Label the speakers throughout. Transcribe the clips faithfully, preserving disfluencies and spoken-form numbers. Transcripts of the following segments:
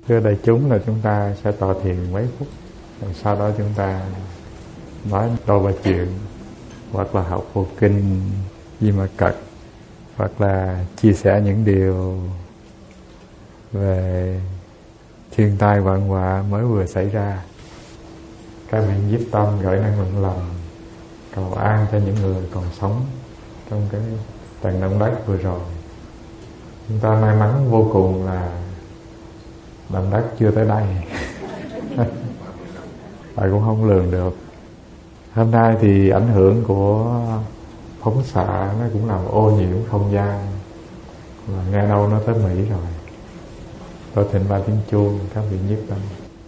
Speaker 1: Thưa đại chúng, là chúng ta sẽ tọa thiền mấy phút, rồi sau đó chúng ta nói đôi ba chuyện, hoặc là học bộ kinh Di Ma Cật, hoặc là chia sẻ những điều về thiên tai hoạn họa mới vừa xảy ra. Các vị nhiếp tâm gửi năng lượng lành cầu an cho những người còn sống trong cái trận động đất vừa rồi. Chúng ta may mắn vô cùng là động đất chưa tới đây. Bạn cũng không lường được. Hôm nay thì ảnh hưởng của phóng xạ nó cũng làm ô nhiễm không gian, và nghe đâu nó tới Mỹ rồi. Tôi thịnh ba tiếng chuông, các vị nhiếp tâm.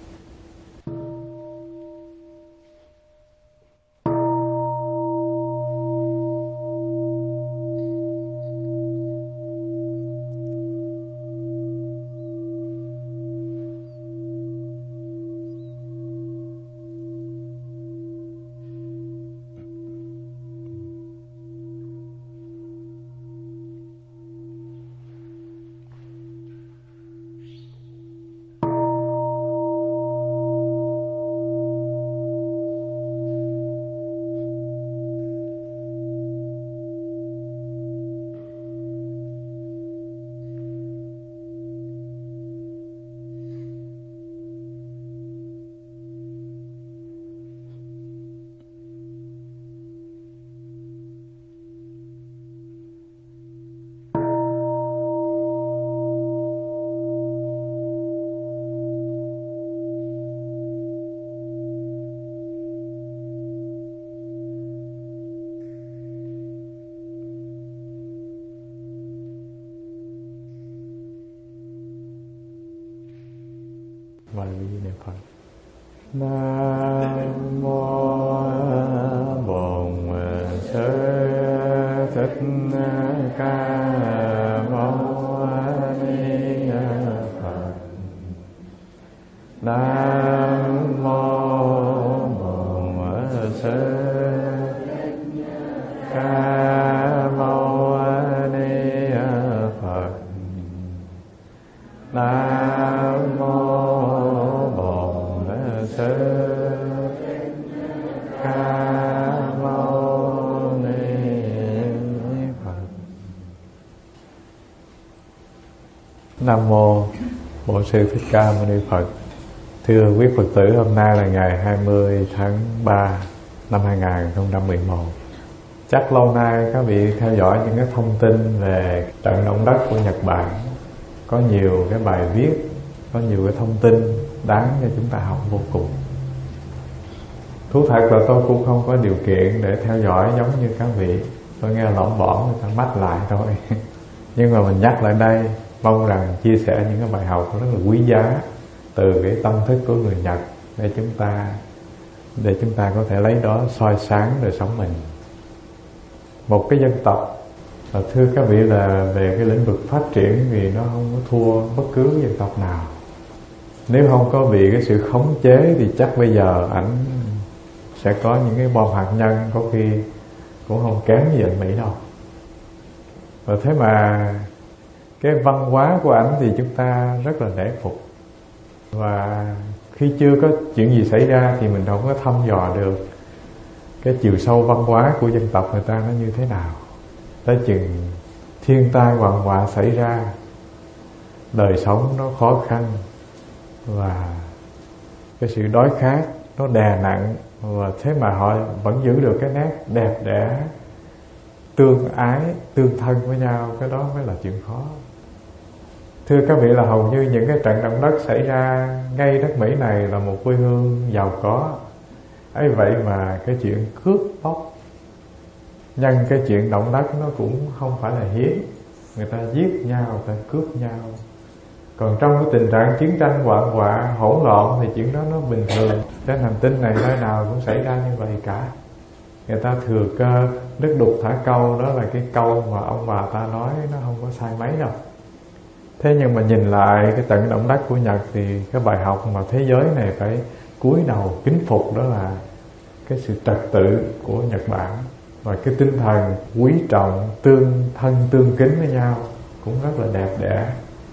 Speaker 1: Và niệm Phật. Nam mô Bổn Sư Thích Ca Mâu Ni Phật. Nam mô Bổn Sư Ca Mâu Ni Phật. Nam mô Sư Ca Mâu Ni Phật. Nam mô Bổn Sư Thích Ca Mâu Ni Phật. Thưa quý Phật tử, hôm nay là ngày hai mươi tháng ba năm hai nghìn không trăm mười một. Chắc lâu nay các vị theo dõi những cái thông tin về trận động đất của Nhật Bản. Có nhiều cái bài viết, có nhiều cái thông tin đáng cho chúng ta học vô cùng. Thú thật là tôi cũng không có điều kiện để theo dõi giống như các vị. Tôi nghe lỏng bỏng người ta mách lại thôi. Nhưng mà mình nhắc lại đây, mong rằng chia sẻ những cái bài học rất là quý giá từ cái tâm thức của người Nhật, để chúng ta để chúng ta có thể lấy đó soi sáng đời sống mình. Một cái dân tộc, và thưa các vị, là về cái lĩnh vực phát triển thì nó không có thua bất cứ dân tộc nào. Nếu không có vì cái sự khống chế thì chắc bây giờ ảnh sẽ có những cái bom hạt nhân, có khi cũng không kém gì anh Mỹ đâu. Và thế mà cái văn hóa của ảnh thì chúng ta rất là nể phục. Và khi chưa có chuyện gì xảy ra thì mình không có thăm dò được cái chiều sâu văn hóa của dân tộc người ta nó như thế nào. Tới chừng thiên tai hoạn họa xảy ra, đời sống nó khó khăn, và cái sự đói khát nó đè nặng, và thế mà họ vẫn giữ được cái nét đẹp đẽ, tương ái, tương thân với nhau. Cái đó mới là chuyện khó. Thưa các vị, là hầu như những cái trận động đất xảy ra ngay đất Mỹ này là một quê hương giàu có. ấy vậy mà cái chuyện cướp bóc, nhân cái chuyện động đất nó cũng không phải là hiếm. Người ta giết nhau, người ta cướp nhau. Còn trong cái tình trạng chiến tranh hoạn họa hỗn loạn thì chuyện đó nó bình thường. Trên hành tinh này nơi nào cũng xảy ra như vậy cả. Người ta thừa cơ đứt đục thả câu, đó là cái câu mà ông bà ta nói, nó không có sai mấy đâu. Thế nhưng mà nhìn lại cái trận động đất của Nhật thì cái bài học mà thế giới này phải cúi đầu kính phục, đó là cái sự trật tự của Nhật Bản, và cái tinh thần quý trọng, tương thân tương kính với nhau cũng rất là đẹp đẽ.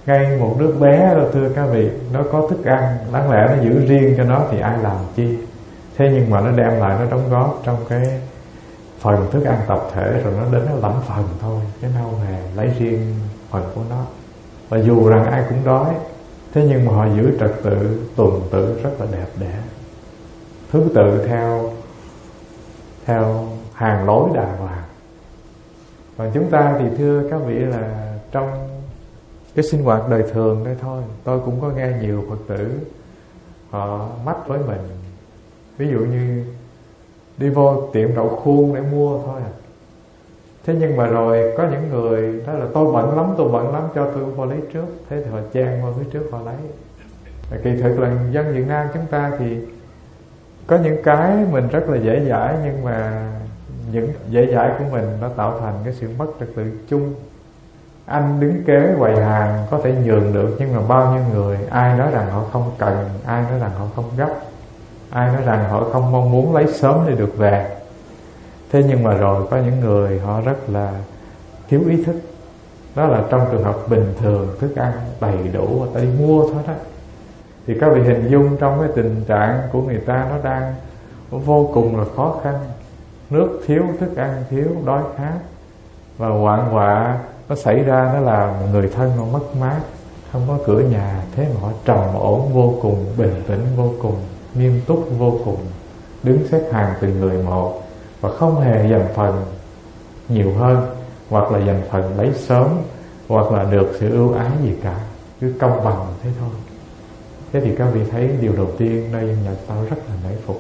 Speaker 1: Ngay một đứa bé đó thưa các vị, nó có thức ăn, đáng lẽ nó giữ riêng cho nó thì ai làm chi. Thế nhưng mà nó đem lại, nó đóng góp trong cái phần thức ăn tập thể, rồi nó đến nó lãnh phần thôi, chứ nó không hề lấy riêng phần của nó. Và dù rằng ai cũng đói, thế nhưng mà họ giữ trật tự, tuần tự rất là đẹp đẽ, thứ tự theo theo hàng lối đàng hoàng. Còn chúng ta thì thưa các vị là trong cái sinh hoạt đời thường đây thôi. Tôi cũng có nghe nhiều Phật tử họ mách với mình, ví dụ như đi vô tiệm đậu khuôn để mua thôi à. Thế nhưng mà rồi có những người nói là tôi bận lắm, tôi bận lắm, cho tôi vô lấy trước. Thế thì họ chen qua phía trước họ lấy. Và kỳ thực là dân Việt Nam chúng ta thì có những cái mình rất là dễ dãi, nhưng mà những dễ dãi của mình nó tạo thành cái sự mất trật tự chung. Anh đứng kế quầy hàng có thể nhường được, nhưng mà bao nhiêu người, ai nói rằng họ không cần, ai nói rằng họ không gấp, ai nói rằng họ không mong muốn lấy sớm để được về. Thế nhưng mà rồi có những người họ rất là thiếu ý thức. Đó là trong trường hợp bình thường, thức ăn đầy đủ và ta đi mua thôi đó. Thì các vị hình dung trong cái tình trạng của người ta nó đang vô cùng là khó khăn. Nước thiếu, thức ăn thiếu, đói khát. Và hoạn họa nó xảy ra, đó là người thân họ mất mát, không có cửa nhà. Thế mà họ trầm ổn vô cùng, bình tĩnh vô cùng, nghiêm túc vô cùng, đứng xếp hàng từng người một, và không hề dành phần nhiều hơn, hoặc là dành phần lấy sớm, hoặc là được sự ưu ái gì cả. Cứ công bằng thế thôi. Thế thì các vị thấy điều đầu tiên nơi dân Nhật tao rất là nể phục.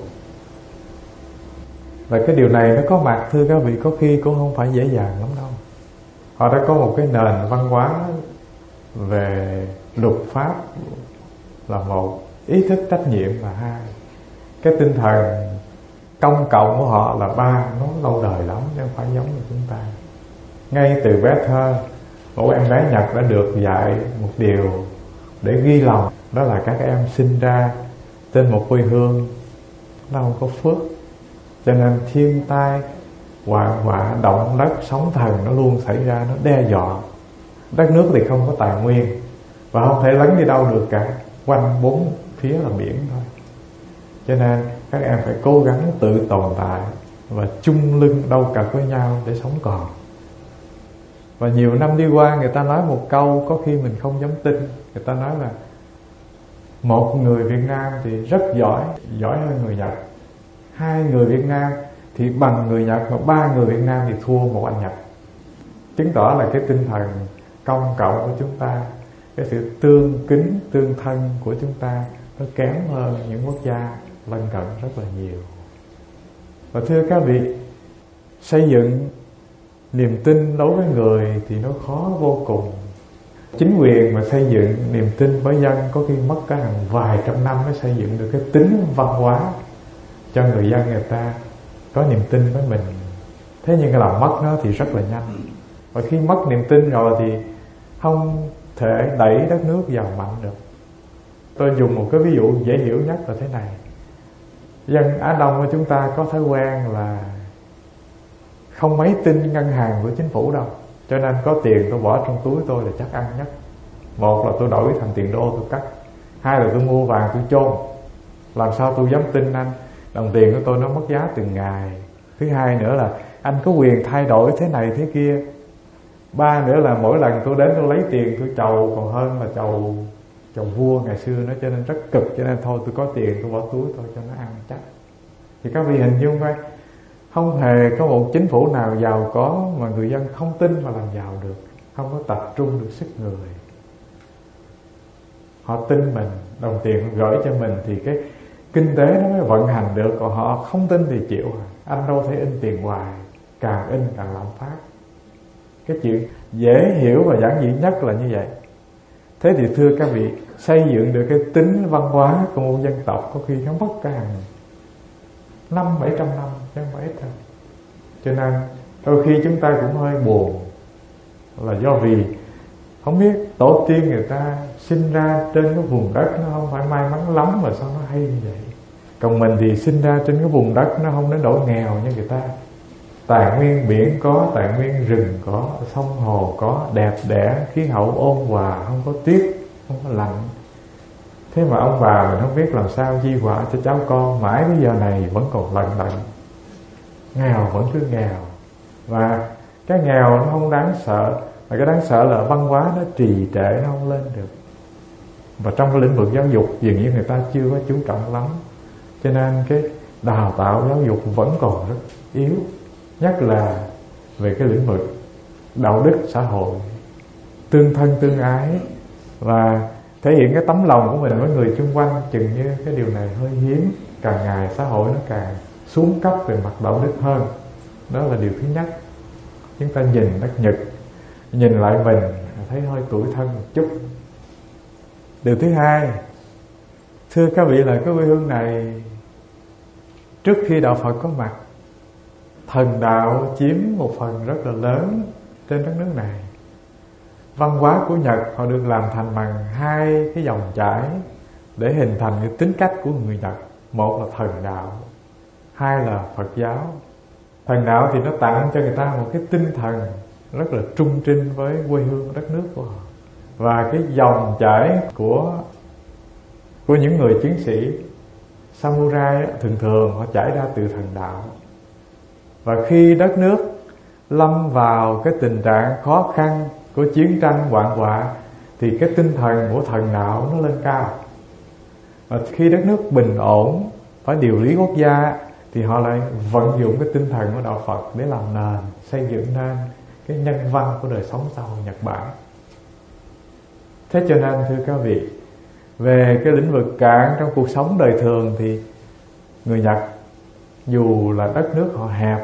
Speaker 1: Và cái điều này nó có mặt thưa các vị, có khi cũng không phải dễ dàng lắm đâu. Họ đã có một cái nền văn hóa về luật pháp là một, ý thức trách nhiệm là hai, cái tinh thần công cộng của họ là ba. Nó lâu đời lắm, chứ không phải giống như chúng ta. Ngay từ bé thơ, một em bé Nhật đã được dạy một điều để ghi lòng, đó là các em sinh ra trên một quê hương nó không có phước, cho nên thiên tai, hoạn họa, động đất, sóng thần nó luôn xảy ra, nó đe dọa. Đất nước thì không có tài nguyên và không thể lấn đi đâu được cả, quanh bốn phía là biển thôi. Cho nên các em phải cố gắng tự tồn tại và chung lưng đâu cặp với nhau để sống còn. Và nhiều năm đi qua, người ta nói một câu có khi mình không dám tin. Người ta nói là một người Việt Nam thì rất giỏi, giỏi hơn người Nhật. Hai người Việt Nam thì bằng người Nhật, mà ba người Việt Nam thì thua một anh Nhật. Chứng tỏ là cái tinh thần công cộng của chúng ta, cái sự tương kính, tương thân của chúng ta nó kém hơn những quốc gia lân cận rất là nhiều. Và thưa các vị, xây dựng niềm tin đối với người thì nó khó vô cùng. Chính quyền mà xây dựng niềm tin với dân có khi mất cả hàng vài trăm năm mới xây dựng được cái tính văn hóa cho người dân người ta có niềm tin với mình. Thế nhưng cái làm mất nó thì rất là nhanh. Và khi mất niềm tin rồi thì không thể đẩy đất nước giàu mạnh được. Tôi dùng một cái ví dụ dễ hiểu nhất là thế này. Dân Á Đông của chúng ta có thói quen là không mấy tin ngân hàng của chính phủ đâu. Cho nên có tiền tôi bỏ trong túi tôi là chắc ăn nhất. Một là tôi đổi thành tiền đô tôi cắt, hai là tôi mua vàng tôi chôn. Làm sao tôi dám tin anh? Đồng tiền của tôi nó mất giá từng ngày. Thứ hai nữa là anh có quyền thay đổi thế này thế kia. Ba nữa là mỗi lần tôi đến tôi lấy tiền tôi chầu còn hơn là chầu chầu vua ngày xưa nó, cho nên rất cực. Cho nên thôi tôi có tiền tôi bỏ túi tôi cho nó ăn chắc. Thì các vị hình dung coi, không hề có một chính phủ nào giàu có mà người dân không tin mà làm giàu được, không có tập trung được sức người. Họ tin mình, đồng tiền gửi cho mình thì cái kinh tế nó mới vận hành được. Còn họ không tin thì chịu. Anh đâu thể in tiền hoài, càng in càng lạm phát. Cái chuyện dễ hiểu và giản dị nhất là như vậy. Thế thì thưa các vị, xây dựng được cái tính văn hóa của một dân tộc có khi nó mất cả hàng năm bảy trăm năm chứ không phải ít đâu. Cho nên đôi khi chúng ta cũng hơi buồn, là do vì không biết tổ tiên người ta sinh ra trên cái vùng đất nó không phải may mắn lắm mà sao nó hay như vậy. Còn mình thì sinh ra trên cái vùng đất nó không đến độ nghèo như người ta. Tài nguyên biển có, tài nguyên rừng có, sông hồ có, đẹp đẽ, khí hậu ôn hòa, không có tuyết, không có lạnh. Thế mà ông bà mình không biết làm sao di họa cho cháu con, mãi bây giờ này vẫn còn lận đận. Nghèo vẫn cứ nghèo. Và cái nghèo nó không đáng sợ, mà cái đáng sợ là văn hóa nó trì trệ, nó không lên được. Và trong cái lĩnh vực giáo dục dường như người ta chưa có chú trọng lắm, cho nên cái đào tạo giáo dục vẫn còn rất yếu, nhất là về cái lĩnh vực đạo đức xã hội, tương thân tương ái, và thể hiện cái tấm lòng của mình với người xung quanh. Chừng như cái điều này hơi hiếm, càng ngày xã hội nó càng xuống cấp về mặt đạo đức hơn. Đó là điều thứ nhất. Chúng ta nhìn đất Nhật, nhìn lại mình thấy hơi tủi thân một chút. Điều thứ hai, thưa các vị, là cái quê hương này trước khi đạo Phật có mặt, thần đạo chiếm một phần rất là lớn trên đất nước này. Văn hóa của Nhật họ được làm thành bằng hai cái dòng chảy để hình thành cái tính cách của người Nhật. Một là thần đạo, hai là Phật giáo. Thần đạo thì nó tặng cho người ta một cái tinh thần rất là trung trinh với quê hương đất nước của họ. Và cái dòng chảy của của những người chiến sĩ samurai thường thường họ chảy ra từ thần đạo. Và khi đất nước lâm vào cái tình trạng khó khăn của chiến tranh hoạn họa thì cái tinh thần của thần đạo nó lên cao. Và khi đất nước bình ổn, phải điều lý quốc gia, thì họ lại vận dụng cái tinh thần của đạo Phật để làm nền, xây dựng nên cái nhân văn của đời sống xã hội Nhật Bản. Thế cho nên thưa các vị, về cái lĩnh vực cạn trong cuộc sống đời thường thì người Nhật, dù là đất nước họ hẹp,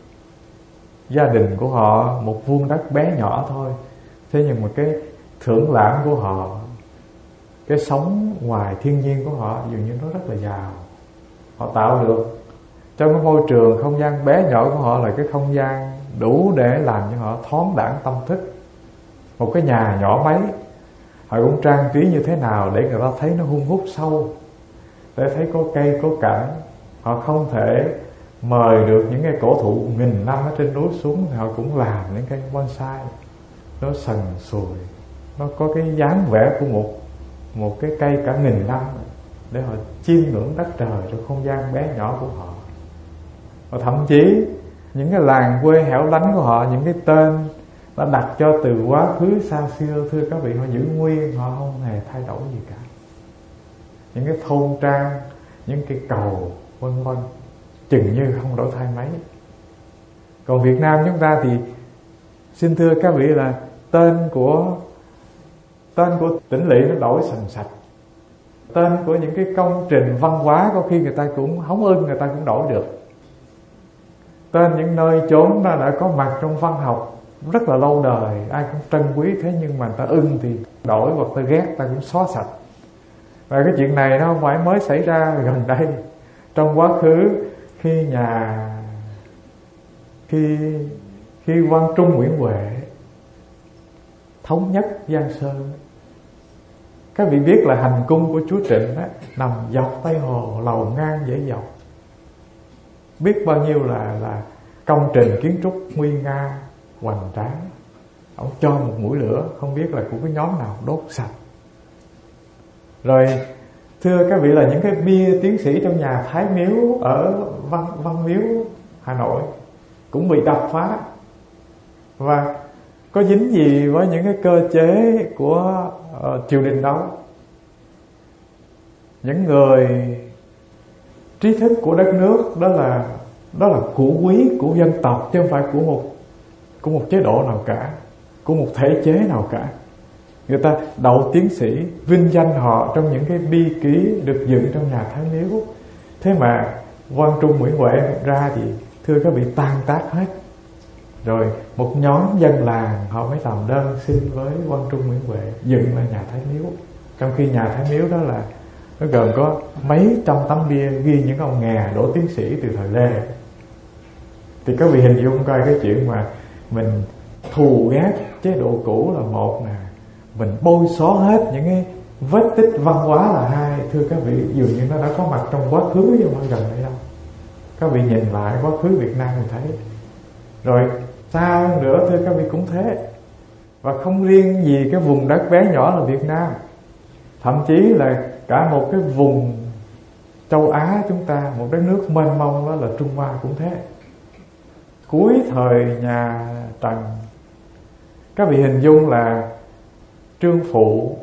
Speaker 1: gia đình của họ một vuông đất bé nhỏ thôi, thế nhưng mà cái thưởng lãm của họ, cái sống ngoài thiên nhiên của họ dường như nó rất là giàu. Họ tạo được trong cái môi trường không gian bé nhỏ của họ là cái không gian đủ để làm cho họ thoáng đãng tâm thức. Một cái nhà nhỏ mấy họ cũng trang trí như thế nào để người ta thấy nó hun hút sâu, để thấy có cây có cảnh. Họ không thể mời được những cái cổ thụ nghìn năm ở trên núi xuống, thì họ cũng làm những cây bonsai nó sần sùi, nó có cái dáng vẻ của một một cái cây cả nghìn năm để họ chiêm ngưỡng đất trời trong không gian bé nhỏ của họ. Và thậm chí những cái làng quê hẻo lánh của họ, những cái tên đã đặt cho từ quá khứ xa xưa, thưa các vị, họ giữ nguyên, họ không hề thay đổi gì cả. Những cái thôn trang, những cái cầu vân vân, chừng như không đổi thay mấy. Còn Việt Nam chúng ta thì xin thưa các vị là tên của tên của tỉnh lỵ nó đổi sành sạch, tên của những cái công trình văn hóa có khi người ta cũng hóng ưng, người ta cũng đổi được. Tên những nơi chốn nó đã có mặt trong văn học rất là lâu đời, ai cũng trân quý, thế nhưng mà người ta ưng thì đổi, hoặc ta ghét ta cũng xóa sạch. Và cái chuyện này nó không phải mới xảy ra gần đây. Trong quá khứ, khi nhà khi khi Quang Trung Nguyễn Huệ thống nhất Giang Sơn, các vị biết là hành cung của chúa Trịnh đó, nằm dọc Tây Hồ, lầu ngang dãy dọc, biết bao nhiêu là là công trình kiến trúc nguy nga hoành tráng. Ông cho một mũi lửa không biết là của cái nhóm nào đốt sạch. Rồi thưa các vị là những cái bia tiến sĩ trong nhà Thái Miếu ở Văn, Văn Miếu Hà Nội cũng bị đập phá. Và có dính gì với những cái cơ chế của uh, triều đình đâu. Những người trí thức của đất nước đó là đó là của quý của dân tộc, chứ không phải của một của một chế độ nào cả, của một thể chế nào cả. Người ta đậu tiến sĩ, vinh danh họ trong những cái bi ký được dựng trong nhà Thái Miếu. Thế mà Quang Trung Nguyễn Huệ ra thì thưa các vị tan tác hết. Rồi một nhóm dân làng họ mới làm đơn xin với Quang Trung Nguyễn Huệ dựng lại nhà Thái Miếu. Trong khi nhà Thái Miếu đó là nó gồm có mấy trăm tấm bia ghi những ông nghè đỗ tiến sĩ từ thời Lê. Thì các vị hình dung coi cái chuyện mà mình thù ghét chế độ cũ là một nè, mình bôi xóa hết những cái vết tích văn hóa là hai. Thưa các vị, dường như nó đã có mặt trong quá khứ chứ không phải gần đây đâu. Các vị nhìn lại quá khứ Việt Nam mình thấy Rồi sao nữa thưa các vị cũng thế. Và không riêng gì cái vùng đất bé nhỏ là Việt Nam, thậm chí là cả một cái vùng châu Á chúng ta, một đất nước mênh mông đó là Trung Hoa cũng thế. Cuối thời nhà Trần, các vị hình dung là Trương Phụ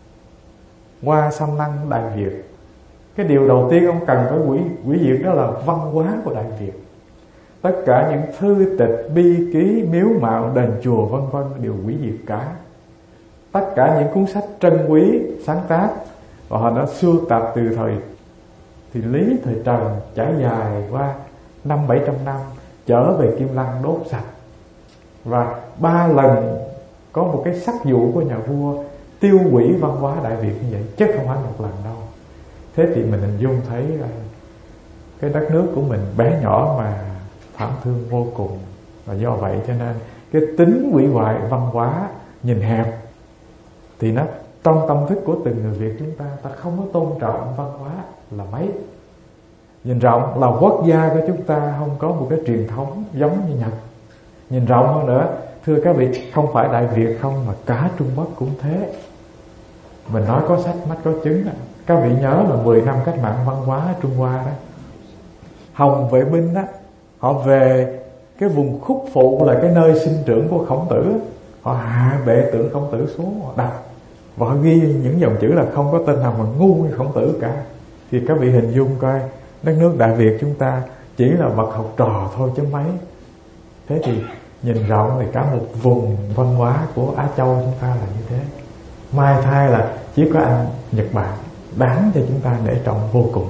Speaker 1: qua xâm lăng Đại Việt, cái điều đầu tiên ông cần phải hủy hủy diệt đó là văn hóa của Đại Việt. Tất cả những thư tịch, bi ký, miếu mạo, đền chùa vân vân đều hủy diệt cả. Tất cả những cuốn sách trân quý sáng tác và họ đã sưu tập từ thời thì Lý, thời Trần trải dài qua năm bảy trăm năm, trở về Kim Lăng đốt sạch. Và ba lần có một cái sắc dụ của nhà vua tiêu hủy văn hóa Đại Việt như vậy, chứ không phải một lần đâu. Thế thì mình hình dung thấy cái đất nước của mình bé nhỏ mà thảm thương vô cùng. Và do vậy cho nên cái tính hủy hoại văn hóa nhìn hẹp thì nó trong tâm thức của từng người Việt chúng ta, ta không có tôn trọng văn hóa là mấy. Nhìn rộng là quốc gia của chúng ta không có một cái truyền thống giống như Nhật. Nhìn rộng hơn nữa, thưa các vị, không phải Đại Việt không mà cả Trung Quốc cũng thế. Mình nói có sách mắt có chứng. Các vị nhớ là mười năm cách mạng văn hóa Trung Hoa đó, Hồng vệ binh đó, họ về cái vùng Khúc Phụ là cái nơi sinh trưởng của Khổng Tử, họ hạ bệ tượng Khổng Tử xuống, họ đặt và họ ghi những dòng chữ là không có tên nào mà ngu như Khổng Tử cả. Thì các vị hình dung coi, đất nước Đại Việt chúng ta chỉ là bậc học trò thôi chứ mấy. Thế thì nhìn rộng thì cả một vùng văn hóa của Á Châu chúng ta là như thế. Mai thay là chỉ có anh Nhật Bản đáng cho chúng ta nể trọng vô cùng.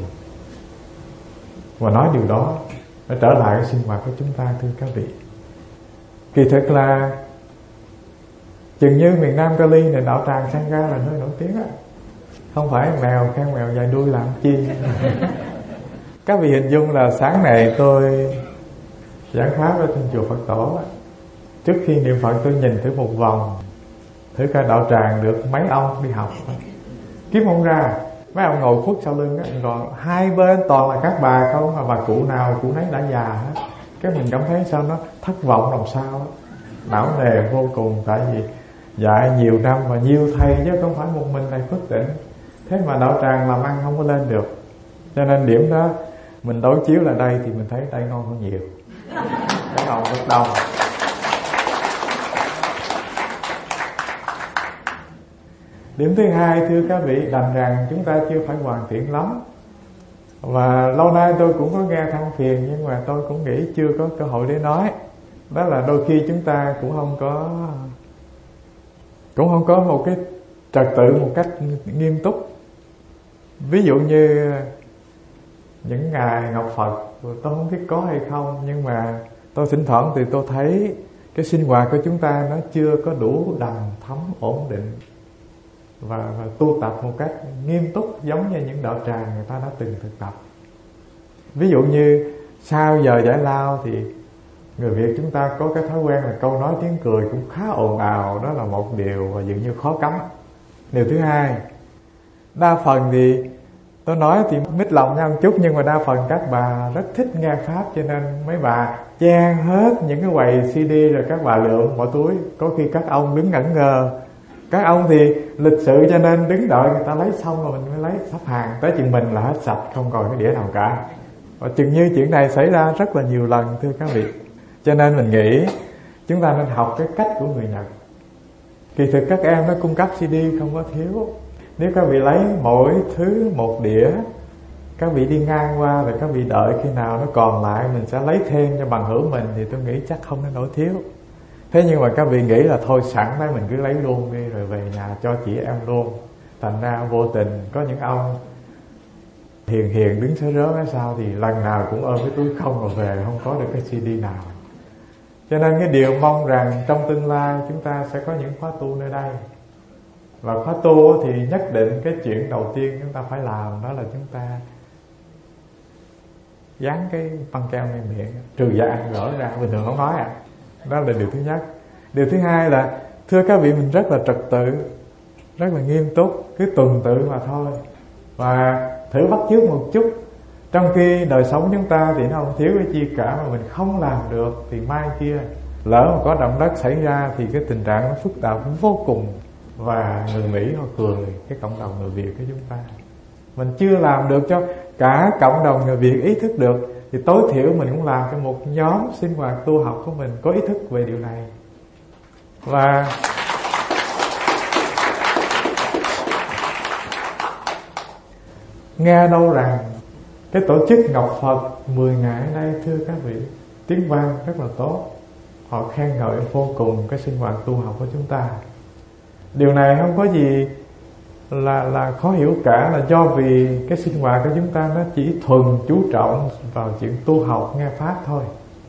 Speaker 1: Và nói điều đó nó trở lại cái sinh hoạt của chúng ta, thưa các vị. Kỳ thực là chừng như miền Nam Cali này, đạo tràng Sangha là nơi nổi tiếng á. Không phải mèo khen mèo dài đuôi làm chi. Các vị hình dung là sáng này tôi giảng pháp ở trên chùa Phật Tổ á. Trước khi niệm Phật tôi nhìn thử một vòng, thử coi đạo tràng được mấy ông đi học, kiếm không ra. Mấy ông ngồi khuất sau lưng á, còn hai bên toàn là các bà không, mà bà cụ nào cụ nấy đã già hết. Cái mình cảm thấy sao nó thất vọng làm sao á, não nề vô cùng. Tại vì dạy nhiều năm và nhiều thầy chứ không phải một mình thầy Phước Tịnh, thế mà đạo tràng làm ăn không có lên được. Cho nên điểm đó mình đối chiếu là đây thì mình thấy đây ngon hơn nhiều, cái ngon rất đông. Điểm thứ hai, thưa các vị, đành rằng chúng ta chưa phải hoàn thiện lắm. Và lâu nay tôi cũng có nghe than phiền, nhưng mà tôi cũng nghĩ chưa có cơ hội để nói. Đó là đôi khi chúng ta cũng không có Cũng không có một cái trật tự một cách nghiêm túc. Ví dụ như những ngày Ngọc Phật, tôi không biết có hay không, nhưng mà tôi thỉnh thoảng thì tôi thấy cái sinh hoạt của chúng ta nó chưa có đủ đầm thấm ổn định và, và tu tập một cách nghiêm túc giống như những đạo tràng người ta đã từng thực tập. Ví dụ như sau giờ giải lao thì người Việt chúng ta có cái thói quen là câu nói tiếng cười cũng khá ồn ào, đó là một điều và dường như khó cấm. Điều thứ hai, đa phần thì tôi nói thì mít lòng nhau một chút, nhưng mà đa phần các bà rất thích nghe pháp, cho nên mấy bà chen hết những cái quầy xê đê rồi các bà lượm mọi túi. Có khi các ông đứng ngẩn ngơ, các ông thì lịch sự cho nên đứng đợi người ta lấy xong rồi mình mới lấy sắp hàng, tới chừng mình là hết sạch, không còn cái đĩa nào cả. Và chừng như chuyện này xảy ra rất là nhiều lần, thưa các vị. Cho nên mình nghĩ chúng ta nên học cái cách của người Nhật. Kỳ thực các em nó cung cấp xê đê không có thiếu. Nếu các vị lấy mỗi thứ một đĩa, các vị đi ngang qua rồi các vị đợi khi nào nó còn lại mình sẽ lấy thêm cho bằng hữu mình, thì tôi nghĩ chắc không nên nổi thiếu. Thế nhưng mà các vị nghĩ là thôi sẵn đấy mình cứ lấy luôn đi rồi về nhà cho chị em luôn. Thành ra vô tình có những ông hiền hiền đứng xớ rớ ở sau thì lần nào cũng ôm cái túi không rồi về, không có được cái xê đê nào. Cho nên cái điều mong rằng trong tương lai chúng ta sẽ có những khóa tu nơi đây. Và khóa tu thì nhất định cái chuyện đầu tiên chúng ta phải làm đó là chúng ta dán cái băng keo ngay miệng, trừ dạ ăn gỡ ra, bình thường không nói à. Đó là điều thứ nhất. Điều thứ hai là thưa các vị, mình rất là trật tự, rất là nghiêm túc, cứ tuần tự mà thôi. Và thử bắt chước một chút Trong khi đời sống chúng ta thì nó không thiếu cái chi cả, mà mình không làm được thì mai kia lỡ mà có động đất xảy ra thì cái tình trạng nó phức tạp vô cùng. Và người Mỹ họ cười cái cộng đồng người Việt của chúng ta. Mình chưa làm được cho cả cộng đồng người Việt ý thức được, thì tối thiểu mình cũng làm cho một nhóm sinh hoạt tu học của mình có ý thức về điều này. Và nghe đâu rằng cái tổ chức Ngọc Phật mười ngày nay, thưa các vị, tiếng vang rất là tốt. Họ khen ngợi vô cùng cái sinh hoạt tu học của chúng ta. Điều này không có gì là là khó hiểu cả, là do vì cái sinh hoạt của chúng ta nó chỉ thuần chú trọng vào chuyện tu học nghe pháp thôi.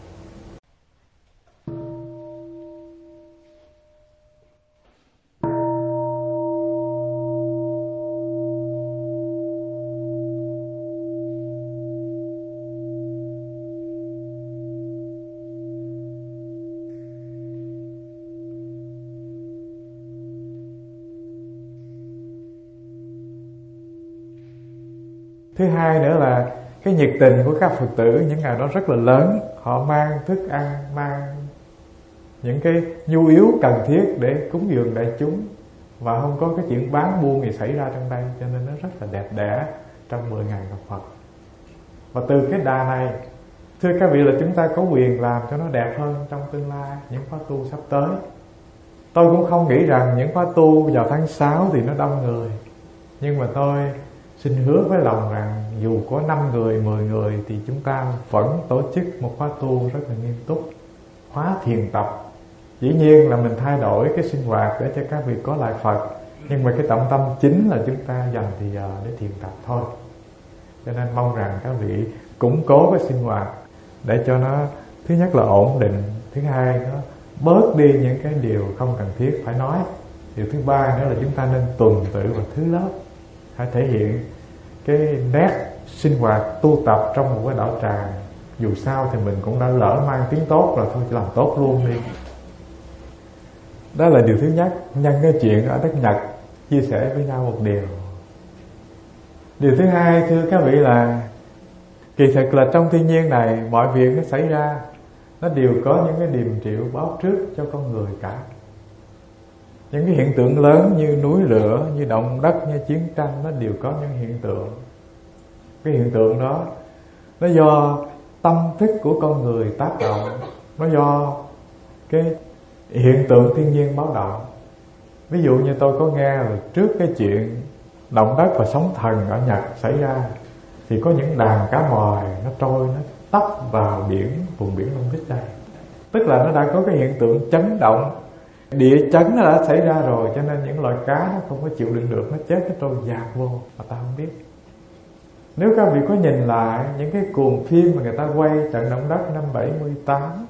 Speaker 1: Thứ hai nữa là cái nhiệt tình của các Phật tử những ngày đó rất là lớn. Họ mang thức ăn, mang những cái nhu yếu cần thiết để cúng dường đại chúng, và không có cái chuyện bán buôn gì xảy ra trong đây, cho nên nó rất là đẹp đẽ trong mười ngày gặp Phật. Và từ cái đà này, thưa các vị, là chúng ta có quyền làm cho nó đẹp hơn trong tương lai, những khóa tu sắp tới. Tôi cũng không nghĩ rằng những khóa tu vào tháng sáu thì nó đông người, nhưng mà tôi xin hứa với lòng rằng dù có năm người, mười người thì chúng ta vẫn tổ chức một khóa tu rất là nghiêm túc, khóa thiền tập. Dĩ nhiên là mình thay đổi cái sinh hoạt để cho các vị có lại Phật, nhưng mà cái trọng tâm chính là chúng ta dành thì giờ để thiền tập thôi. Cho nên mong rằng các vị củng cố cái sinh hoạt để cho nó, thứ nhất là ổn định, thứ hai nó bớt đi những cái điều không cần thiết phải nói. Điều thứ ba nữa là chúng ta nên tuần tự vào thứ lớp, hãy thể hiện cái nét sinh hoạt tu tập trong một cái đạo tràng. Dù sao thì mình cũng đã lỡ mang tiếng tốt rồi, thôi làm tốt luôn đi. Đó là điều thứ nhất. Nhân cái chuyện ở đất Nhật chia sẻ với nhau một điều. Điều thứ hai, thưa các vị, là kỳ thực là trong thiên nhiên này mọi việc nó xảy ra, nó đều có những cái điềm triệu báo trước cho con người cả. Những cái hiện tượng lớn như núi lửa, như động đất, như chiến tranh, nó đều có những hiện tượng. Cái hiện tượng đó nó do tâm thức của con người tác động, nó do cái hiện tượng thiên nhiên báo động. Ví dụ như tôi có nghe là trước cái chuyện động đất và sóng thần ở Nhật xảy ra, thì có những đàn cá mòi nó trôi, nó tấp vào biển, vùng biển Long Vích đây. Tức là nó đã có cái hiện tượng chấn động, địa chấn nó đã xảy ra rồi, cho nên những loại cá nó không có chịu đựng được, nó chết, nó trôi dạt vô mà ta không biết. Nếu các vị có nhìn lại những cái cuồng phim mà người ta quay trận động đất năm bảy mươi tám,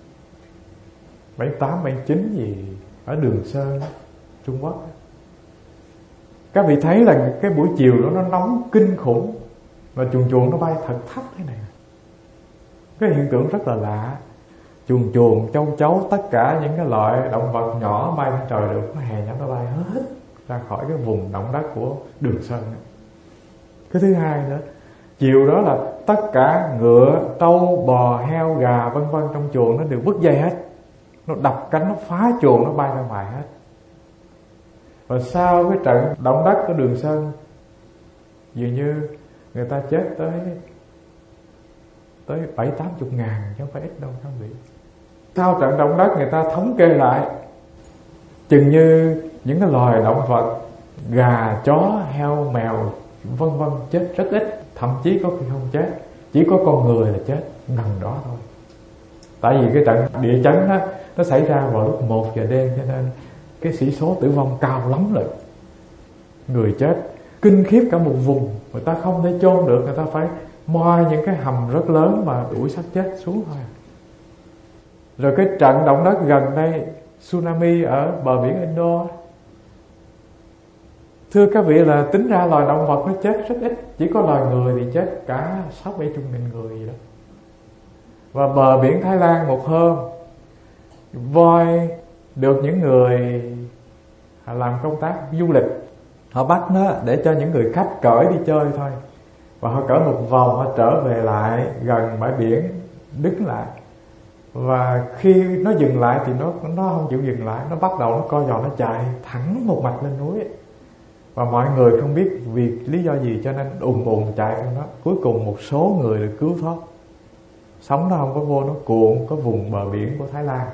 Speaker 1: bảy tám, bảy chín gì ở Đường Sơn, Trung Quốc, các vị thấy là cái buổi chiều đó nó nóng kinh khủng, và chuồn chuồn nó bay thật thấp thế này. Cái hiện tượng rất là lạ. Chuồn chuồn, châu chấu, tất cả những cái loại động vật nhỏ bay lên trời được, nó hè nhắm nó bay hết ra khỏi cái vùng động đất của Đường Sơn. Cái thứ hai nữa, chiều đó là tất cả ngựa, trâu, bò, heo, gà vân vân trong chuồng nó đều bứt dây hết, nó đập cánh, nó phá chuồng, nó bay ra ngoài hết. Và sau cái trận động đất của Đường Sơn, dường như người ta chết tới tới bảy tám chục ngàn, chứ không phải ít đâu các vị. Sau trận động đất người ta thống kê lại, chừng như những cái loài động vật gà, chó, heo, mèo vân vân chết rất ít, thậm chí có khi không chết, chỉ có con người là chết gần đó thôi. Tại vì cái trận địa chấn đó nó xảy ra vào lúc một giờ đêm, cho nên cái sĩ số tử vong cao lắm rồi. Người chết kinh khiếp cả một vùng, người ta không thể chôn được, người ta phải moi những cái hầm rất lớn mà đuổi xác chết xuống thôi. Rồi cái trận động đất gần đây, tsunami ở bờ biển Indo, thưa các vị, là tính ra loài động vật nó chết rất ít, chỉ có loài người thì chết cả sáu bảy chục nghìn người gì đó. Và bờ biển Thái Lan một hôm, voi được những người làm công tác du lịch, họ bắt nó để cho những người khách cởi đi chơi thôi. Và họ cỡ một vòng, họ trở về lại gần bãi biển, đứng lại. Và khi nó dừng lại thì nó nó không chịu dừng lại, nó bắt đầu nó co giò, nó chạy thẳng một mạch lên núi. Và mọi người không biết vì lý do gì cho nên ùn ùn chạy trong đó. Cuối cùng một số người được cứu thoát. Sóng nó không có vô, nó cuộn có vùng bờ biển của Thái Lan.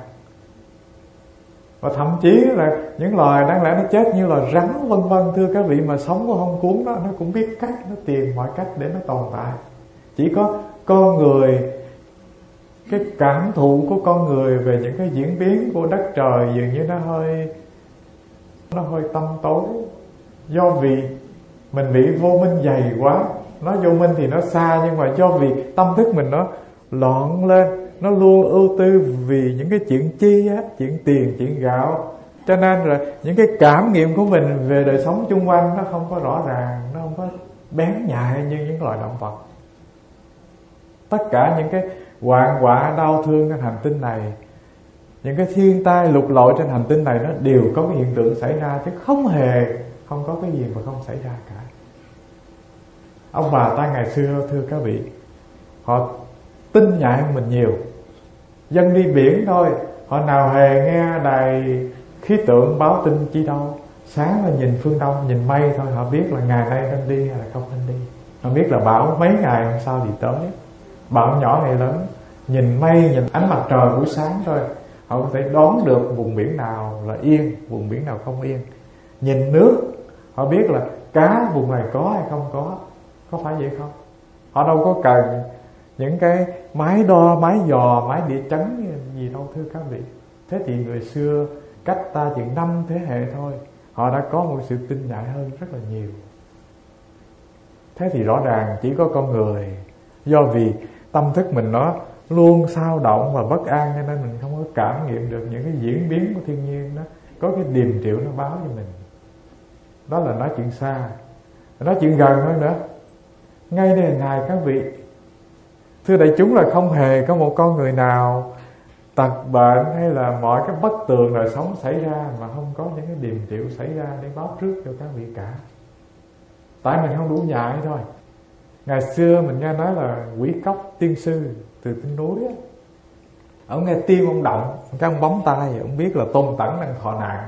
Speaker 1: Và thậm chí là những loài đáng lẽ nó chết như là rắn vân vân, thưa các vị, mà sóng nó không cuốn nó, nó cũng biết cách, nó tìm mọi cách để nó tồn tại. Chỉ có con người, cái cảm thụ của con người về những cái diễn biến của đất trời dường như nó hơi nó hơi tăm tối. Do vì mình bị vô minh dày quá. Nói vô minh thì nó xa, nhưng mà do vì tâm thức mình nó loạn lên, nó luôn ưu tư vì những cái chuyện chi á, chuyện tiền, chuyện gạo. Cho nên là những cái cảm nghiệm của mình về đời sống chung quanh nó không có rõ ràng, nó không có bén nhạy như những loài động vật. Tất cả những cái hoạn họa đau thương trên hành tinh này, những cái thiên tai lục lội trên hành tinh này, nó đều có cái hiện tượng xảy ra, chứ không hề không có cái gì mà không xảy ra cả. Ông bà ta ngày xưa, thưa các vị, họ tin nhạy hơn mình nhiều. Dân đi biển thôi, họ nào hề nghe đài khí tượng báo tin chi đâu. Sáng là nhìn phương đông, nhìn mây thôi, họ biết là ngày nay nên đi hay là không nên đi. Họ biết là bão mấy ngày hôm sau thì tới, bão nhỏ hay lớn. Nhìn mây, nhìn ánh mặt trời buổi sáng thôi, họ có thể đoán được vùng biển nào là yên, vùng biển nào không yên. Nhìn nước, họ biết là cá vùng này có hay không có. Có phải vậy không? Họ đâu có cần những cái máy đo, máy dò, máy địa chấn gì đâu, thưa các vị. Thế thì người xưa cách ta chừng năm thế hệ thôi, họ đã có một sự tinh nhạy hơn rất là nhiều. Thế thì rõ ràng chỉ có con người, do vì tâm thức mình nó luôn xao động và bất an, cho nên mình không có cảm nghiệm được những cái diễn biến của thiên nhiên đó. Có cái điềm triệu nó báo cho mình. Đó là nói chuyện xa. Nói chuyện gần hơn nữa. Ngay đây này các vị, thưa đại chúng, là không hề có một con người nào tật bệnh hay là mọi cái bất tường đời sống xảy ra mà không có những cái điềm triệu xảy ra để báo trước cho các vị cả. Tại mình không đủ nhạy thôi. Ngày xưa mình nghe nói là Quỷ Cốc tiên sư từ trên núi á, ông nghe tim ông động, cái ông bấm tay, ông biết là Tôn Tẩn đang thọ nạn.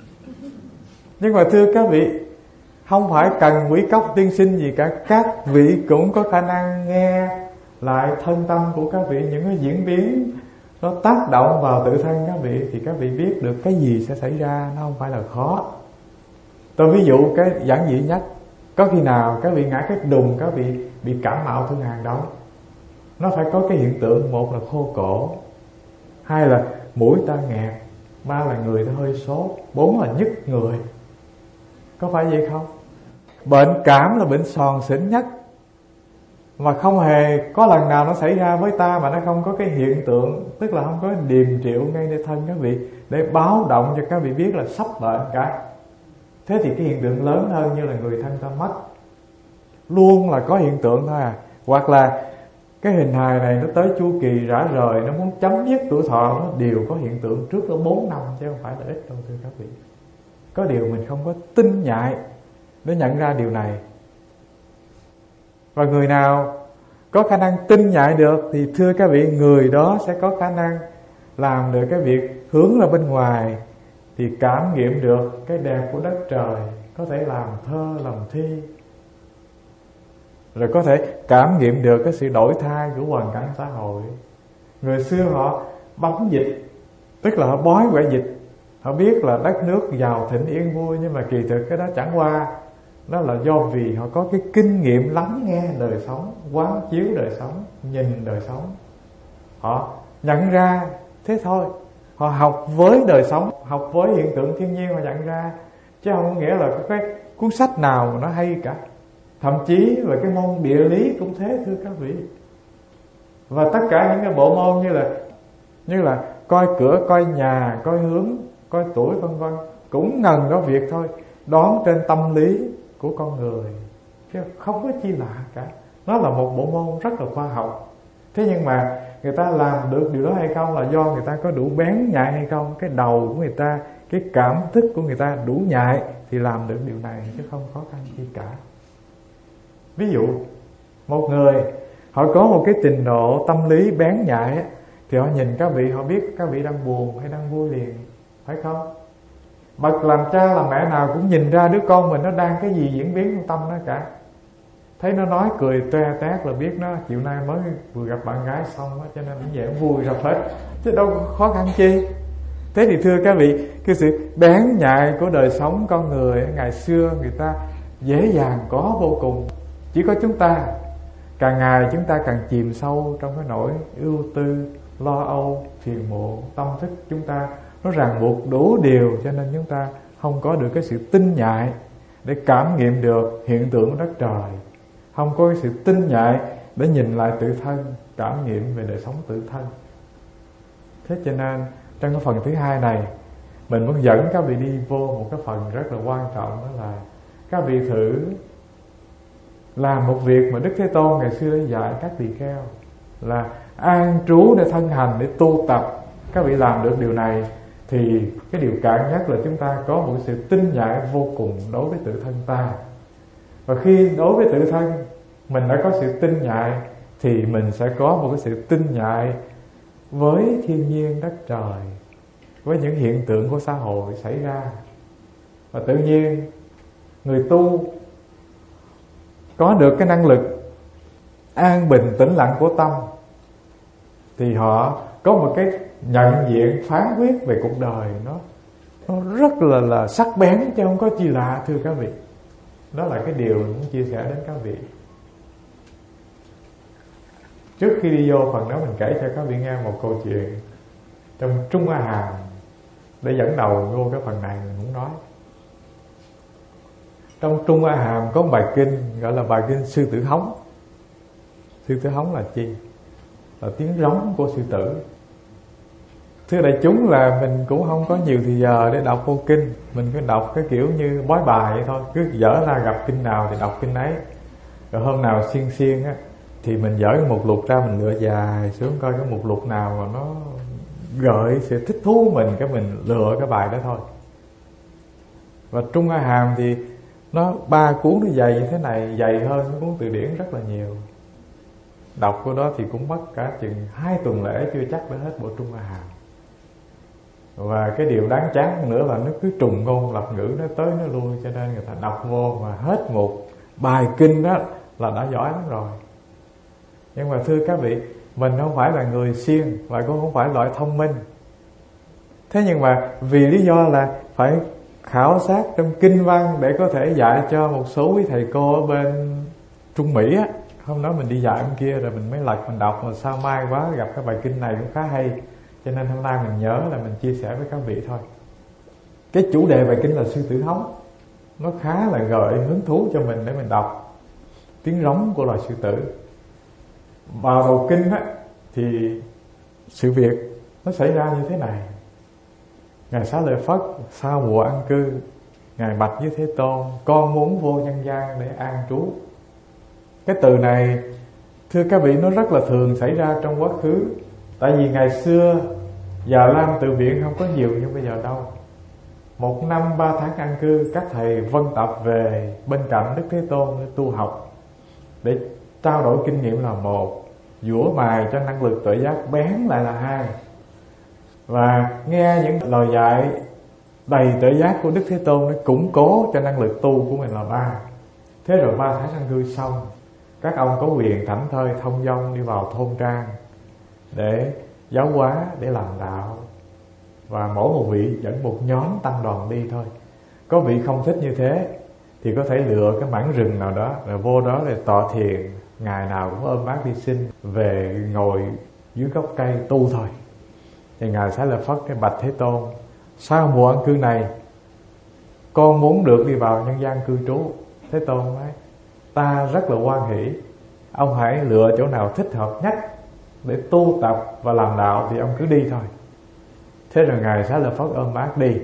Speaker 1: Nhưng mà thưa các vị, không phải cần Quỷ Cốc tiên sinh gì cả, các vị cũng có khả năng nghe lại thân tâm của các vị, những cái diễn biến nó tác động vào tự thân các vị, thì các vị biết được cái gì sẽ xảy ra, nó không phải là khó. Tôi ví dụ cái giản dị nhất, có khi nào các vị ngã cái đùng, các vị bị cảm mạo thương hàn đâu. Nó phải có cái hiện tượng, một là khô cổ, hai là mũi ta nghẹt, ba là người ta hơi sốt, bốn là nhức người. Có phải vậy không? Bệnh cảm là bệnh sòn xỉn nhất, mà không hề có lần nào nó xảy ra với ta mà nó không có cái hiện tượng, tức là không có điềm triệu ngay nơi thân các vị để báo động cho các vị biết là sắp bệnh cả. Thế thì cái hiện tượng lớn hơn như là người thân ta mất, luôn là có hiện tượng thôi à. Hoặc là cái hình hài này nó tới chu kỳ rã rời, nó muốn chấm dứt tuổi thọ, nó đều có hiện tượng trước đó bốn năm, chứ không phải là ít đâu, thưa các vị. Có điều mình không có tinh nhạy để nhận ra điều này. Và người nào có khả năng tinh nhạy được thì thưa các vị, người đó sẽ có khả năng làm được cái việc hướng ra bên ngoài, thì cảm nghiệm được cái đẹp của đất trời, có thể làm thơ, làm thi, rồi có thể cảm nghiệm được cái sự đổi thay của hoàn cảnh xã hội. Người xưa họ bấm dịch, tức là họ bói quẻ dịch. Họ biết là đất nước giàu thịnh yên vui, nhưng mà kỳ thực cái đó chẳng qua, đó là do vì họ có cái kinh nghiệm lắng nghe đời sống, quán chiếu đời sống, nhìn đời sống. Họ nhận ra thế thôi. Họ học với đời sống, học với hiện tượng thiên nhiên, họ nhận ra. Chứ không có nghĩa là có cái cuốn sách nào mà nó hay cả. Thậm chí là cái môn địa lý cũng thế, thưa các vị. Và tất cả những cái bộ môn như là Như là coi cửa, coi nhà, coi hướng, coi tuổi vân vân, cũng ngần có việc thôi, đoán trên tâm lý của con người, chứ không có chi lạ cả. Nó là một bộ môn rất là khoa học. Thế nhưng mà người ta làm được điều đó hay không là do người ta có đủ bén nhạy hay không. Cái đầu của người ta, cái cảm thức của người ta đủ nhạy thì làm được điều này, chứ không khó khăn chi cả. Ví dụ Một người họ có một cái trình độ tâm lý bén nhạy thì họ nhìn các vị, họ biết các vị đang buồn hay đang vui liền, phải không? Bậc làm cha làm mẹ nào cũng nhìn ra đứa con mình nó đang cái gì diễn biến trong tâm nó cả. Thấy nó nói cười toe tét là biết nó chiều nay mới vừa gặp bạn gái xong đó, cho nên nó dễ vui ra hết, chứ đâu có khó khăn chi. Thế thì thưa các vị, cái sự bén nhạy của đời sống con người ngày xưa người ta dễ dàng có vô cùng. Chỉ có chúng ta càng ngày chúng ta càng chìm sâu trong cái nỗi ưu tư, lo âu, phiền muộn, tâm thức chúng ta nó ràng buộc đủ điều, cho nên chúng ta không có được cái sự tinh nhạy để cảm nghiệm được hiện tượng của đất trời, không có cái sự tinh nhạy để nhìn lại tự thân, cảm nghiệm về đời sống tự thân. Thế cho nên trong cái phần thứ hai này, mình muốn dẫn các vị đi vô một cái phần rất là quan trọng, đó là các vị thử làm một việc mà Đức Thế Tôn ngày xưa đã dạy các tỳ kheo, là an trú để thân hành, để tu tập. Các vị làm được điều này thì cái điều cạn nhất là chúng ta có một sự tinh nhạy vô cùng đối với tự thân ta. Và khi đối với tự thân mình đã có sự tinh nhạy thì mình sẽ có một cái sự tinh nhạy với thiên nhiên đất trời, với những hiện tượng của xã hội xảy ra. Và tự nhiên người tu có được cái năng lực an bình tĩnh lặng của tâm thì họ có một cái nhận diện phán quyết về cuộc đời nó nó rất là là sắc bén, chứ không có chi lạ, thưa các vị. Đó là cái điều mình muốn chia sẻ đến các vị. Trước khi đi vô phần đó, mình kể cho các vị nghe một câu chuyện trong Trung A Hàm để dẫn đầu vô cái phần này mình muốn nói. Trong Trung A Hàm có một bài kinh gọi là bài kinh Sư Tử Hống. Sư Tử Hống là chi? Là tiếng rống của sư tử. Thưa đại chúng, là mình cũng không có nhiều thì giờ để đọc vô kinh, mình cứ đọc cái kiểu như bói bài vậy thôi, cứ dở ra gặp kinh nào thì đọc kinh ấy. Rồi hôm nào xiên xiên á thì mình dở cái mục lục ra, mình lựa dài xuống coi cái mục lục nào mà nó gợi sự thích thú mình, cái mình lựa cái bài đó thôi. Và Trung A Hàm thì nó ba cuốn nó dày như thế này, dày hơn cái cuốn từ điển rất là nhiều. Đọc của đó thì cũng mất cả chừng hai tuần lễ chưa chắc đã hết bộ Trung A Hàm. Và cái điều đáng chán nữa là nó cứ trùng ngôn lập ngữ, nó tới nó lui, cho nên người ta đọc vô mà hết một bài kinh đó là đã giỏi lắm rồi. Nhưng mà thưa các vị, mình không phải là người siêng và cũng không phải loại thông minh. Thế nhưng mà vì lý do là phải khảo sát trong kinh văn để có thể dạy cho một số quý thầy cô ở bên Trung Mỹ á. Hôm đó mình đi dạy bên kia rồi mình mới lật mình đọc, mà sao may quá gặp cái bài kinh này cũng khá hay, cho nên hôm nay mình nhớ là mình chia sẻ với các vị thôi. Cái chủ đề bài kinh là Sư Tử Hống, nó khá là gợi hứng thú cho mình để mình đọc tiếng rống của loài sư tử. Vào đầu kinh á thì sự việc nó xảy ra như thế này. Ngài Xá Lợi Phất sau mùa an cư, Ngài bạch với Thế Tôn: con muốn vô nhân gian để an trú. Cái từ này thưa các vị nó rất là thường xảy ra trong quá khứ. Tại vì ngày xưa Già Lam Tự Viện không có nhiều như bây giờ đâu. Một năm ba tháng an cư, các thầy vân tập về bên cạnh Đức Thế Tôn để tu học, để trao đổi kinh nghiệm là một, dũa mài cho năng lực tuệ giác bén lại là hai, và nghe những lời dạy đầy tuệ giác của Đức Thế Tôn để củng cố cho năng lực tu của mình là ba. Thế rồi ba tháng an cư xong, các ông có quyền thảnh thơi thông dong đi vào thôn trang để giáo hóa, để làm đạo. Và mỗi một vị dẫn một nhóm tăng đoàn đi thôi. Có vị không thích như thế thì có thể lựa cái mảng rừng nào đó rồi vô đó để tọa thiền, ngày nào cũng ôm bát đi xin, về ngồi dưới gốc cây tu thôi. Thì Ngài Xá Lợi Phất cái bạch Thế Tôn: sau mùa an cư này con muốn được đi vào nhân gian cư trú. Thế Tôn nói: ta rất là hoan hỷ, ông hãy lựa chỗ nào thích hợp nhất để tu tập và làm đạo thì ông cứ đi thôi. Thế rồi Ngài Xá Lợi Phất ôm bát đi.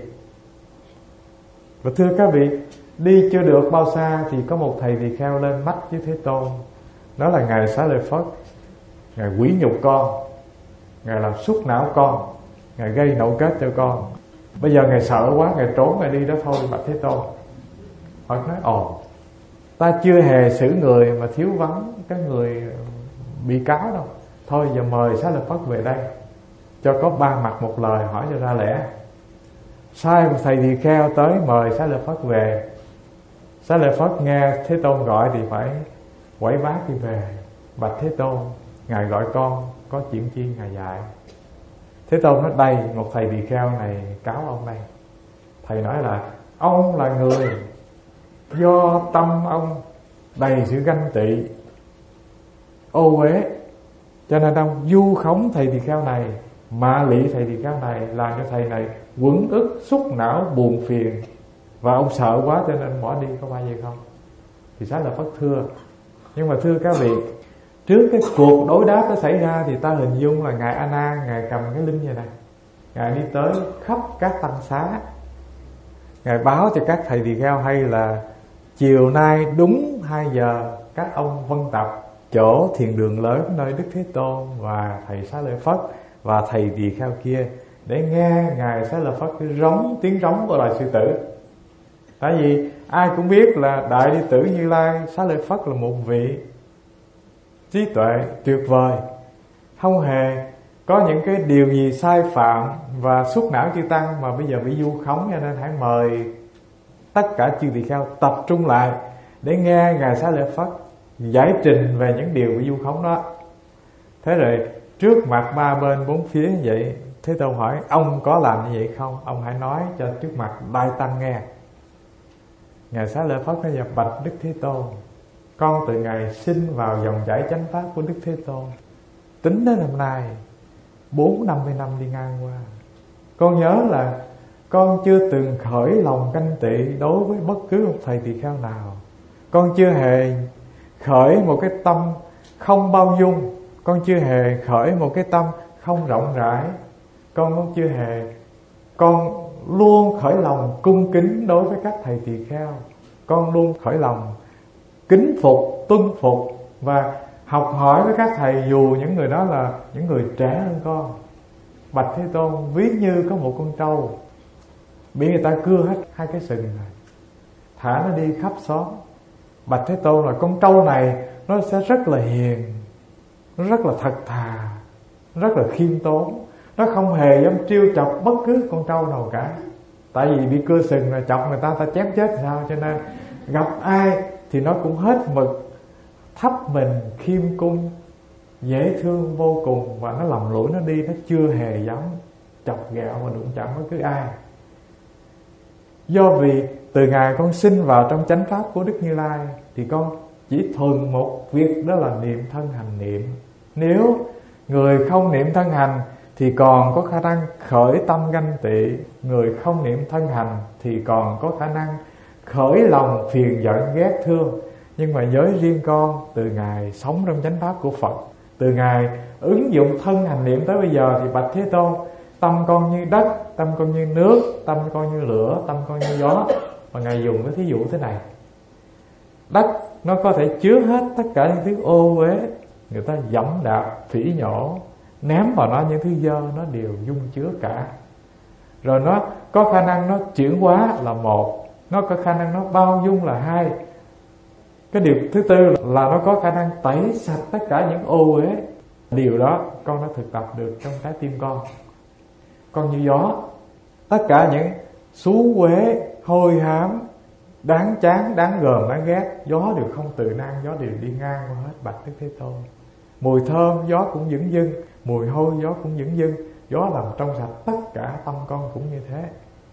Speaker 1: Và thưa các vị, đi chưa được bao xa thì có một thầy tỳ kheo lên mắt với Thế Tôn. Đó là Ngài Xá Lợi Phất. Ngài quỷ nhục con, Ngài làm sút não con, Ngài gây nậu kết cho con. Bây giờ Ngài sợ quá, Ngài trốn, Ngài đi đó thôi, bạch Thế Tôn. Phật nói: ồ, Ta chưa hề xử người mà thiếu vắng cái người bị cáo đâu. Thôi giờ mời Xá Lợi Phất về đây, cho có ba mặt một lời hỏi cho ra lẽ. Sai một thầy tỳ kheo tới mời Xá Lợi Phất về. Xá Lợi Phất nghe Thế Tôn gọi thì phải quẩy bát đi về. Bạch Thế Tôn, Ngài gọi con, có chuyện chi Ngài dạy. Thế Tôn nói đây, một thầy tỳ kheo này cáo ông đây. Thầy nói là ông là người do tâm ông đầy sự ganh tị, ô uế, cho nên ông vu khống thầy tỳ kheo này, mạ lị thầy tỳ kheo này, làm cho thầy này quẫn ức, xúc não, buồn phiền, và ông sợ quá cho nên bỏ đi. Có phải vậy không? Thì Xá Lợi Phất thưa. Nhưng mà thưa các vị, trước cái cuộc đối đáp nó xảy ra thì ta hình dung là Ngài A Nan, Ngài cầm cái linh vậy này, Ngài đi tới khắp các tăng xá, Ngài báo cho các thầy tỳ kheo hay là chiều nay đúng hai giờ các ông vân tập chỗ thiền đường lớn nơi Đức Thế Tôn và thầy Xá Lợi Phất và thầy tỳ kheo kia, để nghe Ngài Xá Lợi Phất cái rống tiếng rống của loài sư tử. Tại vì ai cũng biết là Đại Đệ Tử Như Lai Xá Lợi Phất là một vị trí tuệ tuyệt vời, không hề có những cái điều gì sai phạm và xúc não chư tăng mà bây giờ bị vu khống. Cho nên hãy mời tất cả chư tỳ kheo tập trung lại để nghe Ngài Xá Lợi Phất giải trình về những điều bị vu khống đó. Thế rồi trước mặt ba bên bốn phía như vậy, Thế Tôn hỏi ông có làm như vậy không? Ông hãy nói cho trước mặt Đại Tăng nghe. Ngài Xá Lợi Phất nói: bạch Đức Thế Tôn, con từ ngày sinh vào dòng chảy chánh pháp của Đức Thế Tôn, tính đến hôm nay bốn năm mươi năm đi ngang qua, con nhớ là con chưa từng khởi lòng ganh tị đối với bất cứ một thầy tỳ kheo nào. Con chưa hề khởi một cái tâm không bao dung, con chưa hề khởi một cái tâm không rộng rãi, con cũng chưa hề, con luôn khởi lòng cung kính đối với các thầy tỳ kheo, con luôn khởi lòng kính phục, tuân phục và học hỏi với các thầy, dù những người đó là những người trẻ hơn con. Bạch Thế Tôn, ví như có một con trâu bị người ta cưa hết hai cái sừng này, thả nó đi khắp xóm. Bạch Thế Tôn, là con trâu này nó sẽ rất là hiền, nó rất là thật thà, rất là khiêm tốn, nó không hề dám trêu chọc bất cứ con trâu nào cả. Tại vì bị cưa sừng là chọc người ta, ta chém chết sao, cho nên gặp ai thì nó cũng hết mực thấp mình, khiêm cung, dễ thương vô cùng, và nó lầm lũi nó đi, nó chưa hề dám chọc ghẹo và đụng chạm bất cứ ai. Do vì từ ngày con sinh vào trong chánh pháp của Đức Như Lai thì con chỉ thuần một việc, đó là niệm thân hành niệm. Nếu người không niệm thân hành thì còn có khả năng khởi tâm ganh tị, người không niệm thân hành thì còn có khả năng khởi lòng phiền giận ghét thương. Nhưng mà với riêng con, từ ngày sống trong chánh pháp của Phật, từ ngày ứng dụng thân hành niệm tới bây giờ thì bạch Thế Tôn, tâm con như đất, tâm con như nước, tâm con như lửa, tâm con như gió. Và Ngài dùng cái thí dụ thế này: đất nó có thể chứa hết tất cả những thứ ô uế, người ta dẫm đạp, phỉ nhổ, ném vào nó những thứ dơ, nó đều dung chứa cả. Rồi nó có khả năng nó chuyển hóa là một, nó có khả năng nó bao dung là hai. Cái điều thứ tư là nó có khả năng tẩy sạch tất cả những ô uế. Điều đó con đã thực tập được trong trái tim con. Con như gió, tất cả những xú uế, hôi hám, đáng chán, đáng gờm, đáng ghét, gió đều không tự năng, gió đều đi ngang qua hết bạch Đức Thế Tôn. Mùi thơm gió cũng dửng dưng, mùi hôi gió cũng dửng dưng, gió làm trong sạch tất cả tâm con cũng như thế.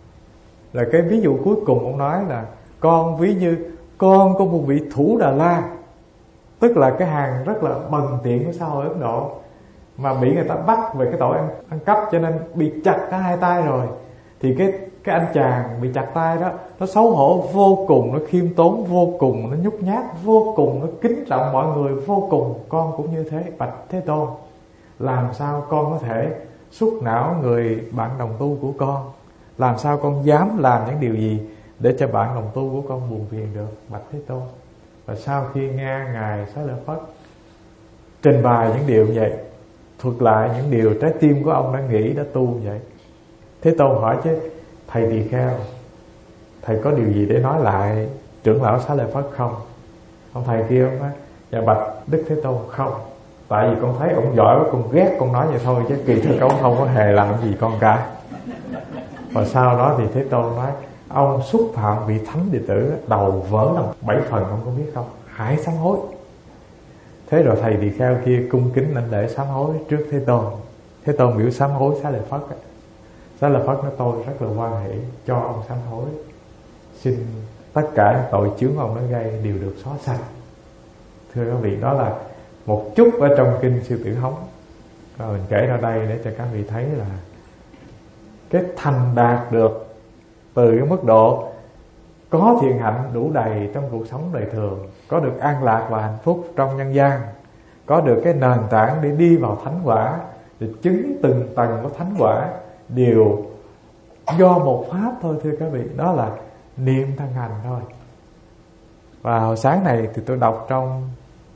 Speaker 1: Rồi cái ví dụ cuối cùng ông nói là con ví như con có một vị thủ Đà La, tức là cái hàng rất là bần tiện của xã hội Ấn Độ, mà bị người ta bắt về cái tội ăn, ăn cắp, cho nên bị chặt cả hai tay rồi. Thì cái cái anh chàng bị chặt tay đó, nó xấu hổ vô cùng, nó khiêm tốn vô cùng, nó nhút nhát vô cùng, nó kính trọng mọi người vô cùng. Con cũng như thế bạch Thế Tôn, làm sao con có thể xúc não người bạn đồng tu của con, làm sao con dám làm những điều gì để cho bạn đồng tu của con buồn phiền được bạch Thế Tôn. Và sau khi nghe Ngài Xá Lợi Phất trình bày những điều vậy, thuật lại những điều trái tim của ông đã nghĩ, đã tu vậy, Thế Tôn hỏi chứ thầy tỳ kheo, thầy có điều gì để nói lại trưởng lão Xá Lợi Phất không? Ông thầy kia ông nói: dạ bạch Đức Thế Tôn. Không, tại vì con thấy ông giỏi quá, con ghét con nói vậy thôi, chứ kỳ thực ông không có hề làm gì con cả. Và sau đó thì Thế Tôn nói: ông xúc phạm vị thánh đệ tử, đầu vỡ làm bảy phần, ông có biết không? Hãy sám hối. Thế rồi thầy tỳ kheo kia cung kính lên để sám hối trước Thế Tôn. Thế Tôn biểu sám hối Xá Lợi Phất. Xá Lợi Phất nói: tôi rất là hoan hỷ cho ông sám hối, xin tất cả tội chướng ông đã gây đều được xóa sạch. Thưa các vị, đó là một chút ở trong kinh Sư Tử Hống. Rồi mình kể ra đây để cho các vị thấy là cái thành đạt được từ cái mức độ có thiện hạnh đủ đầy trong cuộc sống đời thường, có được an lạc và hạnh phúc trong nhân gian, có được cái nền tảng để đi vào thánh quả, để chứng từng tầng của thánh quả, đều do một pháp thôi. Thưa các vị, đó là niệm thân hành thôi. Và hồi sáng này thì tôi đọc trong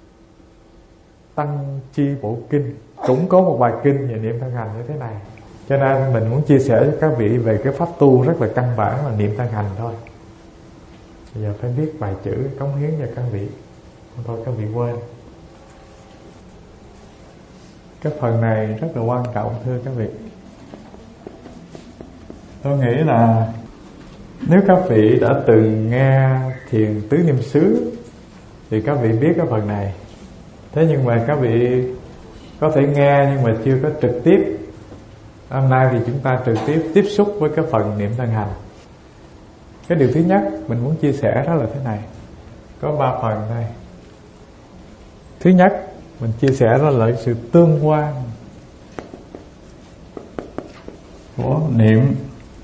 Speaker 1: Tăng Chi Bộ Kinh cũng có một bài kinh về niệm thân hành như thế này. Cho nên mình muốn chia sẻ với các vị về cái pháp tu rất là căn bản là niệm thân hành thôi. Bây giờ phải viết vài chữ cống hiến cho các vị, không thôi các vị quên. Cái phần này rất là quan trọng thưa các vị. Tôi nghĩ là nếu các vị đã từng nghe thiền tứ niệm xứ thì các vị biết cái phần này. Thế nhưng mà các vị có thể nghe nhưng mà chưa có trực tiếp. Hôm nay thì chúng ta trực tiếp tiếp xúc với cái phần niệm thân hành. Cái điều thứ nhất mình muốn chia sẻ đó là thế này. Có ba phần đây. Thứ nhất mình chia sẻ đó là sự tương quan của niệm,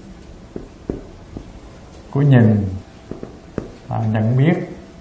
Speaker 1: của nhìn và nhận biết.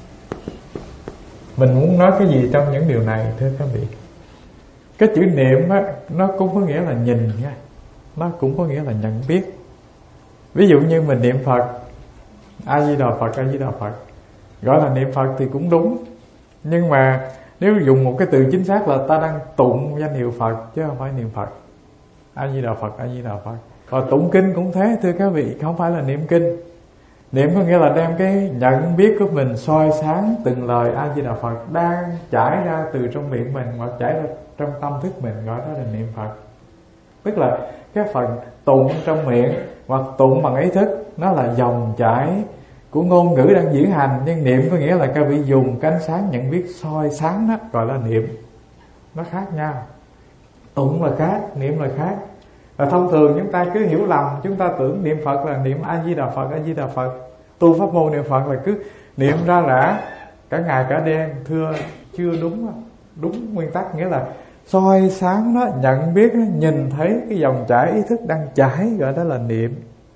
Speaker 1: Mình muốn nói cái gì trong những điều này thưa các vị? Cái chữ niệm á, nó cũng có nghĩa là nhìn nha, nó cũng có nghĩa là nhận biết. Ví dụ như mình niệm Phật, A Di Đà Phật, A Di Đà Phật, gọi là niệm Phật thì cũng đúng. Nhưng mà nếu dùng một cái từ chính xác là ta đang tụng danh hiệu Phật chứ không phải niệm Phật. A Di Đà Phật, A Di Đà Phật. Còn tụng kinh cũng thế thưa các vị, không phải là niệm kinh. Niệm có nghĩa là đem cái nhận biết của mình soi sáng từng lời A Di Đà Phật đang chảy ra từ trong miệng mình hoặc chảy ra trong tâm thức mình, gọi đó là niệm Phật. Tức là cái phần tụng trong miệng hoặc tụng bằng ý thức, nó là dòng chảy của ngôn ngữ đang diễn hành. Nhưng niệm có nghĩa là các vị dùng cái ánh sáng nhận biết soi sáng đó, gọi là niệm. Nó khác nhau. Tụng là khác, niệm là khác. Và thông thường chúng ta cứ hiểu lầm, chúng ta tưởng niệm Phật là niệm A Di Đà Phật, A Di Đà Phật. Tu pháp môn niệm Phật là cứ niệm ra rã cả ngày cả đêm. Thưa chưa đúng. Đúng nguyên tắc nghĩa là soi sáng nó, nhận biết nó, nhìn thấy cái dòng chảy ý thức đang chảy, gọi đó là niệm.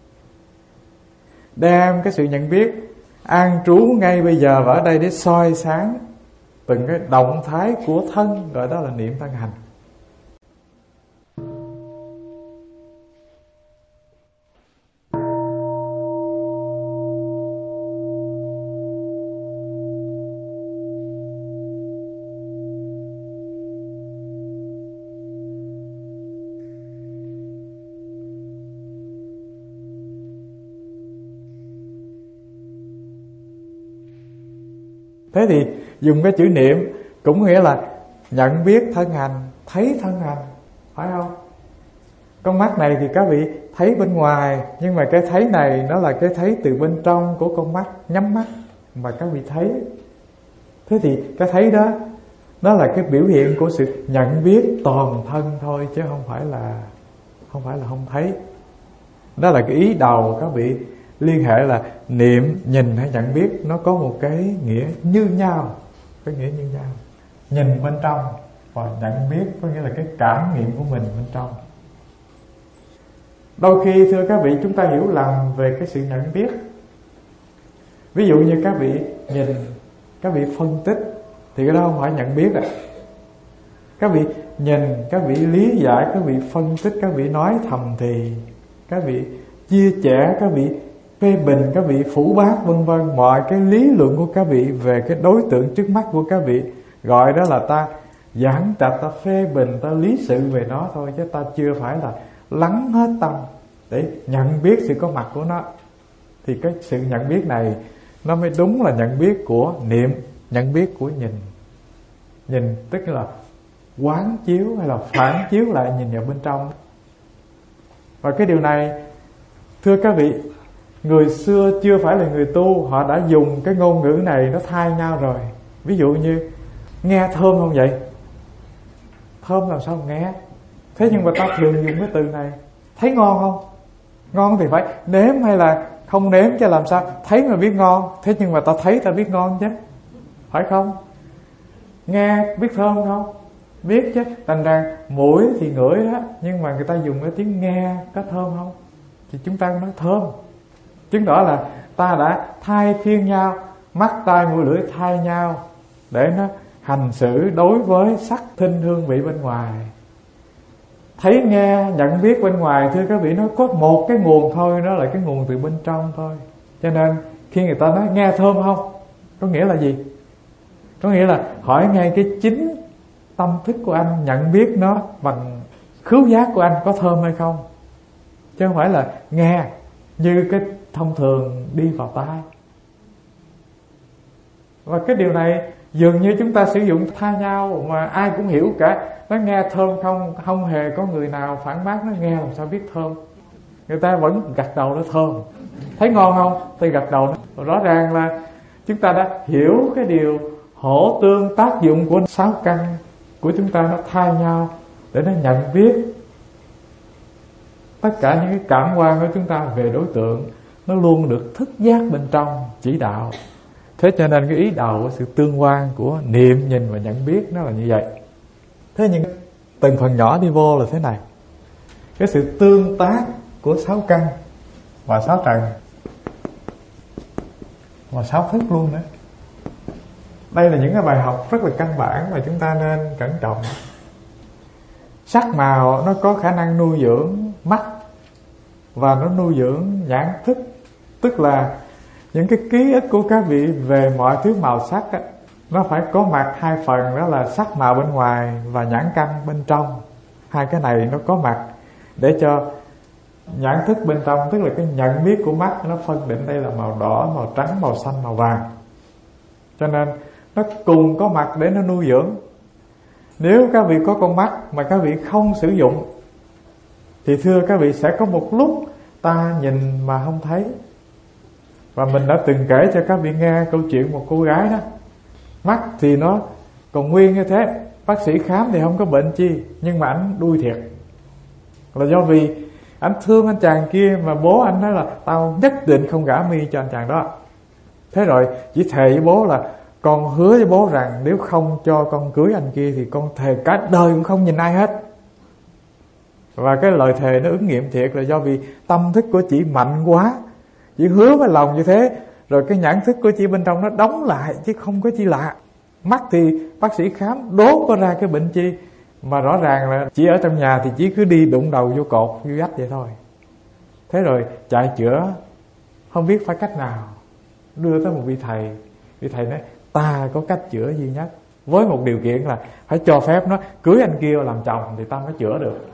Speaker 1: Đem cái sự nhận biết an trú ngay bây giờ và ở đây để soi sáng từng cái động thái của thân, gọi đó là niệm thân hành. Thế thì dùng cái chữ niệm cũng nghĩa là nhận biết thân hành, thấy thân hành, phải không? Con mắt này thì các vị thấy bên ngoài, nhưng mà cái thấy này nó là cái thấy từ bên trong của con mắt, nhắm mắt mà các vị thấy. Thế thì cái thấy đó nó là cái biểu hiện của sự nhận biết toàn thân thôi, chứ không phải là không phải là không thấy. Đó là cái ý đầu các vị liên hệ là niệm, nhìn hay nhận biết nó có một cái nghĩa như nhau, cái nghĩa như nhau. Nhìn bên trong và nhận biết có nghĩa là cái cảm nghiệm của mình bên trong. Đôi khi thưa các vị chúng ta hiểu lầm về cái sự nhận biết. Ví dụ như các vị nhìn, các vị phân tích thì cái đó không phải nhận biết ạ. Các vị nhìn, các vị lý giải, các vị phân tích, các vị nói thầm thì, các vị chia sẻ, các vị phê bình, các vị phủ bác vân vân, mọi cái lý luận của các vị về cái đối tượng trước mắt của các vị, gọi đó là ta giảng tập, ta phê bình, ta lý sự về nó thôi, chứ ta chưa phải là lắng hết tâm để nhận biết sự có mặt của nó. Thì cái sự nhận biết này nó mới đúng là nhận biết của niệm, nhận biết của nhìn. Nhìn tức là quán chiếu hay là phản chiếu lại nhìn vào bên trong. Và cái điều này, thưa các vị, người xưa chưa phải là người tu, họ đã dùng cái ngôn ngữ này nó thay nhau rồi. Ví dụ như nghe thơm không vậy? Thơm làm sao nghe? Thế nhưng mà ta thường dùng cái từ này. Thấy ngon không? Ngon thì phải nếm hay là không nếm chứ làm sao? Thấy mà biết ngon. Thế nhưng mà ta thấy ta biết ngon chứ, phải không? Nghe biết thơm không? Biết chứ. Thành ra mũi thì ngửi đó, nhưng mà người ta dùng cái tiếng nghe có thơm không? Thì chúng ta nói thơm. Chứng tỏ là ta đã thay phiên nhau, mắt tai mũi lưỡi thay nhau để nó hành xử đối với sắc thinh hương vị bên ngoài. Thấy nghe nhận biết bên ngoài, thưa các vị, nó có một cái nguồn thôi, đó là cái nguồn từ bên trong thôi. Cho nên khi người ta nói nghe thơm không, có nghĩa là gì? Có nghĩa là hỏi ngay cái chính tâm thức của anh nhận biết nó bằng khứu giác của anh có thơm hay không, chứ không phải là nghe như cái thông thường đi vào tai. Và cái điều này dường như chúng ta sử dụng thay nhau mà ai cũng hiểu cả. Nó nghe thơm không, không hề có người nào phản bác nó nghe làm sao biết thơm. Người ta vẫn gật đầu nó thơm. Thấy ngon không? Tôi gật đầu nó. Rõ ràng là chúng ta đã hiểu cái điều hỗ tương tác dụng của sáu căn của chúng ta nó thay nhau để nó nhận biết tất cả những cái cảm quan của chúng ta về đối tượng, nó luôn được thức giác bên trong chỉ đạo. Thế cho nên cái ý đầu của sự tương quan của niệm, nhìn và nhận biết nó là như vậy. Thế nhưng từng phần nhỏ đi vô là thế này. Cái sự tương tác của sáu căn và sáu trần và sáu thức luôn nữa. Đây là những cái bài học rất là căn bản mà chúng ta nên cẩn trọng. Sắc màu nó có khả năng nuôi dưỡng mắt và nó nuôi dưỡng nhãn thức. Tức là những cái ký ức của các vị về mọi thứ màu sắc á, nó phải có mặt hai phần, đó là sắc màu bên ngoài và nhãn căn bên trong. Hai cái này nó có mặt để cho nhãn thức bên trong, tức là cái nhận biết của mắt, nó phân định đây là màu đỏ, màu trắng, màu xanh, màu vàng. Cho nên nó cùng có mặt để nó nuôi dưỡng. Nếu các vị có con mắt mà các vị không sử dụng thì thưa các vị sẽ có một lúc ta nhìn mà không thấy. Và mình đã từng kể cho các vị nghe câu chuyện một cô gái đó. Mắt thì nó còn nguyên như thế, bác sĩ khám thì không có bệnh chi, nhưng mà ảnh đuôi thiệt. Là do vì ảnh thương anh chàng kia, mà bố anh nói là tao nhất định không gả mi cho anh chàng đó. Thế rồi chỉ thề với bố là con hứa với bố rằng nếu không cho con cưới anh kia thì con thề cả đời cũng không nhìn ai hết. Và cái lời thề nó ứng nghiệm thiệt, là do vì tâm thức của chị mạnh quá, chị hứa với lòng như thế, rồi cái nhãn thức của chị bên trong nó đóng lại chứ không có chi lạ. Mắt thì bác sĩ khám đố có ra cái bệnh chi, mà rõ ràng là chỉ ở trong nhà thì chỉ cứ đi đụng đầu vô cột, vô vách vậy thôi. Thế rồi chạy chữa không biết phải cách nào, đưa tới một vị thầy. Vị thầy nói ta có cách chữa duy nhất, với một điều kiện là phải cho phép nó cưới anh kia làm chồng thì ta mới chữa được.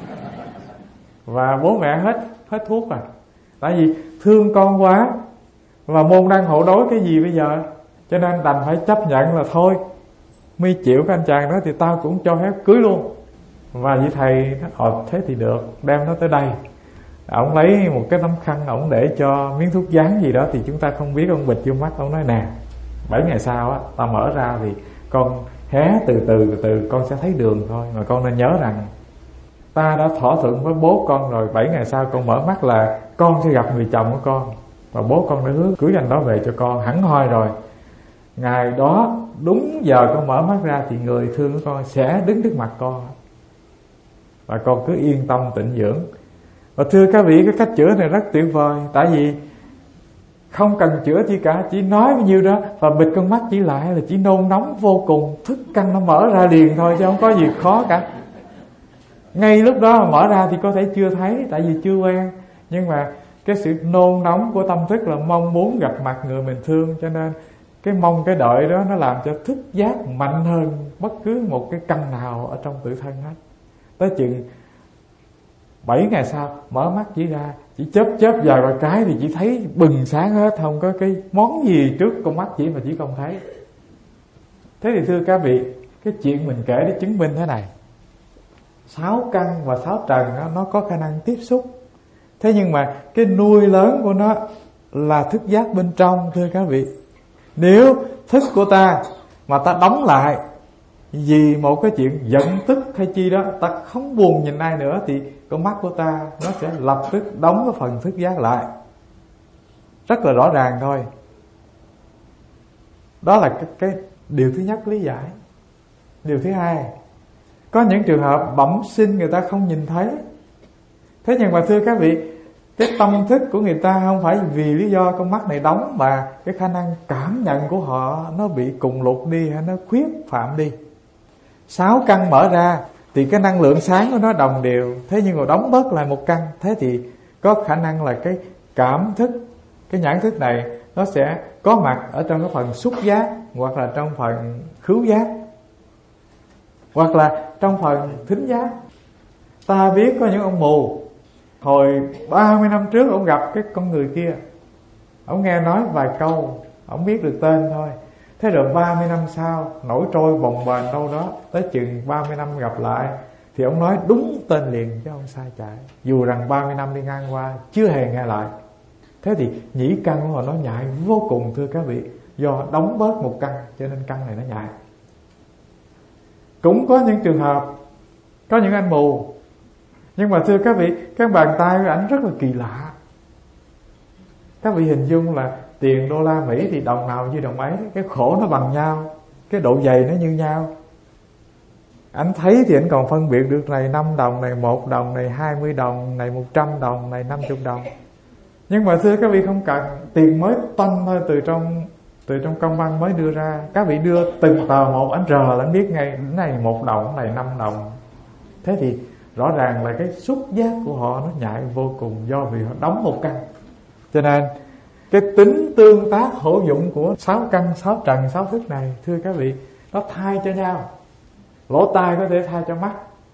Speaker 1: Và bố mẹ hết hết thuốc rồi, tại vì thương con quá và môn đăng hộ đối cái gì bây giờ, cho nên đành phải chấp nhận là thôi mi chịu cái anh chàng đó thì tao cũng cho phép cưới luôn. Và vị thầy nói ờ thế thì được, đem nó tới đây. Ông lấy một cái tấm khăn, ông để cho miếng thuốc dán gì đó thì chúng ta không biết, ông bịt vô mắt. Ông nói nè, bảy ngày sau á ta mở ra thì con hé từ từ từ từ con sẽ thấy đường thôi, mà con nên nhớ rằng ta đã thỏa thuận với bố con rồi, bảy ngày sau con mở mắt là con sẽ gặp người chồng của con, và bố con đã hứa cưới anh đó về cho con hẳn hoi rồi. Ngày đó đúng giờ con mở mắt ra thì người thương của con sẽ đứng trước mặt con, và con cứ yên tâm tịnh dưỡng. Và thưa các vị, cái cách chữa này rất tuyệt vời, tại vì không cần chữa chi cả, chỉ nói bao nhiêu đó và bịt con mắt chỉ lại là chỉ nôn nóng vô cùng, thức căn nó mở ra liền thôi, chứ không có gì khó cả. Ngay lúc đó mà mở ra thì có thể chưa thấy, tại vì chưa quen, nhưng mà cái sự nôn nóng của tâm thức là mong muốn gặp mặt người mình thương, cho nên cái mong cái đợi đó nó làm cho thức giác mạnh hơn bất cứ một cái căn nào ở trong tự thân hết. Tới chừng bảy ngày sau mở mắt chỉ ra, chỉ chớp chớp vài ba cái thì chỉ thấy bừng sáng hết, không có cái món gì trước con mắt chỉ mà chỉ không thấy. Thế thì thưa các vị, cái chuyện mình kể để chứng minh thế này: sáu căn và sáu trần đó, nó có khả năng tiếp xúc. Thế nhưng mà cái nuôi lớn của nó là thức giác bên trong, thưa các vị. Nếu thức của ta mà ta đóng lại vì một cái chuyện giận tức hay chi đó, ta không buồn nhìn ai nữa, thì con mắt của ta nó sẽ lập tức đóng cái phần thức giác lại. Rất là rõ ràng thôi. Đó là cái, cái điều thứ nhất lý giải. Điều thứ hai, có những trường hợp bẩm sinh người ta không nhìn thấy. Thế nhưng mà thưa các vị, cái tâm thức của người ta không phải vì lý do con mắt này đóng, mà cái khả năng cảm nhận của họ nó bị cùng lục đi hay nó khuyết phạm đi. Sáu căn mở ra thì cái năng lượng sáng của nó đồng đều, thế nhưng mà đóng bớt lại một căn, thế thì có khả năng là cái cảm thức, cái nhãn thức này nó sẽ có mặt ở trong cái phần xúc giác, hoặc là trong phần khứu giác, hoặc là trong phần thính giác. Ta biết có những ông mù, hồi ba mươi năm trước ông gặp cái con người kia, ông nghe nói vài câu, ông biết được tên thôi. Thế rồi ba mươi năm sau nổi trôi bồng bềnh đâu đó, tới chừng ba mươi năm gặp lại thì ông nói đúng tên liền chứ ông sai chạy, dù rằng ba mươi năm đi ngang qua chưa hề nghe lại. Thế thì nhĩ căn của họ nó nhạy vô cùng, thưa các vị, do đóng bớt một căn cho nên căn này nó nhạy. Cũng có những trường hợp có những anh mù, nhưng mà thưa các vị, cái bàn tay của ảnh rất là kỳ lạ. Các vị hình dung là tiền đô la Mỹ thì đồng nào như đồng ấy, cái khổ nó bằng nhau, cái độ dày nó như nhau. Anh thấy thì anh còn phân biệt được này năm đồng, này một đồng, này hai mươi đồng, này một trăm đồng, này năm mươi đồng. Nhưng mà thưa các vị, không cần, tiền mới toanh thôi, từ trong từ trong công văn mới đưa ra, các vị đưa từng tờ một, anh rờ là anh biết ngay cái này một đồng, cái này năm đồng. Thế thì rõ ràng là cái xúc giác của họ nó nhạy vô cùng, do vì họ đóng một căn. Cho nên cái tính tương tác hữu dụng của sáu căn, sáu trần, sáu thức này, thưa các vị, nó thay cho nhau. Lỗ tai có thể thay cho mắt,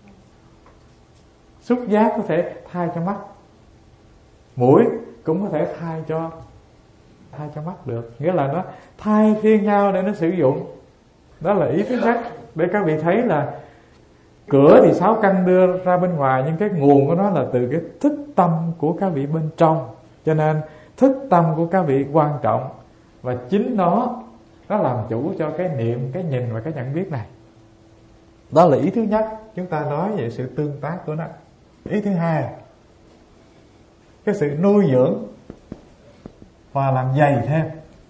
Speaker 1: xúc giác có thể thay cho mắt, mũi cũng có thể thay cho thay cho mắt được. Nghĩa là nó thay phiên nhau để nó sử dụng. Đó là ý thứ nhất, để các vị thấy là cửa thì sáu căn đưa ra bên ngoài, nhưng cái nguồn của nó là từ cái thức tâm của các vị bên trong. Cho nên thức tâm của các vị quan trọng, và chính nó nó làm chủ cho cái niệm, cái nhìn và cái nhận biết này. Đó là ý thứ nhất, chúng ta nói về sự tương tác của nó. Ý thứ hai, cái sự nuôi dưỡng và làm dày thêm.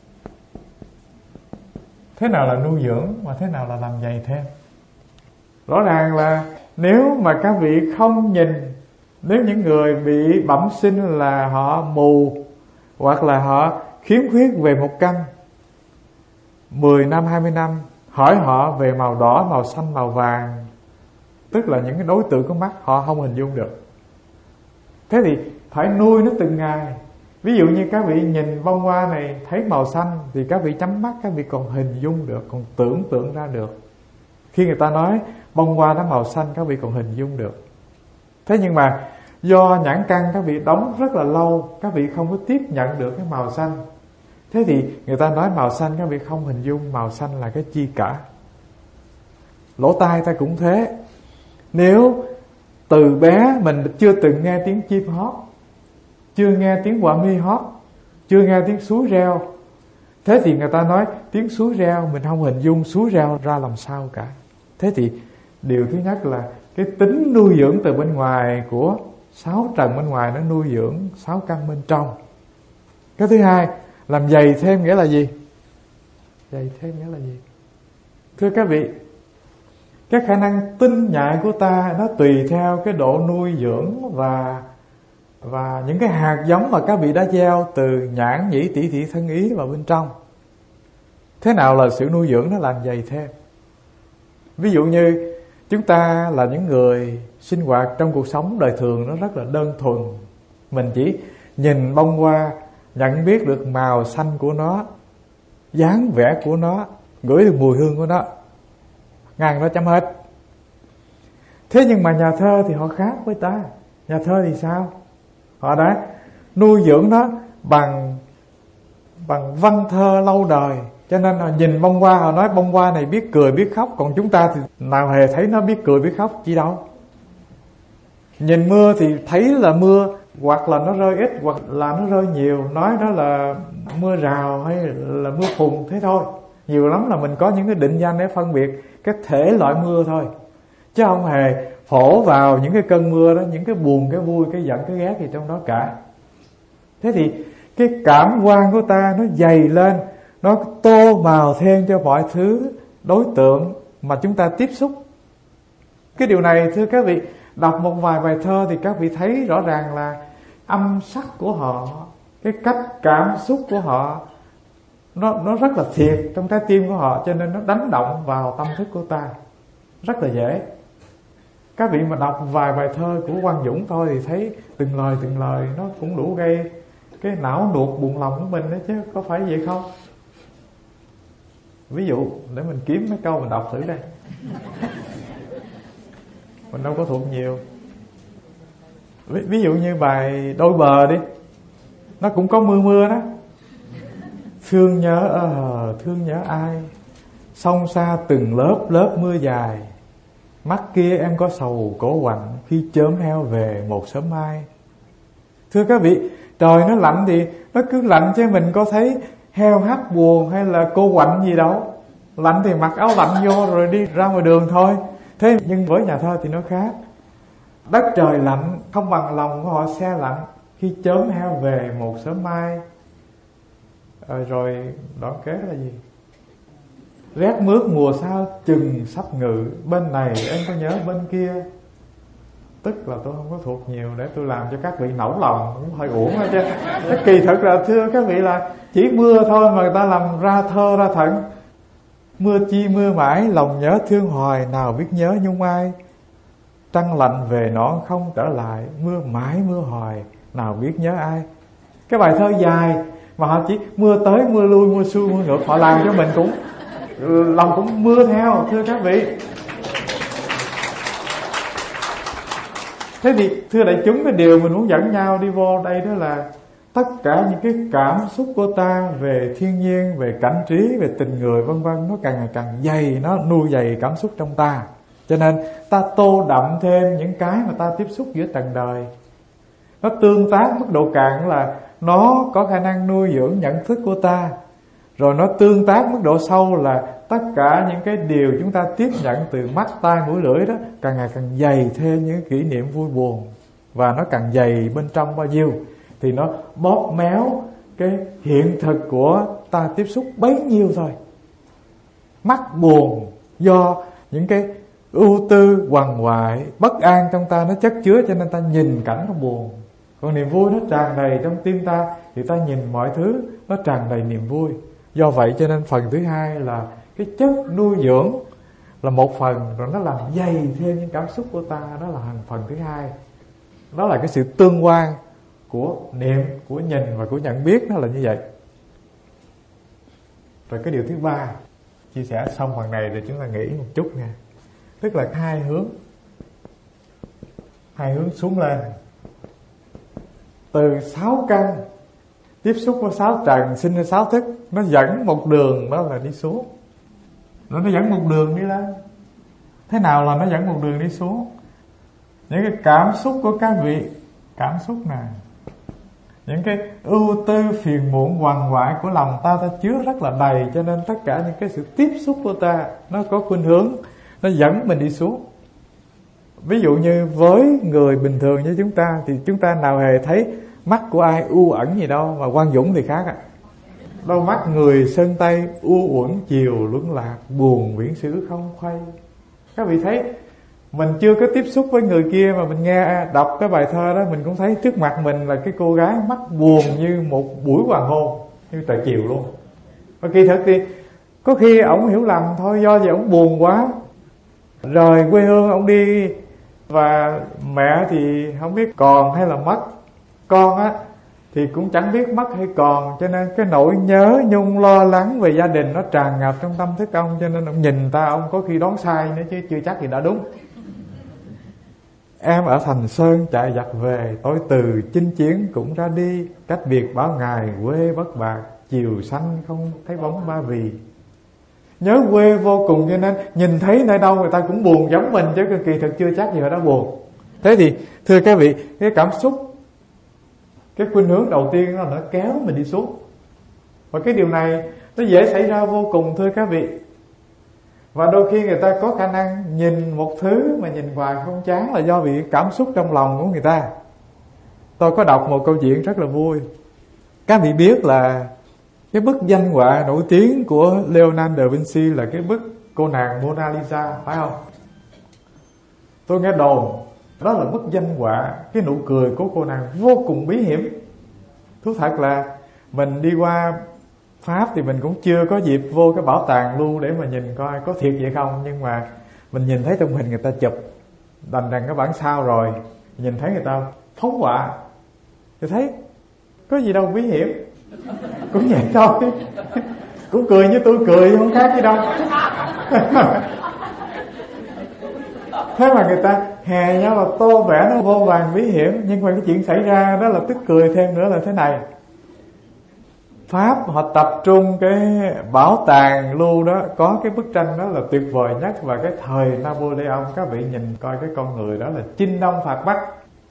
Speaker 1: Thế nào là nuôi dưỡng và thế nào là làm dày thêm? Rõ ràng là nếu mà các vị không nhìn, nếu những người bị bẩm sinh là họ mù, hoặc là họ khiếm khuyết về một căn, mười năm, hai mươi năm hỏi họ về màu đỏ, màu xanh, màu vàng, tức là những cái đối tượng của mắt họ không hình dung được. Thế thì phải nuôi nó từng ngày. Ví dụ như các vị nhìn bông hoa này thấy màu xanh, thì các vị chấm mắt, các vị còn hình dung được, còn tưởng tượng ra được. Khi người ta nói bông hoa nó màu xanh, các vị còn hình dung được. Thế nhưng mà do nhãn căn các vị đóng rất là lâu, các vị không có tiếp nhận được cái màu xanh. Thế thì người ta nói màu xanh, các vị không hình dung màu xanh là cái chi cả. Lỗ tai ta cũng thế. Nếu từ bé mình chưa từng nghe tiếng chim hót, chưa nghe tiếng quả mi hót, chưa nghe tiếng suối reo, thế thì người ta nói tiếng suối reo, mình không hình dung suối reo ra làm sao cả. Thế thì điều thứ nhất là cái tính nuôi dưỡng từ bên ngoài của sáu trần bên ngoài, nó nuôi dưỡng sáu căn bên trong. Cái thứ hai, làm dày thêm nghĩa là gì? Dày thêm nghĩa là gì? Thưa các vị, cái khả năng tinh nhạy của ta nó tùy theo cái độ nuôi dưỡng và và những cái hạt giống mà các vị đã gieo từ nhãn, nhĩ, tỷ, thị, thân, ý vào bên trong. Thế nào là sự nuôi dưỡng nó làm dày thêm? Ví dụ như chúng ta là những người sinh hoạt trong cuộc sống đời thường nó rất là đơn thuần. Mình chỉ nhìn bông hoa, nhận biết được màu xanh của nó, dáng vẻ của nó, ngửi được mùi hương của nó, ngang đó chấm hết. Thế nhưng mà nhà thơ thì họ khác với ta. Nhà thơ thì sao? Họ đã nuôi dưỡng nó bằng bằng văn thơ lâu đời, cho Cho nên là nhìn bông hoa, họ nói bông hoa này biết cười biết khóc, còn chúng ta thì nào hề thấy nó biết cười biết khóc chi đâu. Nhìn mưa thì thấy là mưa, hoặc là nó rơi ít, hoặc là nó rơi nhiều, nói đó là mưa rào hay là mưa phùn, thế thôi. Nhiều lắm là mình có những cái định danh để phân biệt cái thể loại mưa thôi, chứ không hề phổ vào những cái cơn mưa đó những cái buồn, cái vui, cái giận, cái ghét gì trong đó cả. Thế thì cái cảm quan của ta nó dày lên, nó tô màu thêm cho mọi thứ đối tượng mà chúng ta tiếp xúc. Cái điều này thưa các vị, đọc một vài bài thơ thì các vị thấy rõ ràng là âm sắc của họ, cái cách cảm xúc của họ nó nó rất là thiệt trong trái tim của họ, cho nên nó đánh động vào tâm thức của ta rất là dễ. Các vị mà đọc vài bài thơ của Quang Dũng thôi thì thấy từng lời từng lời nó cũng đủ gây cái não nuột buồn lòng của mình đó chứ, có phải vậy không? Ví dụ để mình kiếm mấy câu mình đọc thử đây. Mình đâu có thuộc nhiều. Ví, ví dụ như bài Đôi Bờ đi, nó cũng có mưa mưa đó. Thương nhớ ờ, thương nhớ ai, sông xa từng lớp lớp mưa dài, mắt kia em có sầu cổ quạnh, khi chớm heo về một sớm mai. Thưa các vị, trời nó lạnh thì nó cứ lạnh chứ mình có thấy heo hắt buồn hay là cô quạnh gì đâu. Lạnh thì mặc áo lạnh vô rồi đi ra ngoài đường thôi. Thế nhưng với nhà thơ thì nó khác. Đất trời lạnh không bằng lòng của họ se lạnh, khi chớm heo về một sớm mai. À, rồi đoạn kế là gì? Rét mướt mùa sao chừng sắp ngự, bên này em có nhớ bên kia. Tức là tôi không có thuộc nhiều để tôi làm cho các vị nổi lòng, cũng hơi uổng đó chứ. Cái kỳ thực là thưa các vị là chỉ mưa thôi mà người ta làm ra thơ ra thận. Mưa chi mưa mãi lòng nhớ thương hoài, nào biết nhớ nhung ai. Trăng lạnh về nó không trở lại, mưa mãi mưa hoài, nào biết nhớ ai. Cái bài thơ dài mà họ chỉ mưa tới mưa lui, mưa xuôi mưa ngược, họ làm cho mình cũng lòng cũng mưa theo, thưa các vị. Thế thì thưa đại chúng, cái điều mình muốn dẫn nhau đi vô đây đó là tất cả những cái cảm xúc của ta về thiên nhiên, về cảnh trí, về tình người vân vân, nó càng ngày càng dày, nó nuôi dày cảm xúc trong ta. Cho nên ta tô đậm thêm những cái mà ta tiếp xúc giữa trần đời. Nó tương tác mức độ cạn là nó có khả năng nuôi dưỡng nhận thức của ta. Rồi nó tương tác mức độ sâu là tất cả những cái điều chúng ta tiếp nhận từ mắt, tai, mũi, lưỡi đó càng ngày càng dày thêm những kỷ niệm vui buồn. Và nó càng dày bên trong bao nhiêu thì nó bóp méo cái hiện thực của ta tiếp xúc bấy nhiêu thôi. Mắt buồn do những cái ưu tư, quằn quại, bất an trong ta nó chất chứa, cho nên ta nhìn cảnh nó buồn. Còn niềm vui nó tràn đầy trong tim ta thì ta nhìn mọi thứ nó tràn đầy niềm vui. Do vậy cho nên phần thứ hai là cái chất nuôi dưỡng là một phần, rồi nó làm dày thêm những cảm xúc của ta, đó là thành phần thứ hai. Đó là cái sự tương quan của niệm, của nhìn và của nhận biết, nó là như vậy. Rồi cái điều thứ ba, chia sẻ xong phần này thì chúng ta nghĩ một chút nha. Tức là hai hướng, hai hướng xuống lên. Từ sáu căn tiếp xúc với sáu trần, sinh ra sáu thức, nó dẫn một đường, đó là đi xuống. Nó nó dẫn một đường đi lên. Thế nào là nó dẫn một đường đi xuống? Những cái cảm xúc của các vị, cảm xúc nè, những cái ưu tư phiền muộn quằn quại của lòng ta, ta chứa rất là đầy, cho nên tất cả những cái sự tiếp xúc của ta nó có khuynh hướng nó dẫn mình đi xuống. Ví dụ như với người bình thường như chúng ta thì chúng ta nào hề thấy mắt của ai u ẩn gì đâu, mà Quang Dũng thì khác ạ. Đôi mắt người sơn tây u uẩn chiều luân lạc, buồn viễn sử không khuây. Các vị thấy mình chưa có tiếp xúc với người kia mà mình nghe đọc cái bài thơ đó, mình cũng thấy trước mặt mình là cái cô gái mắt buồn như một buổi hoàng hôn, như trời chiều luôn. Và kỳ thực thì có khi ổng hiểu lầm thôi, do vì ổng buồn quá, rời quê hương ổng đi, và mẹ thì không biết còn hay là mất. Con á thì cũng chẳng biết mất hay còn, cho nên cái nỗi nhớ nhung lo lắng về gia đình nó tràn ngập trong tâm thức ông, cho nên ông nhìn ta ông có khi đoán sai nữa chứ chưa chắc gì đã đúng. Em ở Thành Sơn chạy giặc về, tôi từ chinh chiến cũng ra đi, cách biệt bao ngày quê bất bạc. chiều xanh không thấy bóng Ba Vì. Nhớ quê vô cùng, cho nên nhìn thấy nơi đâu người ta cũng buồn giống mình, chứ kỳ thực chưa chắc gì họ đã buồn. Thế thì thưa các vị, cái cảm xúc, cái khuynh hướng đầu tiên là nó kéo mình đi xuống. Và cái điều này nó dễ xảy ra vô cùng thưa các vị. Và đôi khi người ta có khả năng nhìn một thứ mà nhìn hoài không chán là do bị cảm xúc trong lòng của người ta. Tôi có đọc một câu chuyện rất là vui. Các vị biết là cái bức danh họa nổi tiếng của Leonardo da Vinci là cái bức cô nàng Mona Lisa, phải không? Tôi nghe đồn đó là bức danh họa, cái nụ cười của cô nàng vô cùng bí hiểm. Thú thật là mình đi qua Pháp thì mình cũng chưa có dịp vô cái bảo tàng lưu để mà nhìn coi có thiệt vậy không. Nhưng mà mình nhìn thấy trong hình người ta chụp đành đằng cái bản sao rồi, nhìn thấy người ta phóng họa thì thấy có gì đâu bí hiểm, cũng vậy thôi, cũng cười như tôi cười không khác gì đâu. Thế mà người ta hè nhau là tô vẽ nó vô vàn bí hiểm. Nhưng mà cái chuyện xảy ra đó là tức cười thêm nữa là thế này. Pháp họ tập trung cái bảo tàng lưu đó, có cái bức tranh đó là tuyệt vời nhất. Và cái thời Napoleon, các vị nhìn coi cái con người đó là chinh đông phạt Bắc,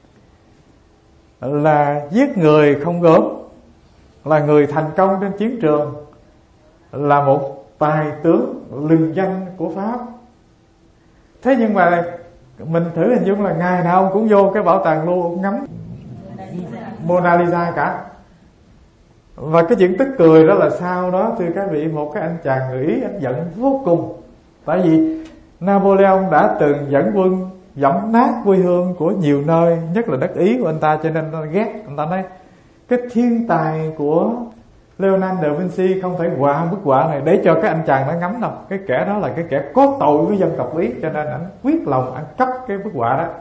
Speaker 1: là giết người không gớm, là người thành công trên chiến trường, là một tài tướng lừng danh của Pháp. Thế nhưng mà mình thử hình dung là ngày nào cũng vô cái bảo tàng lưu ông ngắm Mona Lisa cả. Và cái chuyện tức cười đó là sau đó thưa các vị, một cái anh chàng người Ý anh giận vô cùng. Tại vì Napoleon đã từng dẫn quân dẫm nát quê hương của nhiều nơi, nhất là đất Ý của anh ta, cho nên anh ta ghét. Anh ta nói cái thiên tài của Leonardo da Vinci không thể họa bức họa này để cho cái anh chàng nó ngắm đâu. Cái kẻ đó là cái kẻ có tội với dân tộc Ý, cho nên anh quyết lòng anh cắp cái bức họa đó.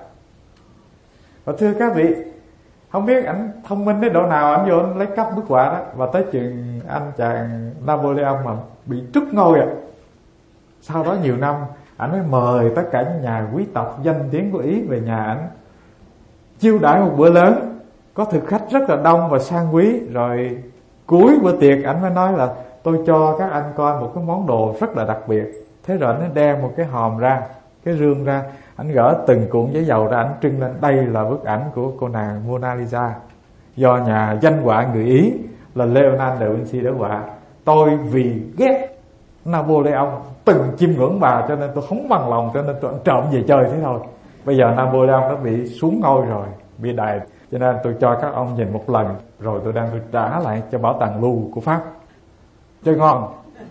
Speaker 1: Và thưa các vị, không biết ảnh thông minh đến độ nào, ảnh vô anh lấy cắp bức họa đó. Và tới chừng anh chàng Napoleon mà bị trút ngôi à, sau đó nhiều năm ảnh mới mời tất cả những nhà quý tộc danh tiếng của Ý về nhà ảnh, chiêu đãi một bữa lớn, có thực khách rất là đông và sang quý. Rồi cuối bữa tiệc ảnh mới nói là tôi cho các anh coi một cái món đồ rất là đặc biệt. Thế rồi ảnh đem một cái hòm ra, cái rương ra, ảnh gỡ từng cuộn giấy dầu ra, ảnh trưng lên đây là bức ảnh của cô nàng Mona Lisa, do nhà danh họa người Ý là Leonardo da Vinci đã họa. Tôi vì ghét Napoleon từng chiêm ngưỡng bà, cho nên tôi không bằng lòng, cho nên tôi trộm về chơi thế thôi. Bây giờ Napoleon đã bị xuống ngôi rồi, bị đày, cho nên tôi cho các ông nhìn một lần, rồi tôi đang tôi trả lại cho bảo tàng lưu của Pháp. Chơi ngon.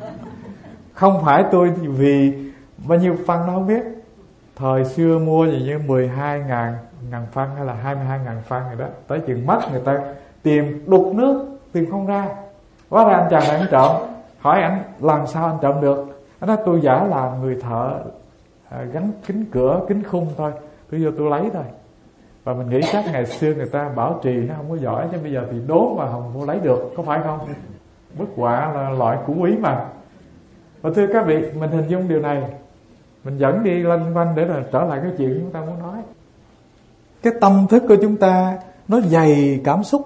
Speaker 1: Không phải tôi vì bao nhiêu phân nó không biết. Thời xưa mua gì như mười hai ngàn ngàn phân hay là hai mươi hai ngàn phân rồi đó. Tới chừng mất người ta tìm đục nước, tìm không ra. Hóa ra anh chàng này anh trộm. Hỏi anh làm sao anh trộm được. Anh nói tôi giả làm người thợ à, gắn kính cửa, kính khung thôi. Tôi vô tôi lấy thôi. Và mình nghĩ chắc ngày xưa người ta bảo trì nó không có giỏi, chứ bây giờ thì đố mà không có lấy được, có phải không? Bức họa là loại cũ quý mà. Và thưa các vị, mình hình dung điều này, mình dẫn đi lanh quanh để là trở lại cái chuyện chúng ta muốn nói. Cái tâm thức của chúng ta nó dày cảm xúc,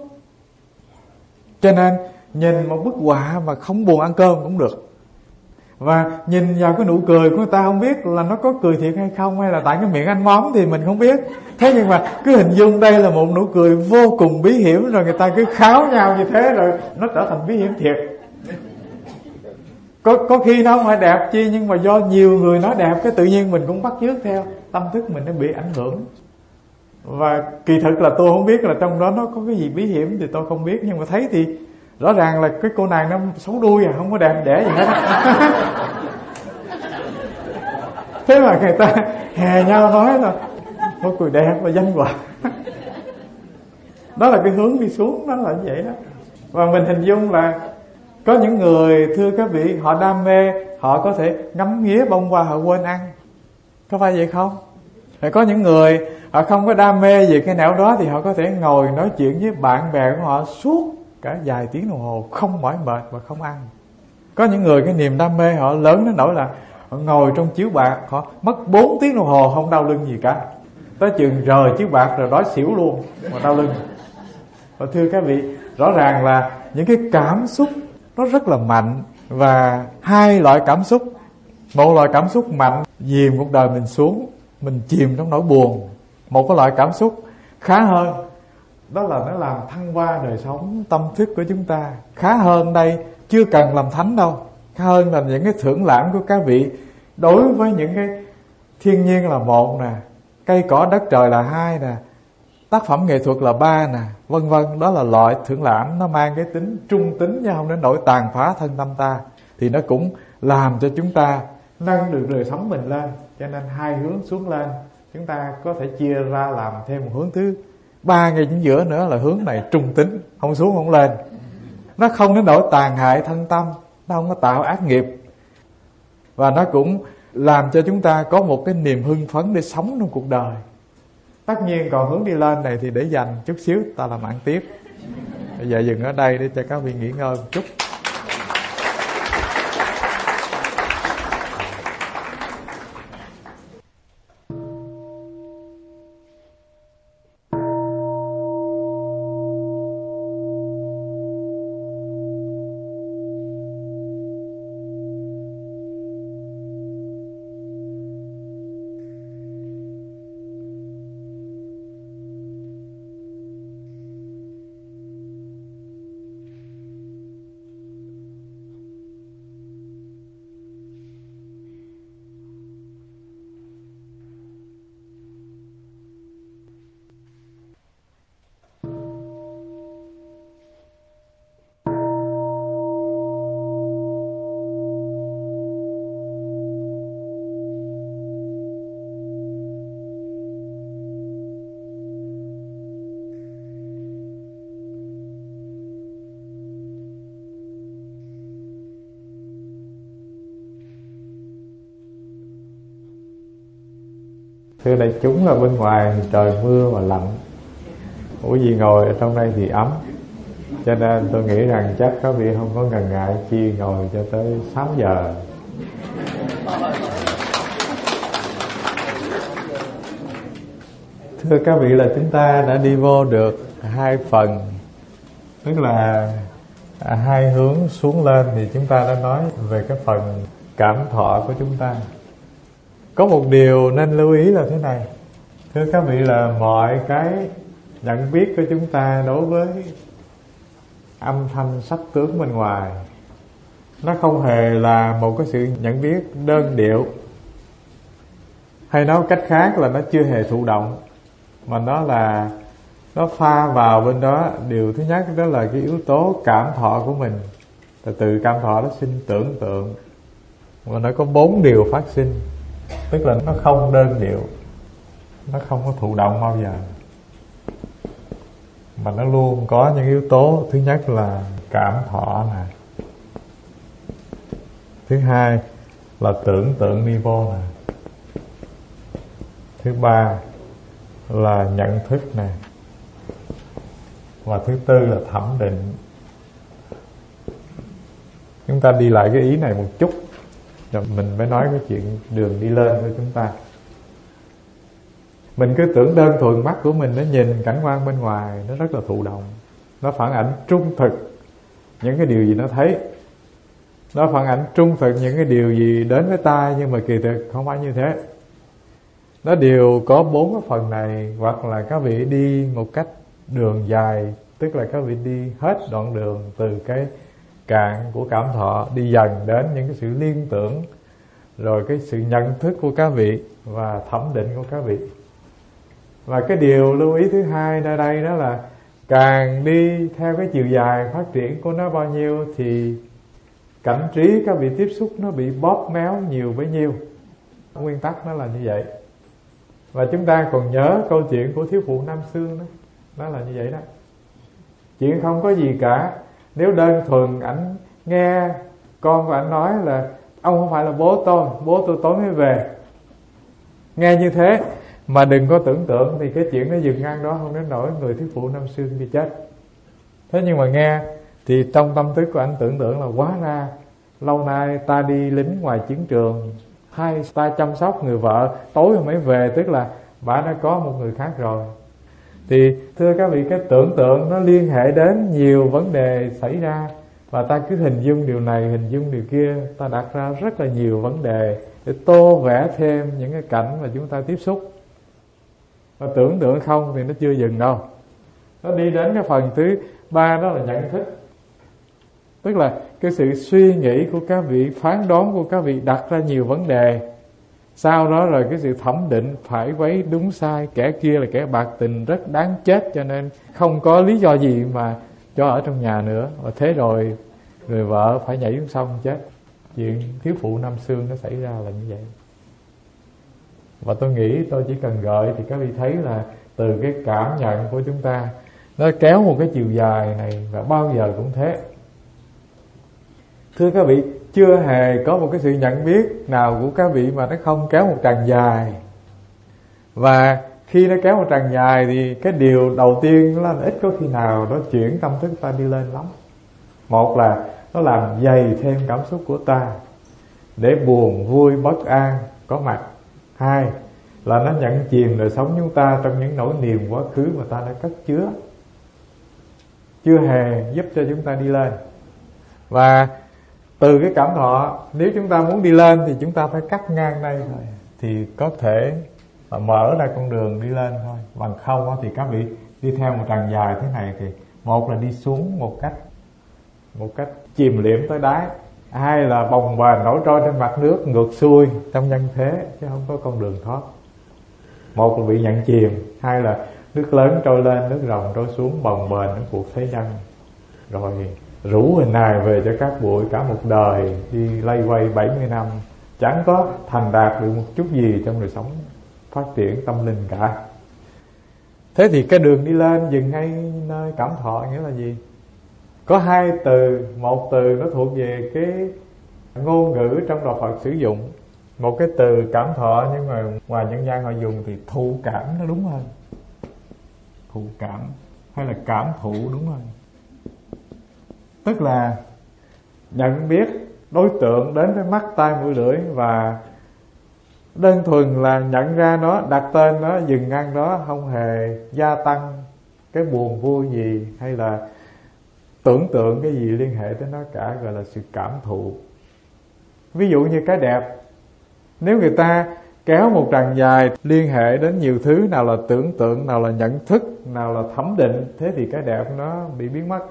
Speaker 1: cho nên nhìn một bức họa mà không buồn ăn cơm cũng được. Và nhìn vào cái nụ cười của người ta không biết là nó có cười thiệt hay không, hay là tại cái miệng anh móm thì mình không biết. Thế nhưng mà cứ hình dung đây là một nụ cười vô cùng bí hiểm, rồi người ta cứ kháo nhau như thế, rồi nó trở thành bí hiểm thiệt. Có, có khi nó không phải đẹp chi, nhưng mà do nhiều người nói đẹp, cái tự nhiên mình cũng bắt chước theo, tâm thức mình nó bị ảnh hưởng. Và kỳ thực là tôi không biết là trong đó nó có cái gì bí hiểm thì tôi không biết, nhưng mà thấy thì rõ ràng là cái cô nàng nó xấu đuôi à, không có đẹp đẽ gì hết. Thế mà người ta hè nhau nói là một cười đẹp và danh họa. Đó là cái hướng đi xuống, nó là như vậy đó. Và mình hình dung là có những người, thưa các vị, họ đam mê, họ có thể ngắm nghía bông hoa họ quên ăn. Có phải vậy không? Rồi có những người họ không có đam mê về cái nào đó thì họ có thể ngồi nói chuyện với bạn bè của họ suốt cả vài tiếng đồng hồ, không mỏi mệt và không ăn. Có những người cái niềm đam mê họ lớn đến nỗi là họ ngồi trong chiếu bạc, họ mất bốn tiếng đồng hồ không đau lưng gì cả. Tới chừng rời chiếu bạc rồi đói xỉu luôn mà đau lưng. Và thưa các vị, rõ ràng là những cái cảm xúc nó rất là mạnh. Và hai loại cảm xúc, một loại cảm xúc mạnh dìm cuộc đời mình xuống, mình chìm trong nỗi buồn. Một cái loại cảm xúc khá hơn, đó là nó làm thăng hoa đời sống tâm thức của chúng ta. Khá hơn đây chưa cần làm thánh đâu, khá hơn là những cái thưởng lãm của các vị đối với những cái thiên nhiên là một nè, cây cỏ đất trời là hai nè, tác phẩm nghệ thuật là ba nè, vân vân. Đó là loại thưởng lãm nó mang cái tính trung tính chứ không đến nỗi tàn phá thân tâm ta. Thì nó cũng làm cho chúng ta nâng được đời sống mình lên. Cho nên hai hướng xuống lên, chúng ta có thể chia ra làm thêm một hướng thứ ba ngay chính giữa nữa, là hướng này trung tính, không xuống không lên. Nó không đến nỗi tàn hại thân tâm, nó không có tạo ác nghiệp, và nó cũng làm cho chúng ta có một cái niềm hưng phấn để sống trong cuộc đời. Tất nhiên còn hướng đi lên này thì để dành chút xíu ta làm ăn tiếp. Bây giờ dừng ở đây để cho các vị nghỉ ngơi một chút. Thưa đại chúng, là bên ngoài trời mưa và lạnh, ủa gì ngồi ở trong đây thì ấm. Cho nên tôi nghĩ rằng chắc các vị không có ngần ngại chi ngồi cho tới sáu giờ. Thưa các vị, là chúng ta đã đi vô được hai phần, tức là hai hướng xuống lên. Thì chúng ta đã nói về cái phần cảm thọ của chúng ta. Có một điều nên lưu ý là thế này. Thưa các vị, là mọi cái nhận biết của chúng ta đối với âm thanh sắc tướng bên ngoài, nó không hề là một cái sự nhận biết đơn điệu, hay nói cách khác là nó chưa hề thụ động, mà nó là nó pha vào bên đó. Điều thứ nhất đó là cái yếu tố cảm thọ của mình. Từ từ cảm thọ nó sinh tưởng tượng, và nó có bốn điều phát sinh. Tức là nó không đơn điệu, nó không có thụ động bao giờ, mà nó luôn có những yếu tố. Thứ nhất là cảm thọ nè, thứ hai là tưởng tượng đi vô nè, thứ ba là nhận thức nè, và thứ tư là thẩm định. Chúng ta đi lại cái ý này một chút, rồi mình mới nói cái chuyện đường đi lên của chúng ta. Mình cứ tưởng đơn thuần mắt của mình nó nhìn cảnh quan bên ngoài, nó rất là thụ động, nó phản ảnh trung thực những cái điều gì nó thấy, nó phản ảnh trung thực những cái điều gì đến với tai. Nhưng mà kỳ thực không phải như thế. Nó đều có bốn cái phần này. Hoặc là các vị đi một cách đường dài, tức là các vị đi hết đoạn đường từ cái cạn của cảm thọ, đi dần đến những cái sự liên tưởng, rồi cái sự nhận thức của các vị và thẩm định của các vị. Và cái điều lưu ý thứ hai ở đây đó là càng đi theo cái chiều dài phát triển của nó bao nhiêu thì cảnh trí các vị tiếp xúc nó bị bóp méo nhiều bấy nhiêu. Nguyên tắc nó là như vậy. Và chúng ta còn nhớ câu chuyện của thiếu phụ Nam Xương đó, nó là như vậy đó. Chuyện không có gì cả. Nếu đơn thuần ảnh nghe con của ảnh nói là ông không phải là bố tôi, bố tôi tối mới về, nghe như thế mà đừng có tưởng tượng, thì cái chuyện nó dừng ngang đó, không đến nỗi người thiếu phụ Nam Xương bị chết. Thế nhưng mà nghe thì trong tâm thức của anh tưởng tượng là quá ra lâu nay ta đi lính ngoài chiến trường, hai ta chăm sóc người vợ, tối mới về, tức là bà đã có một người khác rồi. Thì thưa các vị, cái tưởng tượng nó liên hệ đến nhiều vấn đề xảy ra, Và ta cứ hình dung điều này, hình dung điều kia, ta đặt ra rất là nhiều vấn đề để tô vẽ thêm những cái cảnh mà chúng ta tiếp xúc. Và tưởng tượng không thì nó chưa dừng đâu. Nó đi đến cái phần thứ ba, đó là nhận thức. Tức là cái sự suy nghĩ của các vị, phán đoán của các vị đặt ra nhiều vấn đề. Sau đó rồi cái sự thẩm định phải quấy đúng sai, kẻ kia là kẻ bạc tình rất đáng chết, cho nên không có lý do gì mà cho ở trong nhà nữa. Và thế rồi người vợ phải nhảy xuống sông chết. Chuyện thiếu phụ năm xương nó xảy ra là như vậy. Và tôi nghĩ tôi chỉ cần gợi thì các vị thấy là từ cái cảm nhận của chúng ta, nó kéo một cái chiều dài này, và bao giờ cũng thế. Thưa các vị, chưa hề có một cái sự nhận biết nào của các vị mà nó không kéo một tràng dài. Và khi nó kéo một tràng dài thì cái điều đầu tiên là ít có khi nào nó chuyển tâm thức ta đi lên lắm. Một là nó làm dày thêm cảm xúc của ta để buồn, vui, bất an có mặt. Hai là nó nhận chìm đời sống chúng ta trong những nỗi niềm quá khứ mà ta đã cất chứa, chưa hề giúp cho chúng ta đi lên. Và từ cái cảm thọ, nếu chúng ta muốn đi lên thì chúng ta phải cắt ngang đây thôi, thì có thể mở ra con đường đi lên thôi. Bằng không thì các vị đi theo một tràng dài thế này thì một là đi xuống một cách một cách chìm liệm tới đáy, hai là bồng bềnh nổi trôi trên mặt nước ngược xuôi trong nhân thế, chứ không có con đường thoát. Một là bị nhận chìm, hai là nước lớn trôi lên, nước rồng trôi xuống, bồng bềnh ở cuộc thế nhân, rồi rủ hình hài về cho các bụi cả một đời đi lay quay bảy mươi năm, chẳng có thành đạt được một chút gì trong đời sống phát triển tâm linh cả. Thế thì cái đường đi lên dừng ngay nơi cảm thọ nghĩa là gì? Có hai từ, một từ nó thuộc về cái ngôn ngữ trong đạo Phật sử dụng, một cái từ cảm thọ, nhưng mà ngoài nhân gian họ dùng thì thụ cảm nó đúng hơn. Thụ cảm hay là cảm thụ đúng hơn. Tức là nhận biết đối tượng đến với mắt, tai, mũi, lưỡi, và đơn thuần là nhận ra nó, đặt tên nó, dừng ngăn đó, không hề gia tăng cái buồn vui gì hay là tưởng tượng cái gì liên hệ tới nó cả, gọi là sự cảm thụ. Ví dụ như cái đẹp, nếu người ta kéo một tràng dài liên hệ đến nhiều thứ, nào là tưởng tượng, nào là nhận thức, nào là thẩm định, thế thì cái đẹp nó bị biến mất.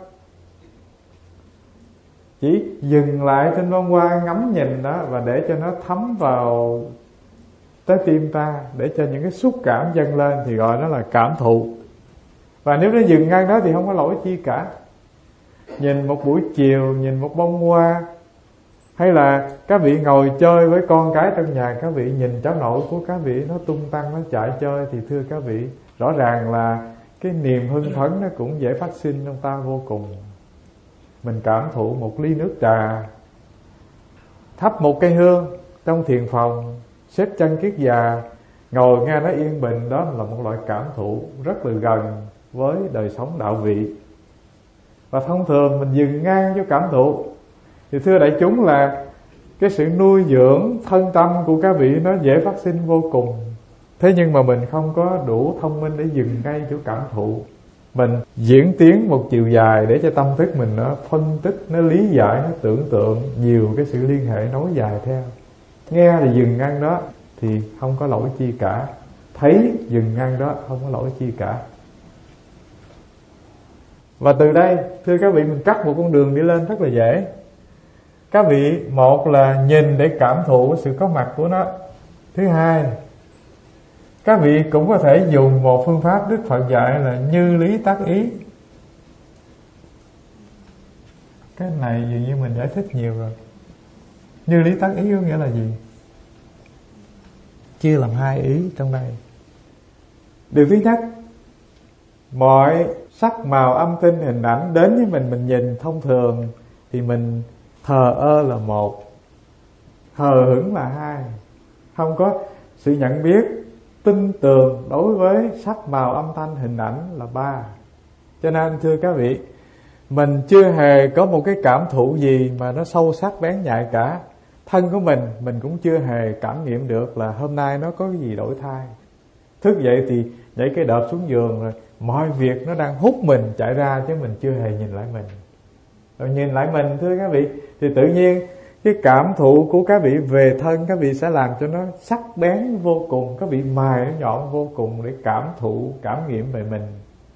Speaker 1: Chỉ dừng lại trên bông hoa ngắm nhìn đó, và để cho nó thấm vào tới tim ta, để cho những cái xúc cảm dâng lên thì gọi nó là cảm thụ. Và nếu nó dừng ngang đó thì không có lỗi chi cả. Nhìn một buổi chiều, nhìn một bông hoa, hay là các vị ngồi chơi với con cái trong nhà, các vị nhìn cháu nội của các vị nó tung tăng, nó chạy chơi, thì thưa các vị, rõ ràng là cái niềm hưng phấn nó cũng dễ phát sinh trong ta vô cùng. Mình cảm thụ một ly nước trà, thắp một cây hương trong thiền phòng, xếp chân kiết già, ngồi nghe nó yên bình, đó là một loại cảm thụ rất là gần với đời sống đạo vị. Và thông thường mình dừng ngang cho cảm thụ thì thưa đại chúng là cái sự nuôi dưỡng thân tâm của các vị nó dễ phát sinh vô cùng. Thế nhưng mà mình không có đủ thông minh để dừng ngay chỗ cảm thụ. Mình diễn tiến một chiều dài để cho tâm thức mình nó phân tích, nó lý giải, nó tưởng tượng nhiều cái sự liên hệ nối dài theo. Nghe thì dừng ngang đó thì không có lỗi chi cả. Thấy dừng ngang đó không có lỗi chi cả. Và từ đây, thưa các vị, mình cắt một con đường đi lên rất là dễ. Các vị, một là nhìn để cảm thụ sự có mặt của nó. Thứ hai, các vị cũng có thể dùng một phương pháp Đức Phật dạy là như lý tác ý. Cái này dường như mình giải thích nhiều rồi. Như lý tác ý có nghĩa là gì? Chia làm hai ý trong đây. Điều thứ nhất, mọi sắc màu âm thanh hình ảnh đến với mình, mình nhìn thông thường thì mình thờ ơ là một, hờ hững là hai. Không có sự nhận biết, tin tưởng đối với sắc màu âm thanh hình ảnh là ba. Cho nên thưa các vị, mình chưa hề có một cái cảm thụ gì mà nó sâu sắc bén nhạy cả. Thân của mình, mình cũng chưa hề cảm nghiệm được là hôm nay nó có cái gì đổi thay. Thức dậy thì nhảy cái đợp xuống giường rồi mọi việc nó đang hút mình chạy ra, chứ mình chưa hề nhìn lại mình. Rồi nhìn lại mình thưa các vị, thì tự nhiên cái cảm thụ của các vị về thân các vị sẽ làm cho nó sắc bén vô cùng, các vị mài nó nhọn vô cùng để cảm thụ, cảm nghiệm về mình.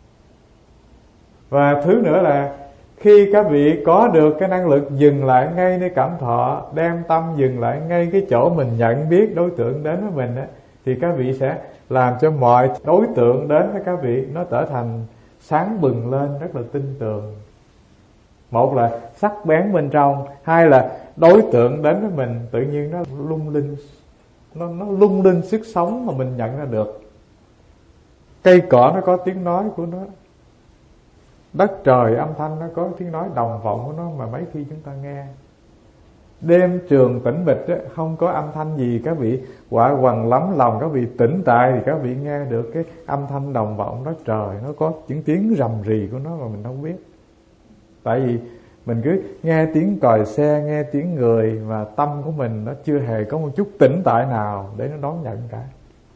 Speaker 1: Và thứ nữa là khi các vị có được cái năng lực dừng lại ngay nơi cảm thọ, đem tâm dừng lại ngay cái chỗ mình nhận biết đối tượng đến với mình á, thì các vị sẽ làm cho mọi đối tượng đến với các vị nó trở thành sáng bừng lên, rất là tinh tường. Một là sắc bén bên trong, hai là đối tượng đến với mình tự nhiên nó lung linh, nó, nó lung linh sức sống mà mình nhận ra được. Cây cỏ nó có tiếng nói của nó, đất trời âm thanh nó có tiếng nói đồng vọng của nó mà mấy khi chúng ta nghe. Đêm trường tĩnh mịch á, không có âm thanh gì, các vị quả quằn lắm lòng, các vị tỉnh tại thì các vị nghe được cái âm thanh đồng vọng đất trời, nó có những tiếng rầm rì của nó mà mình không biết. Tại vì mình cứ nghe tiếng còi xe, nghe tiếng người mà tâm của mình nó chưa hề có một chút tĩnh tại nào để nó đón nhận cả.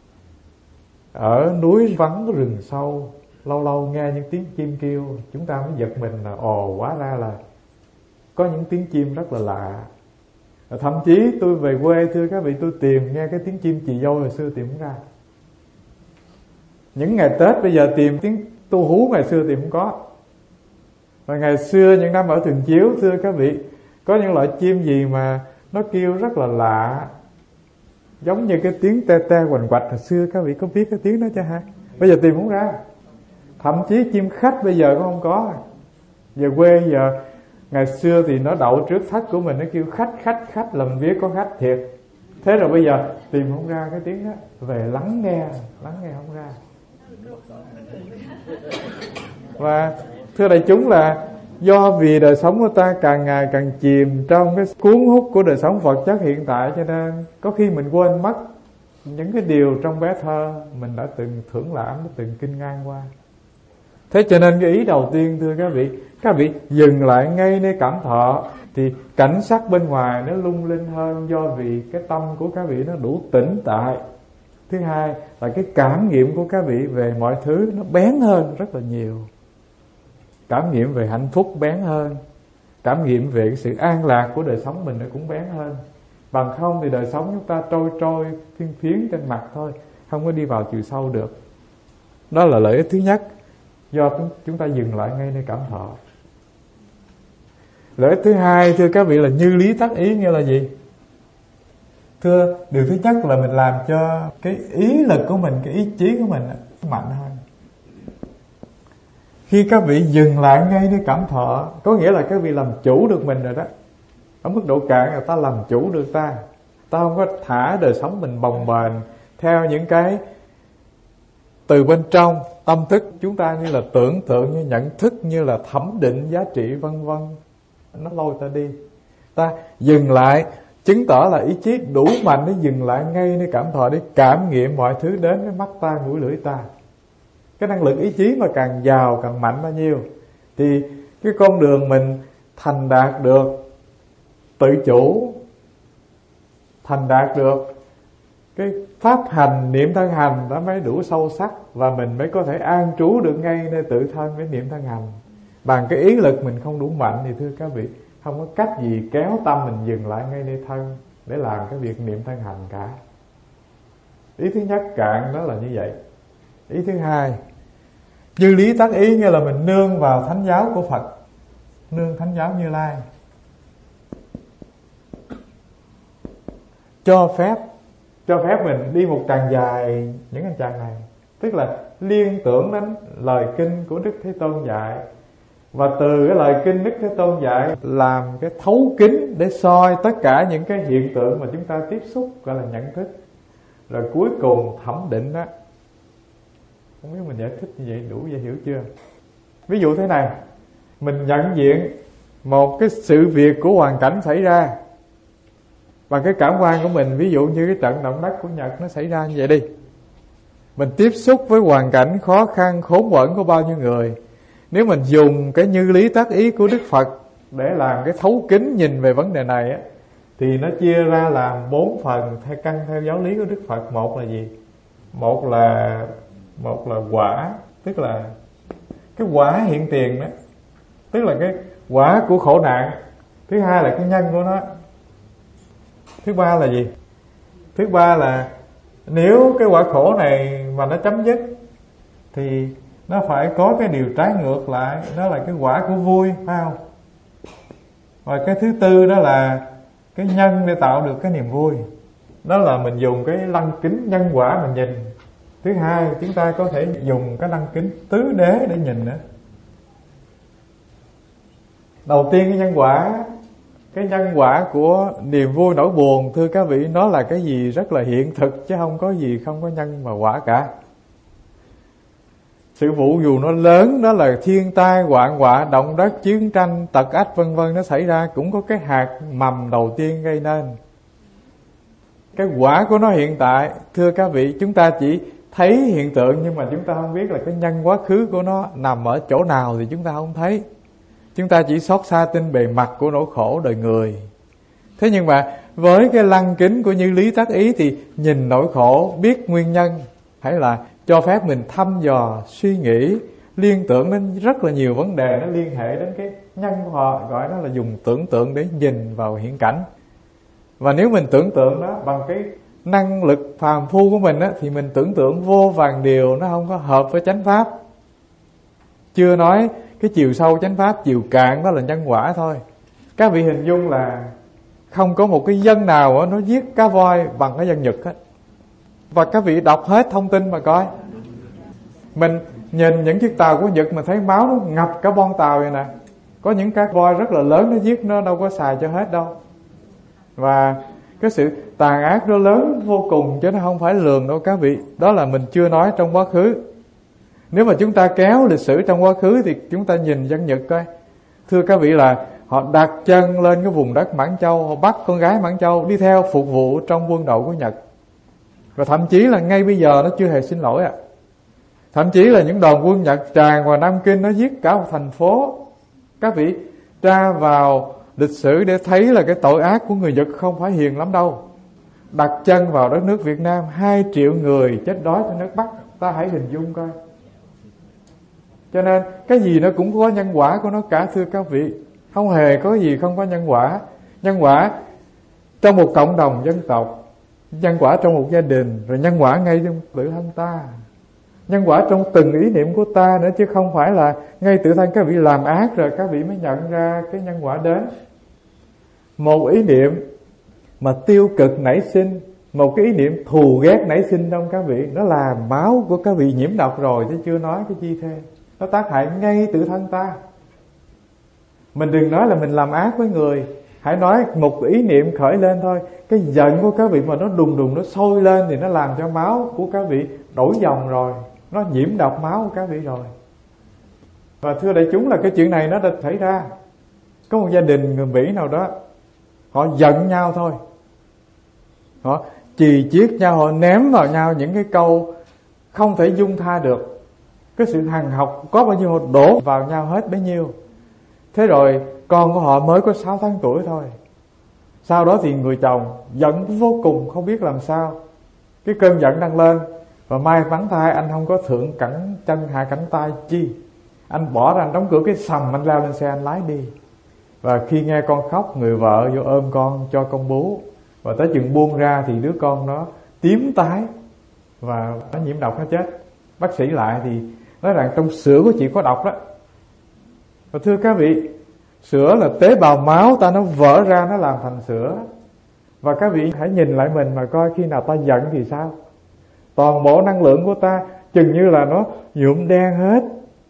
Speaker 1: Ở núi vắng rừng sâu, lâu lâu nghe những tiếng chim kêu, chúng ta mới giật mình là ồ, hóa ra là có những tiếng chim rất là lạ. Thậm chí tôi về quê thưa các vị, tôi tìm nghe cái tiếng chim chì dâu hồi xưa tìm không ra. Những ngày Tết bây giờ tìm tiếng tu hú ngày xưa tìm không có. Và ngày xưa những năm ở Thường Chiếu thưa các vị, có những loại chim gì mà nó kêu rất là lạ, giống như cái tiếng te te quành quạch hồi xưa, các vị có biết cái tiếng đó chưa ha? Bây giờ tìm không ra. Thậm chí chim khách bây giờ cũng không có. Về quê giờ, ngày xưa thì nó đậu trước thất của mình, nó kêu khách khách khách, làm biết có khách thiệt. Thế rồi bây giờ tìm không ra cái tiếng đó, về lắng nghe, lắng nghe không ra. Và thưa đại chúng là do vì đời sống của ta càng ngày càng chìm trong cái cuốn hút của đời sống vật chất hiện tại, cho nên có khi mình quên mất những cái điều trong bé thơ mình đã từng thưởng lãm, đã từng kinh ngang qua. Thế cho nên cái ý đầu tiên thưa các vị, các vị dừng lại ngay nơi cảm thọ thì cảnh sắc bên ngoài nó lung linh hơn, do vì cái tâm của các vị nó đủ tĩnh tại. Thứ hai là cái cảm nghiệm của các vị về mọi thứ nó bén hơn rất là nhiều. Cảm nghiệm về hạnh phúc bén hơn, cảm nghiệm về cái sự an lạc của đời sống mình nó cũng bén hơn. Bằng không thì đời sống chúng ta trôi trôi phiên phiến trên mặt thôi, không có đi vào chiều sâu được. Đó là lợi ích thứ nhất, do chúng ta dừng lại ngay nơi cảm thọ. Lợi ích thứ hai thưa các vị là như lý tác ý, nghĩa là gì? Thưa, điều thứ nhất là mình làm cho cái ý lực của mình, cái ý chí của mình mạnh hơn. Khi các vị dừng lại ngay nơi cảm thọ, có nghĩa là các vị làm chủ được mình rồi đó. Ở mức độ cạn là ta làm chủ được ta. Ta không có thả đời sống mình bồng bềnh theo những cái từ bên trong tâm thức chúng ta, như là tưởng tượng, như nhận thức, như là thẩm định giá trị vân vân, nó lôi ta đi. Ta dừng lại, chứng tỏ là ý chí đủ mạnh để dừng lại ngay nơi cảm thọ, để cảm nghiệm mọi thứ đến với mắt ta, mũi lưỡi ta. Cái năng lực ý chí mà càng giàu càng mạnh bao nhiêu thì cái con đường mình thành đạt được tự chủ, thành đạt được cái pháp hành niệm thân hành đó mới đủ sâu sắc, và mình mới có thể an trú được ngay nơi tự thân với niệm thân hành. Bằng cái ý lực mình không đủ mạnh thì thưa các vị, không có cách gì kéo tâm mình dừng lại ngay nơi thân để làm cái việc niệm thân hành cả. Ý thứ nhất cạn đó là như vậy. Ý thứ hai, như lý tác ý, nghĩa là mình nương vào thánh giáo của Phật, nương thánh giáo Như Lai, cho phép cho phép mình đi một tràng dài những hành trang này, tức là liên tưởng đến lời kinh của Đức Thế Tôn dạy, và từ cái lời kinh Đức Thế Tôn dạy làm cái thấu kính để soi tất cả những cái hiện tượng mà chúng ta tiếp xúc, gọi là nhận thức, rồi cuối cùng thẩm định đó. Không biết mình giải thích như vậy đủ dễ hiểu chưa? Ví dụ thế này, mình nhận diện một cái sự việc của hoàn cảnh xảy ra bằng cái cảm quan của mình. Ví dụ như cái trận động đất của Nhật nó xảy ra như vậy đi, mình tiếp xúc với hoàn cảnh khó khăn khốn quẫn của bao nhiêu người. Nếu mình dùng cái như lý tác ý của Đức Phật để làm cái thấu kính nhìn về vấn đề này á, thì nó chia ra làm bốn phần theo căn theo giáo lý của Đức Phật. Một là gì? Một là một là quả, tức là cái quả hiện tiền đó. tức là cái quả của khổ nạn. Thứ hai là cái nhân của nó. Thứ ba là gì? Thứ ba là nếu cái quả khổ này mà nó chấm dứt thì nó phải có cái điều trái ngược lại, đó là cái quả của vui, phải không? Và cái thứ tư đó là cái nhân để tạo được cái niềm vui, đó là mình dùng cái lăng kính nhân quả mình nhìn. Thứ hai, chúng ta có thể dùng cái lăng kính tứ đế để nhìn nữa. Đầu tiên cái nhân quả, cái nhân quả của niềm vui nỗi buồn, thưa các vị, nó là cái gì rất là hiện thực, chứ không có gì không có nhân mà quả cả. Sự vụ dù nó lớn, đó là thiên tai, hoạn họa, động đất, chiến tranh, tật ách vân vân, nó xảy ra cũng có cái hạt mầm đầu tiên gây nên. Cái quả của nó hiện tại, thưa các vị, chúng ta chỉ thấy hiện tượng, nhưng mà chúng ta không biết là cái nhân quá khứ của nó nằm ở chỗ nào thì chúng ta không thấy. Chúng ta chỉ xót xa trên bề mặt của nỗi khổ đời người. Thế nhưng mà với cái lăng kính của Như Lý Tác Ý thì nhìn nỗi khổ, biết nguyên nhân, hay là cho phép mình thăm dò, suy nghĩ, liên tưởng đến rất là nhiều vấn đề, nó liên hệ đến cái nhân của họ, gọi nó là dùng tưởng tượng để nhìn vào hiện cảnh. Và nếu mình tưởng tượng đó bằng cái năng lực phàm phu của mình á, thì mình tưởng tượng vô vàn điều nó không có hợp với chánh pháp. Chưa nói cái chiều sâu chánh pháp, chiều cạn đó là nhân quả thôi. Các vị hình dung là không có một cái dân nào đó, nó giết cá voi bằng cái dân Nhật hết. Và các vị đọc hết thông tin mà coi. Mình nhìn những chiếc tàu của Nhật mà thấy máu nó ngập cả bon tàu vậy nè. Có những cá voi rất là lớn, nó giết nó đâu có xài cho hết đâu. Và cái sự tàn ác nó lớn vô cùng, chứ nó không phải lường đâu các vị. Đó là mình chưa nói trong quá khứ. Nếu mà chúng ta kéo lịch sử trong quá khứ thì chúng ta nhìn dân Nhật coi. Thưa các vị, là họ đặt chân lên cái vùng đất Mãn Châu, họ bắt con gái Mãn Châu đi theo phục vụ trong quân đội của Nhật. Và thậm chí là ngay bây giờ nó chưa hề xin lỗi ạ. À. Thậm chí là những đoàn quân Nhật tràn vào Nam Kinh, nó giết cả một thành phố. Các vị tra vào lịch sử để thấy là cái tội ác của người Nhật không phải hiền lắm đâu. Đặt chân vào đất nước Việt Nam, hai triệu người chết đói trên nước Bắc. Ta hãy hình dung coi. Cho nên cái gì nó cũng có nhân quả của nó cả, thưa các vị. Không hề có gì không có nhân quả. Nhân quả trong một cộng đồng dân tộc, nhân quả trong một gia đình, rồi nhân quả ngay trong tự thân ta, nhân quả trong từng ý niệm của ta nữa, chứ không phải là ngay tự thân các vị làm ác rồi các vị mới nhận ra cái nhân quả đến. Một ý niệm mà tiêu cực nảy sinh, một cái ý niệm thù ghét nảy sinh trong các vị, nó là máu của các vị nhiễm độc rồi, chứ chưa nói cái chi thêm. Nó tác hại ngay tự thân ta. Mình đừng nói là mình làm ác với người, hãy nói một ý niệm khởi lên thôi, cái giận của các vị mà nó đùng đùng, nó sôi lên thì nó làm cho máu của các vị đổi dòng rồi, nó nhiễm độc máu của các vị rồi. Và thưa đại chúng, là cái chuyện này nó đã xảy ra. Có một gia đình người Mỹ nào đó, họ giận nhau thôi, họ chì chiết nhau, họ ném vào nhau những cái câu không thể dung tha được. Cái sự hằn học có bao nhiêu họ đổ vào nhau hết bấy nhiêu. Thế rồi con của họ mới có sáu tháng tuổi thôi. Sau đó thì người chồng giận vô cùng, không biết làm sao. Cái cơn giận đang lên, và may mắn thay anh không có thượng cẳng chân hạ cẳng tay chi. Anh bỏ ra, anh đóng cửa cái sầm, anh leo lên xe anh lái đi. Và khi nghe con khóc, người vợ vô ôm con cho con bú. Và tới chừng buông ra thì đứa con nó tím tái và nó nhiễm độc, nó chết. Bác sĩ lại thì nói rằng trong sữa của chị có độc đó. Và thưa các vị, sữa là tế bào máu ta, nó vỡ ra nó làm thành sữa. Và các vị hãy nhìn lại mình mà coi, khi nào ta giận thì sao? Toàn bộ năng lượng của ta chừng như là nó nhuộm đen hết.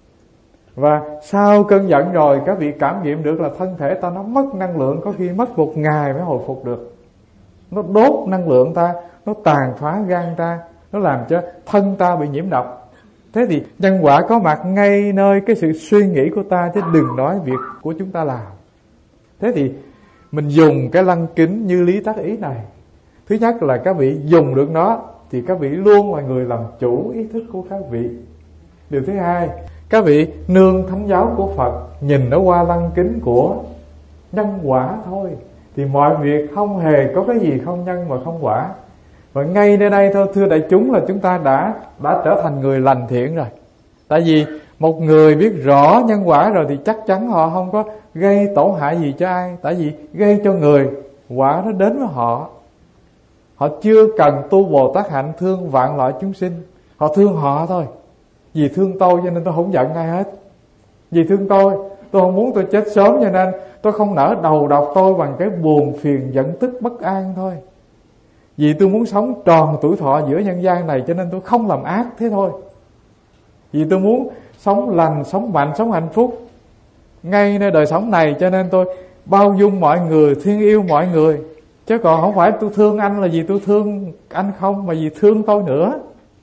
Speaker 1: Và sau cơn giận rồi, các vị cảm nghiệm được là thân thể ta nó mất năng lượng, có khi mất một ngày mới hồi phục được. Nó đốt năng lượng ta, nó tàn phá gan ta, nó làm cho thân ta bị nhiễm độc. Thế thì nhân quả có mặt ngay nơi cái sự suy nghĩ của ta, chứ đừng nói việc của chúng ta làm. Thế thì mình dùng cái lăng kính Như Lý Tác Ý này. Thứ nhất là các vị dùng được nó thì các vị luôn là người làm chủ ý thức của các vị. Điều thứ hai, các vị nương thánh giáo của Phật, nhìn nó qua lăng kính của nhân quả thôi, thì mọi việc không hề có cái gì không nhân mà không quả. Và ngay nơi đây thôi, thưa đại chúng, là chúng ta đã đã trở thành người lành thiện rồi. Tại vì Một người biết rõ nhân quả rồi thì chắc chắn họ không có gây tổn hại gì cho ai. Tại vì gây cho người, quả nó đến với họ. Họ chưa cần tu Bồ Tát hạnh thương vạn loại chúng sinh. Họ thương họ thôi. Vì thương tôi cho nên tôi không giận ai hết. Vì thương tôi, tôi không muốn tôi chết sớm cho nên tôi không nỡ đầu độc tôi bằng cái buồn phiền giận tức bất an thôi. Vì tôi muốn sống tròn tuổi thọ giữa nhân gian này cho nên tôi không làm ác thế thôi. Vì tôi muốn sống lành, sống mạnh, sống hạnh phúc ngay nơi đời sống này cho nên tôi bao dung mọi người, thương yêu mọi người. Chứ còn không phải tôi thương anh là vì tôi thương anh không, mà vì thương tôi nữa.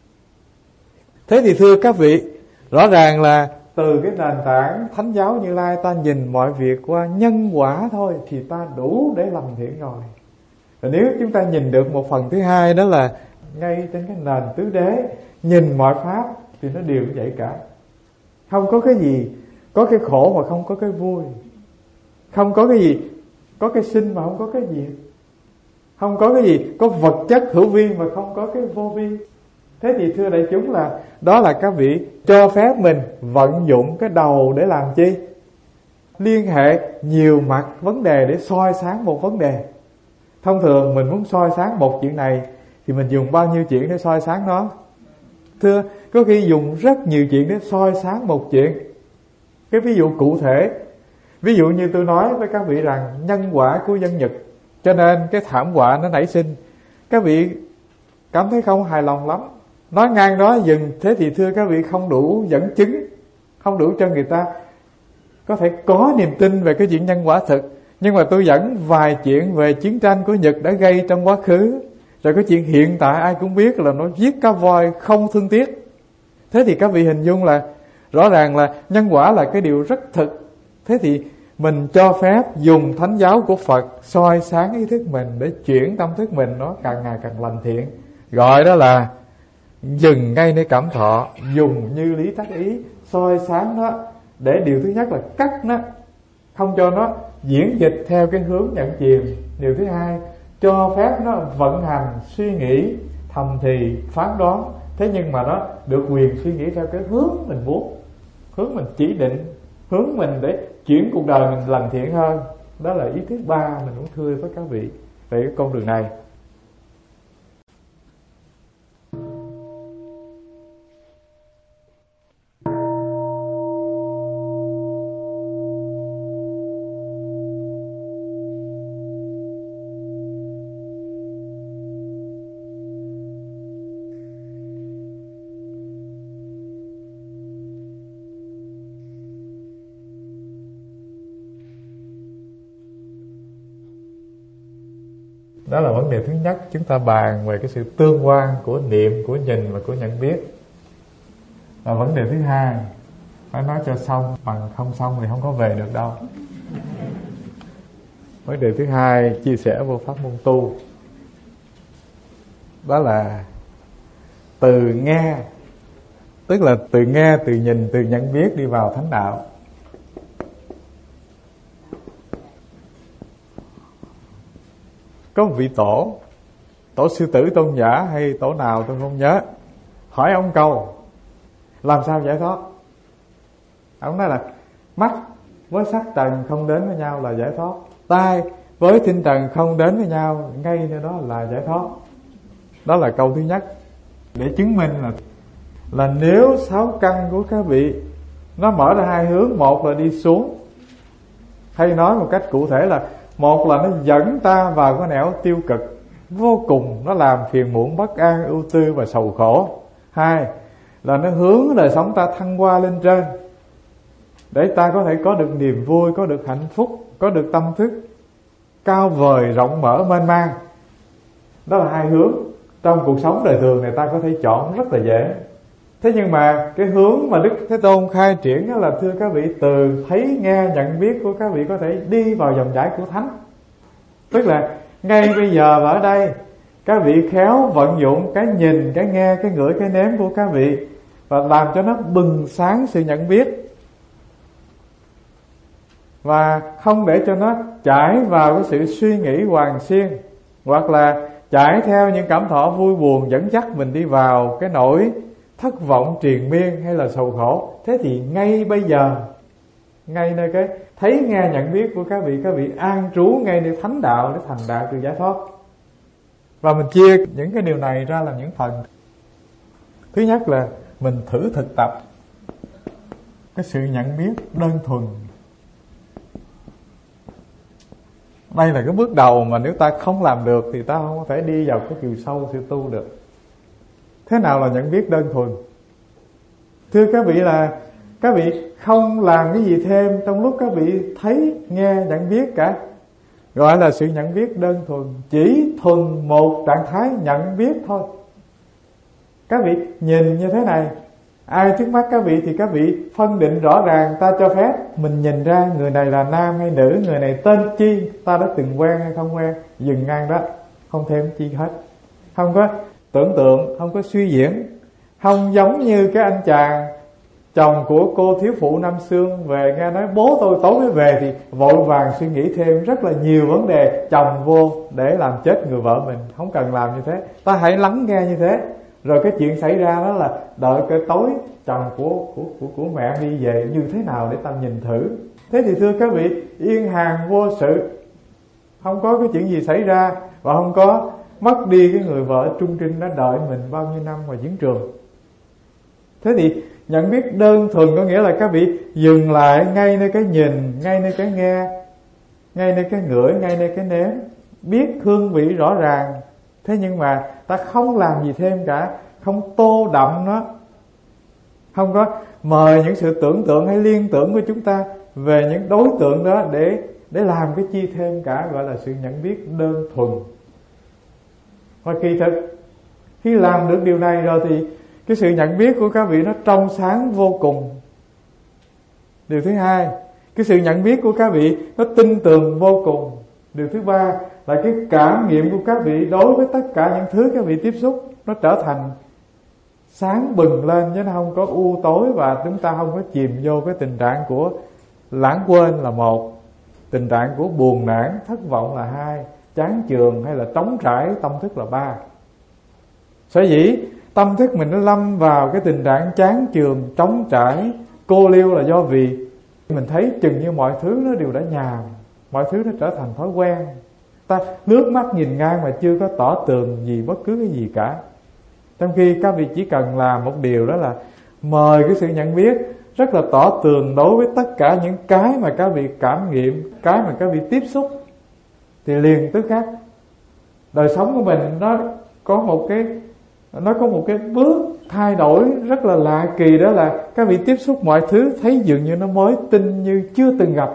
Speaker 1: Thế thì thưa các vị, rõ ràng là từ cái nền tảng Thánh giáo Như Lai ta nhìn mọi việc qua nhân quả thôi thì ta đủ để làm thiện rồi. Và nếu chúng ta nhìn được một phần thứ hai, đó là ngay trên cái nền tứ đế, nhìn mọi pháp thì nó đều như vậy cả. Không có cái gì có cái khổ mà không có cái vui. Không có cái gì có cái sinh mà không có cái diệt. Không có cái gì có vật chất hữu vi mà không có cái vô vi. Thế thì thưa đại chúng là đó là các vị cho phép mình vận dụng cái đầu để làm chi? Liên hệ nhiều mặt vấn đề để soi sáng một vấn đề. Thông thường mình muốn soi sáng một chuyện này thì mình dùng bao nhiêu chuyện để soi sáng nó? Thưa, có khi dùng rất nhiều chuyện để soi sáng một chuyện. Cái ví dụ cụ thể, ví dụ như tôi nói với các vị rằng nhân quả của dân Nhật, cho nên cái thảm họa nó nảy sinh. Các vị cảm thấy không hài lòng lắm. Nói ngang đó dừng. Thế thì thưa các vị, không đủ dẫn chứng, không đủ cho người ta có thể có niềm tin về cái chuyện nhân quả thực. Nhưng mà tôi dẫn vài chuyện về chiến tranh của Nhật đã gây trong quá khứ. Rồi cái chuyện hiện tại ai cũng biết là nó giết cá voi không thương tiếc. Thế thì các vị hình dung là rõ ràng là nhân quả là cái điều rất thực. Thế thì mình cho phép dùng thánh giáo của Phật soi sáng ý thức mình để chuyển tâm thức mình nó càng ngày càng lành thiện. Gọi đó là dừng ngay nơi cảm thọ, dùng như lý tác ý, soi sáng nó để điều thứ nhất là cắt nó, không cho nó diễn dịch theo cái hướng nhận chìm. Điều thứ hai, cho phép nó vận hành, suy nghĩ, thầm thì, phán đoán. Thế nhưng mà nó được quyền suy nghĩ theo cái hướng mình muốn, hướng mình chỉ định, hướng mình để chuyển cuộc đời mình lành thiện hơn. Đó là ý thứ ba mình muốn thưa với các vị về cái con đường này. Đó là vấn đề thứ nhất. Chúng ta bàn về cái sự tương quan của niệm, của nhìn và của nhận biết. Và vấn đề thứ hai, phải nói cho xong, bằng không xong thì không có về được đâu. Vấn đề thứ hai chia sẻ vô pháp môn tu, đó là từ nghe, tức là từ nghe, từ nhìn, từ nhận biết đi vào thánh đạo. Có một vị tổ, tổ sư tử Tôn Giả hay tổ nào tôi không nhớ, hỏi ông câu làm sao giải thoát. Ông nói là mắt với sắc trần không đến với nhau là giải thoát, tai với tinh trần không đến với nhau ngay nơi đó là giải thoát. Đó là câu thứ nhất, để chứng minh là là nếu sáu căn của các vị nó mở ra hai hướng, một là đi xuống, hay nói một cách cụ thể là một là nó dẫn ta vào cái nẻo tiêu cực vô cùng, nó làm phiền muộn, bất an, ưu tư và sầu khổ. Hai là nó hướng đời sống ta thăng hoa lên trên, để ta có thể có được niềm vui, có được hạnh phúc, có được tâm thức cao vời, rộng mở, mênh mang. Đó là hai hướng trong cuộc sống đời thường này ta có thể chọn rất là dễ. Thế nhưng mà cái hướng mà Đức Thế Tôn khai triển đó là thưa các vị, từ thấy, nghe, nhận biết của các vị có thể đi vào dòng chảy của Thánh. Tức là ngay bây giờ và ở đây, các vị khéo vận dụng cái nhìn, cái nghe, cái ngửi, cái nếm của các vị và làm cho nó bừng sáng sự nhận biết, và không để cho nó chảy vào cái sự suy nghĩ hoàn xiên, hoặc là chảy theo những cảm thọ vui buồn dẫn dắt mình đi vào cái nỗi thất vọng triền miên hay là sầu khổ. Thế thì ngay bây giờ, ngay nơi cái thấy nghe nhận biết của các vị, các vị an trú ngay nơi thánh đạo để thành đạo từ giải thoát. Và mình chia những cái điều này ra làm những phần. Thứ nhất là mình thử thực tập cái sự nhận biết đơn thuần. Đây là cái bước đầu mà nếu ta không làm được thì ta không có thể đi vào cái chiều sâu sự tu được. Thế nào là nhận biết đơn thuần? Thưa các vị là các vị không làm cái gì thêm trong lúc các vị thấy, nghe, nhận biết cả. Gọi là sự nhận biết đơn thuần. Chỉ thuần một trạng thái nhận biết thôi. Các vị nhìn như thế này, ai trước mắt các vị thì các vị phân định rõ ràng. Ta cho phép mình nhìn ra người này là nam hay nữ, người này tên chi, ta đã từng quen hay không quen. Dừng ngang đó, không thêm chi hết. Không có tưởng tượng, không có suy diễn. Không giống như cái anh chàng chồng của cô thiếu phụ năm xưa về nghe nói bố tôi tối mới về thì vội vàng suy nghĩ thêm rất là nhiều vấn đề, chồng vô để làm chết người vợ mình. Không cần làm như thế, ta hãy lắng nghe như thế. Rồi cái chuyện xảy ra đó là đợi cái tối chồng của, của, của, của mẹ đi về như thế nào để ta nhìn thử. Thế thì thưa các vị, yên hàng vô sự, không có cái chuyện gì xảy ra, và không có mất đi cái người vợ trung trinh đã đợi mình bao nhiêu năm ngoài chiến trường. Thế thì nhận biết đơn thuần có nghĩa là các vị dừng lại ngay nơi cái nhìn, ngay nơi cái nghe, ngay nơi cái ngửi, ngay nơi cái nếm, biết hương vị rõ ràng. Thế nhưng mà ta không làm gì thêm cả, không tô đậm nó, không có mời những sự tưởng tượng hay liên tưởng của chúng ta về những đối tượng đó để để làm cái chi thêm cả, gọi là sự nhận biết đơn thuần. Và kỳ thực khi làm được điều này rồi thì cái sự nhận biết của các vị nó trong sáng vô cùng. Điều thứ hai, cái sự nhận biết của các vị nó tin tưởng vô cùng. Điều thứ ba là cái cảm nghiệm của các vị đối với tất cả những thứ các vị tiếp xúc nó trở thành sáng bừng lên, chứ nó không có u tối, và chúng ta không có chìm vô cái tình trạng của lãng quên là một, tình trạng của buồn nản, thất vọng là hai, chán chường hay là trống trải tâm thức là ba. Sở dĩ tâm thức mình nó lâm vào cái tình trạng chán chường, trống trải, cô liêu là do vì mình thấy chừng như mọi thứ nó đều đã nhàm, mọi thứ nó trở thành thói quen. Ta lướt mắt nhìn ngang mà chưa có tỏ tường gì bất cứ cái gì cả. Trong khi các vị chỉ cần làm một điều, đó là mời cái sự nhận biết rất là tỏ tường đối với tất cả những cái mà các vị cảm nghiệm, cái mà các vị tiếp xúc, thì liền tức khắc đời sống của mình nó có một cái nó có một cái bước thay đổi rất là lạ kỳ. Đó là các vị tiếp xúc mọi thứ thấy dường như nó mới tinh như chưa từng gặp.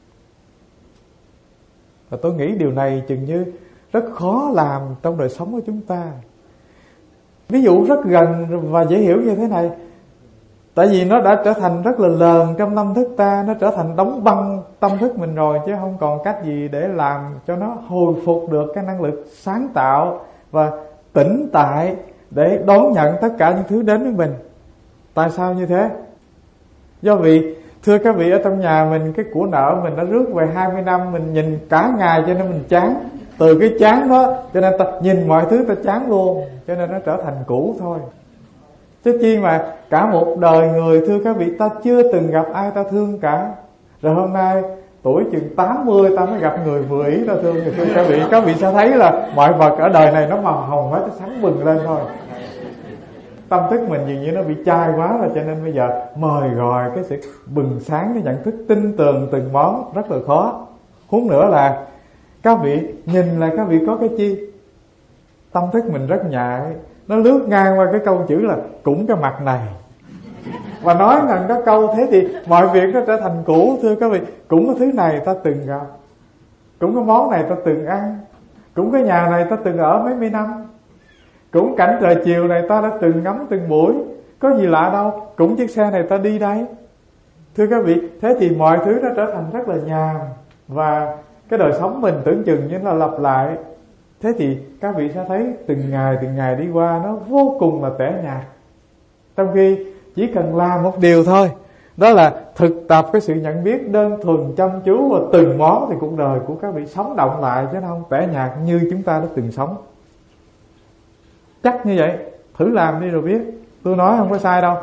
Speaker 1: Và tôi nghĩ điều này chừng như rất khó làm trong đời sống của chúng ta. Ví dụ rất gần và dễ hiểu như thế này. Tại vì nó đã trở thành rất là lờn trong tâm thức ta, nó trở thành đóng băng tâm thức mình rồi, chứ không còn cách gì để làm cho nó hồi phục được cái năng lực sáng tạo và tĩnh tại để đón nhận tất cả những thứ đến với mình. Tại sao như thế? Do vì thưa các vị, ở trong nhà mình cái của nợ mình đã rước về hai mươi năm, mình nhìn cả ngày cho nên mình chán. Từ cái chán đó cho nên ta nhìn mọi thứ ta chán luôn, cho nên nó trở thành cũ thôi. Chứ chi mà cả một đời người, thưa các vị, ta chưa từng gặp ai ta thương cả. Rồi hôm nay tuổi chừng tám mươi ta mới gặp người vừa ý ta thương. Thì thưa các vị, các vị sẽ thấy là mọi vật ở đời này nó màu hồng hết, nó sáng bừng lên thôi. Tâm thức mình dường như nó bị chai quá rồi, cho nên bây giờ mời gọi cái sự bừng sáng, cái nhận thức tin tường từng món rất là khó. Huống nữa là các vị nhìn là các vị có cái chi? Tâm thức mình rất nhạy, nó lướt ngang qua cái câu chữ là cũng cái mặt này, và nói rằng có câu thế thì mọi việc nó trở thành cũ. Thưa các vị, cũng cái thứ này ta từng gặp, cũng cái món này ta từng ăn, cũng cái nhà này ta từng ở mấy mươi năm, cũng cảnh trời chiều này ta đã từng ngắm từng buổi, có gì lạ đâu, cũng chiếc xe này ta đi đây. Thưa các vị, thế thì mọi thứ nó trở thành rất là nhàm, và cái đời sống mình tưởng chừng như là lặp lại. Thế thì các vị sẽ thấy từng ngày từng ngày đi qua nó vô cùng là tẻ nhạt. Trong khi chỉ cần làm một điều thôi, đó là thực tập cái sự nhận biết đơn thuần chăm chú vào từng món, thì cuộc đời của các vị sống động lại, chứ không tẻ nhạt như chúng ta đã từng sống. Chắc như vậy, thử làm đi rồi biết. Tôi nói không có sai đâu.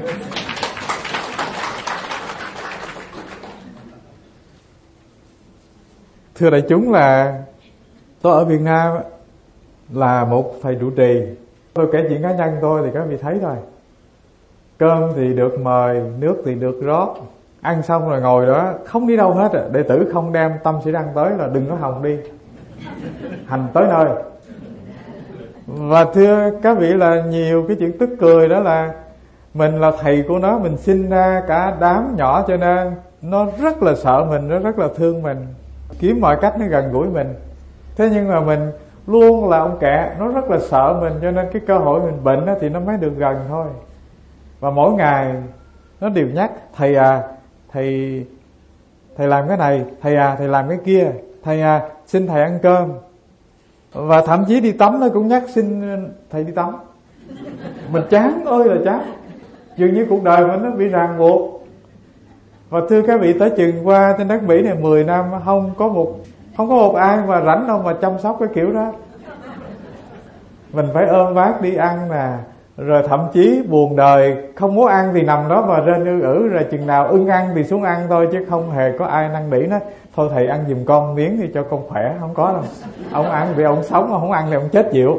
Speaker 1: Thưa đại chúng, là tôi ở Việt Nam là một thầy trụ trì. Tôi kể chuyện cá nhân tôi thì các vị thấy thôi. Cơm thì được mời, nước thì được rót, ăn xong rồi ngồi đó không đi đâu hết. Đệ tử không đem tâm sĩ đăng tới là đừng có hòng đi, hành tới nơi. Và thưa các vị, là nhiều cái chuyện tức cười đó là mình là thầy của nó, mình sinh ra cả đám nhỏ cho nên nó rất là sợ mình, nó rất là thương mình, kiếm mọi cách nó gần gũi mình. Thế nhưng mà mình luôn là ông kẹ, nó rất là sợ mình, cho nên cái cơ hội mình bệnh thì nó mới được gần thôi. Và mỗi ngày nó đều nhắc: thầy à, thầy thầy làm cái này, thầy à, thầy làm cái kia, thầy à, xin thầy ăn cơm. Và thậm chí đi tắm nó cũng nhắc xin thầy đi tắm. Mình chán ơi là chán, dường như cuộc đời mình nó bị ràng buộc. Và thưa các vị, tới chừng qua trên đất Mỹ này mười năm không có một không có một ai mà rảnh đâu mà chăm sóc cái kiểu đó. Mình phải ôm bác đi ăn nè, rồi thậm chí buồn đời không muốn ăn thì nằm đó mà rên ư ử, rồi chừng nào ưng ăn thì xuống ăn thôi, chứ không hề có ai năn nỉ nó: thôi thầy ăn giùm con miếng thì cho con khỏe. Không có đâu. Ông ăn vì ông sống, ông không ăn thì ông chết chịu.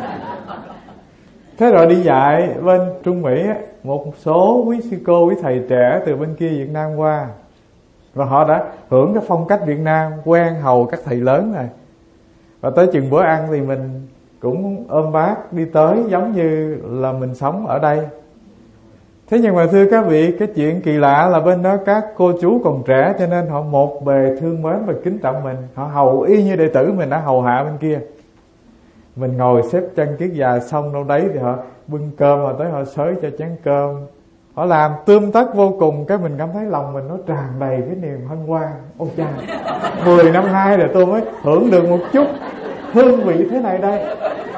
Speaker 1: Thế rồi đi dạy bên Trung Mỹ, một số quý sư cô, quý thầy trẻ từ bên kia Việt Nam qua, và họ đã hưởng cái phong cách Việt Nam, quen hầu các thầy lớn này. Và tới chừng bữa ăn thì mình cũng ôm bác đi tới, giống như là mình sống ở đây. Thế nhưng mà thưa các vị, cái chuyện kỳ lạ là bên đó các cô chú còn trẻ, cho nên họ một bề thương mến và kính trọng mình. Họ hầu y như đệ tử mình đã hầu hạ bên kia. Mình ngồi xếp chân kiết già xong đâu đấy thì họ bưng cơm, họ tới họ xới cho chén cơm. Họ làm tươm tất vô cùng, cái mình cảm thấy lòng mình nó tràn đầy cái niềm hân hoan. Ôi cha, mười năm nay rồi tôi mới hưởng được một chút hương vị thế này đây.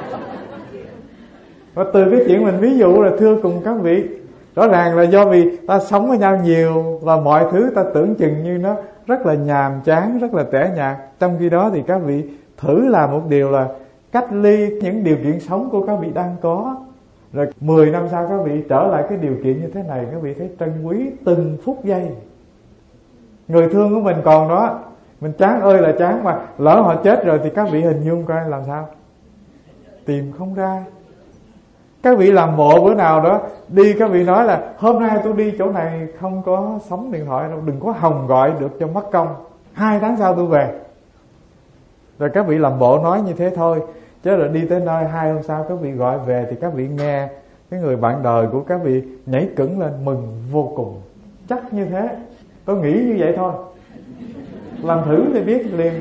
Speaker 1: Và từ cái chuyện mình ví dụ là thưa cùng các vị, rõ ràng là do vì ta sống với nhau nhiều và mọi thứ ta tưởng chừng như nó rất là nhàm chán, rất là tẻ nhạt. Trong khi đó thì các vị thử làm một điều là cách ly những điều kiện sống của các vị đang có, rồi mười năm sau các vị trở lại cái điều kiện như thế này, các vị thấy trân quý từng phút giây. Người thương của mình còn đó, mình chán ơi là chán, mà lỡ họ chết rồi thì các vị hình dung coi làm sao, tìm không ra. Các vị làm bộ bữa nào đó đi, các vị nói là hôm nay tôi đi chỗ này không có sóng điện thoại đâu, đừng có hòng gọi được cho mất công, hai tháng sau tôi về. Rồi các vị làm bộ nói như thế thôi, chứ rồi đi tới nơi hai hôm sau các vị gọi về thì các vị nghe cái người bạn đời của các vị nhảy cẫng lên mừng vô cùng. Chắc như thế, tôi nghĩ như vậy thôi, làm thử thì biết liền.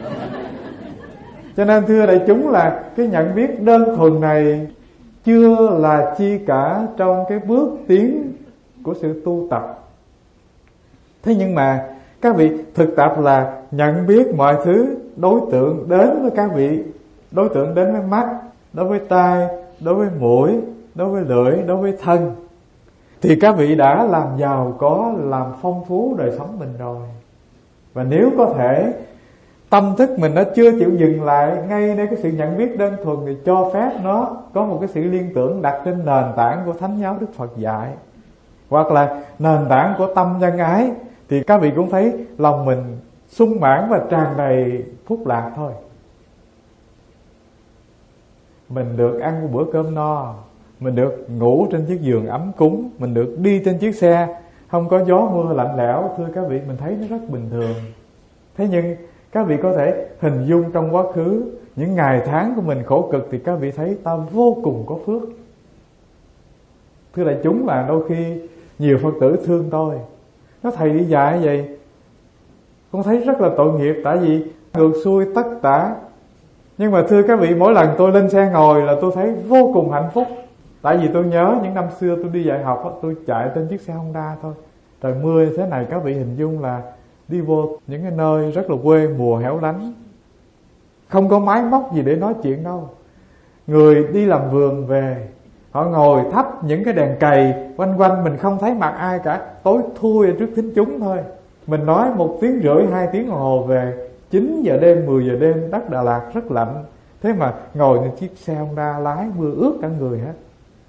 Speaker 1: Cho nên thưa đại chúng, là cái nhận biết đơn thuần này chưa là chi cả trong cái bước tiến của sự tu tập. Thế nhưng mà các vị thực tập là nhận biết mọi thứ đối tượng đến với các vị, đối tượng đến với mắt, đối với tai, đối với mũi, đối với lưỡi, đối với thân, thì các vị đã làm giàu có, làm phong phú đời sống mình rồi. Và nếu có thể tâm thức mình nó chưa chịu dừng lại ngay nơi cái sự nhận biết đơn thuần, thì cho phép nó có một cái sự liên tưởng đặt trên nền tảng của Thánh giáo Đức Phật dạy, hoặc là nền tảng của tâm nhân ái, thì các vị cũng thấy lòng mình sung mãn và tràn đầy phúc lạc thôi. Mình được ăn một bữa cơm no, mình được ngủ trên chiếc giường ấm cúng, mình được đi trên chiếc xe không có gió mưa lạnh lẽo, thưa các vị, mình thấy nó rất bình thường. Thế nhưng các vị có thể hình dung trong quá khứ những ngày tháng của mình khổ cực, thì các vị thấy ta vô cùng có phước. Thưa đại chúng, là đôi khi nhiều Phật tử thương tôi, nó thầy đi dạy vậy con thấy rất là tội nghiệp, tại vì ngược xuôi tất tả. Nhưng mà thưa các vị, mỗi lần tôi lên xe ngồi là tôi thấy vô cùng hạnh phúc. Tại vì tôi nhớ những năm xưa tôi đi dạy học, tôi chạy trên chiếc xe Honda thôi. Trời mưa thế này, các vị hình dung là đi vô những cái nơi rất là quê mùa hẻo lánh, không có máy móc gì để nói chuyện đâu. Người đi làm vườn về, họ ngồi thắp những cái đèn cầy quanh quanh, mình không thấy mặt ai cả, tối thui ở trước thính chúng thôi. Mình nói một tiếng rưỡi, hai tiếng đồng hồ về, chín giờ đêm, mười giờ đêm, đất Đà Lạt rất lạnh. Thế mà ngồi trên chiếc xe Honda lái mưa ướt cả người hết.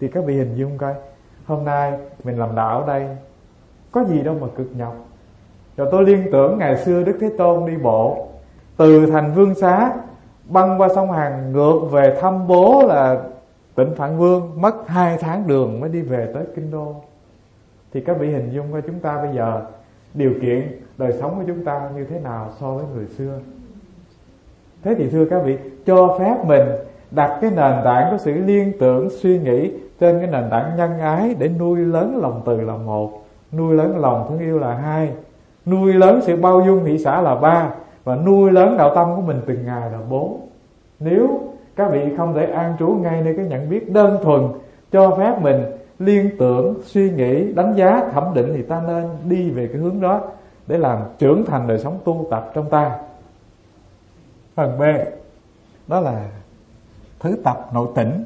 Speaker 1: Thì các vị hình dung coi, hôm nay mình làm đạo ở đây có gì đâu mà cực nhọc. Rồi tôi liên tưởng ngày xưa Đức Thế Tôn đi bộ từ thành Vương Xá băng qua sông Hằng ngược về thăm bố là tỉnh Phạn Vương, mất hai tháng đường mới đi về tới Kinh Đô. Thì các vị hình dung coi chúng ta bây giờ điều kiện đời sống của chúng ta như thế nào so với người xưa. Thế thì thưa các vị, cho phép mình đặt cái nền tảng của sự liên tưởng suy nghĩ trên cái nền tảng nhân ái để nuôi lớn lòng từ là một, nuôi lớn lòng thương yêu là hai, nuôi lớn sự bao dung hỷ xả là ba, và nuôi lớn đạo tâm của mình từng ngày là bốn. Nếu các vị không thể an trú ngay nơi cái nhận biết đơn thuần, cho phép mình liên tưởng, suy nghĩ, đánh giá, thẩm định, thì ta nên đi về cái hướng đó để làm trưởng thành đời sống tu tập trong ta. Phần B đó là thứ tập nội tỉnh.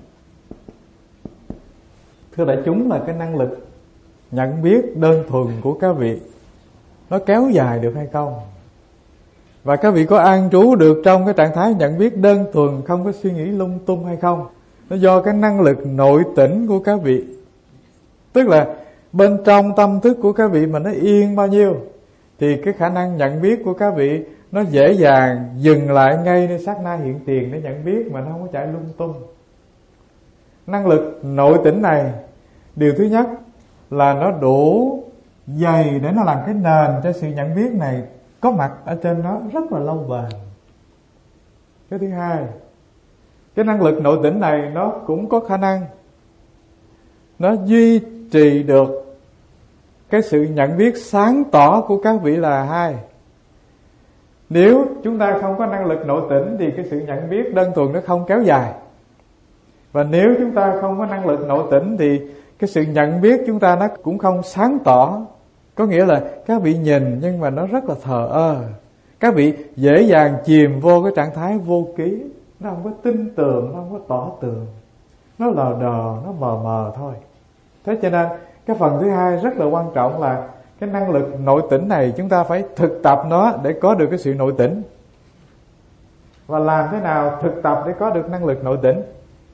Speaker 1: Thưa đại chúng, là cái năng lực nhận biết đơn thuần của các vị nó kéo dài được hay không? Và các vị có an trú được trong cái trạng thái nhận biết đơn thuần, không có suy nghĩ lung tung hay không? Nó do cái năng lực nội tỉnh của các vị. Tức là bên trong tâm thức của các vị mà nó yên bao nhiêu, thì cái khả năng nhận biết của các vị nó dễ dàng dừng lại ngay nơi sát na hiện tiền để nhận biết, mà nó không có chạy lung tung. Năng lực nội tỉnh này, điều thứ nhất là nó đủ dày để nó làm cái nền cho sự nhận biết này có mặt ở trên nó rất là lâu bền. Cái thứ hai, cái năng lực nội tỉnh này nó cũng có khả năng nó duy trì được cái sự nhận biết sáng tỏ của các vị là hai. Nếu chúng ta không có năng lực nội tỉnh thì cái sự nhận biết đơn thuần nó không kéo dài. Và nếu chúng ta không có năng lực nội tỉnh thì cái sự nhận biết chúng ta nó cũng không sáng tỏ. Có nghĩa là các vị nhìn nhưng mà nó rất là thờ ơ. Các vị dễ dàng chìm vô cái trạng thái vô ký. Nó không có tin tưởng, nó không có tỏ tường, nó lờ đờ, nó mờ mờ thôi. Thế cho nên cái phần thứ hai rất là quan trọng là cái năng lực nội tỉnh này chúng ta phải thực tập nó để có được cái sự nội tỉnh. Và làm thế nào thực tập để có được năng lực nội tỉnh?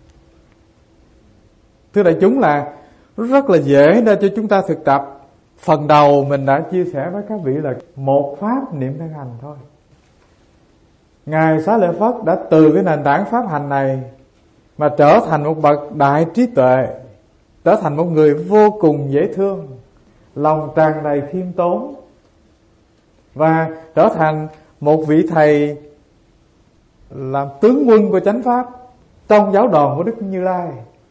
Speaker 1: Thưa đại chúng, là rất là dễ để cho chúng ta thực tập. Phần đầu mình đã chia sẻ với các vị là một pháp niệm thân hành thôi. Ngài Xá Lợi Phất đã từ cái nền tảng pháp hành này mà trở thành một bậc đại trí tuệ, trở thành một người vô cùng dễ thương, lòng tràn đầy khiêm tốn, và trở thành một vị thầy làm tướng quân của chánh pháp trong giáo đoàn của Đức Như Lai.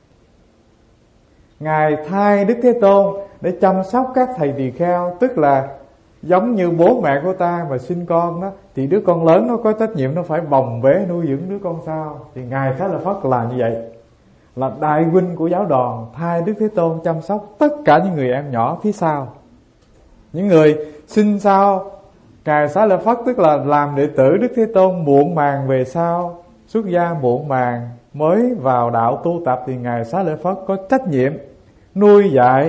Speaker 1: Ngài thay Đức Thế Tôn để chăm sóc các thầy tỳ kheo, tức là giống như bố mẹ của ta mà sinh con đó, thì đứa con lớn nó có trách nhiệm nó phải bồng bế nuôi dưỡng đứa con sau. Thì Ngài Xá Lợi Phất là như vậy, là đại huynh của giáo đoàn, thay Đức Thế Tôn chăm sóc tất cả những người em nhỏ phía sau. Những người sinh sau Ngài Xá Lợi Phất tức là làm đệ tử Đức Thế Tôn muộn màng về sau, xuất gia muộn màng mới vào đạo tu tập, thì Ngài Xá Lợi Phất có trách nhiệm nuôi dạy,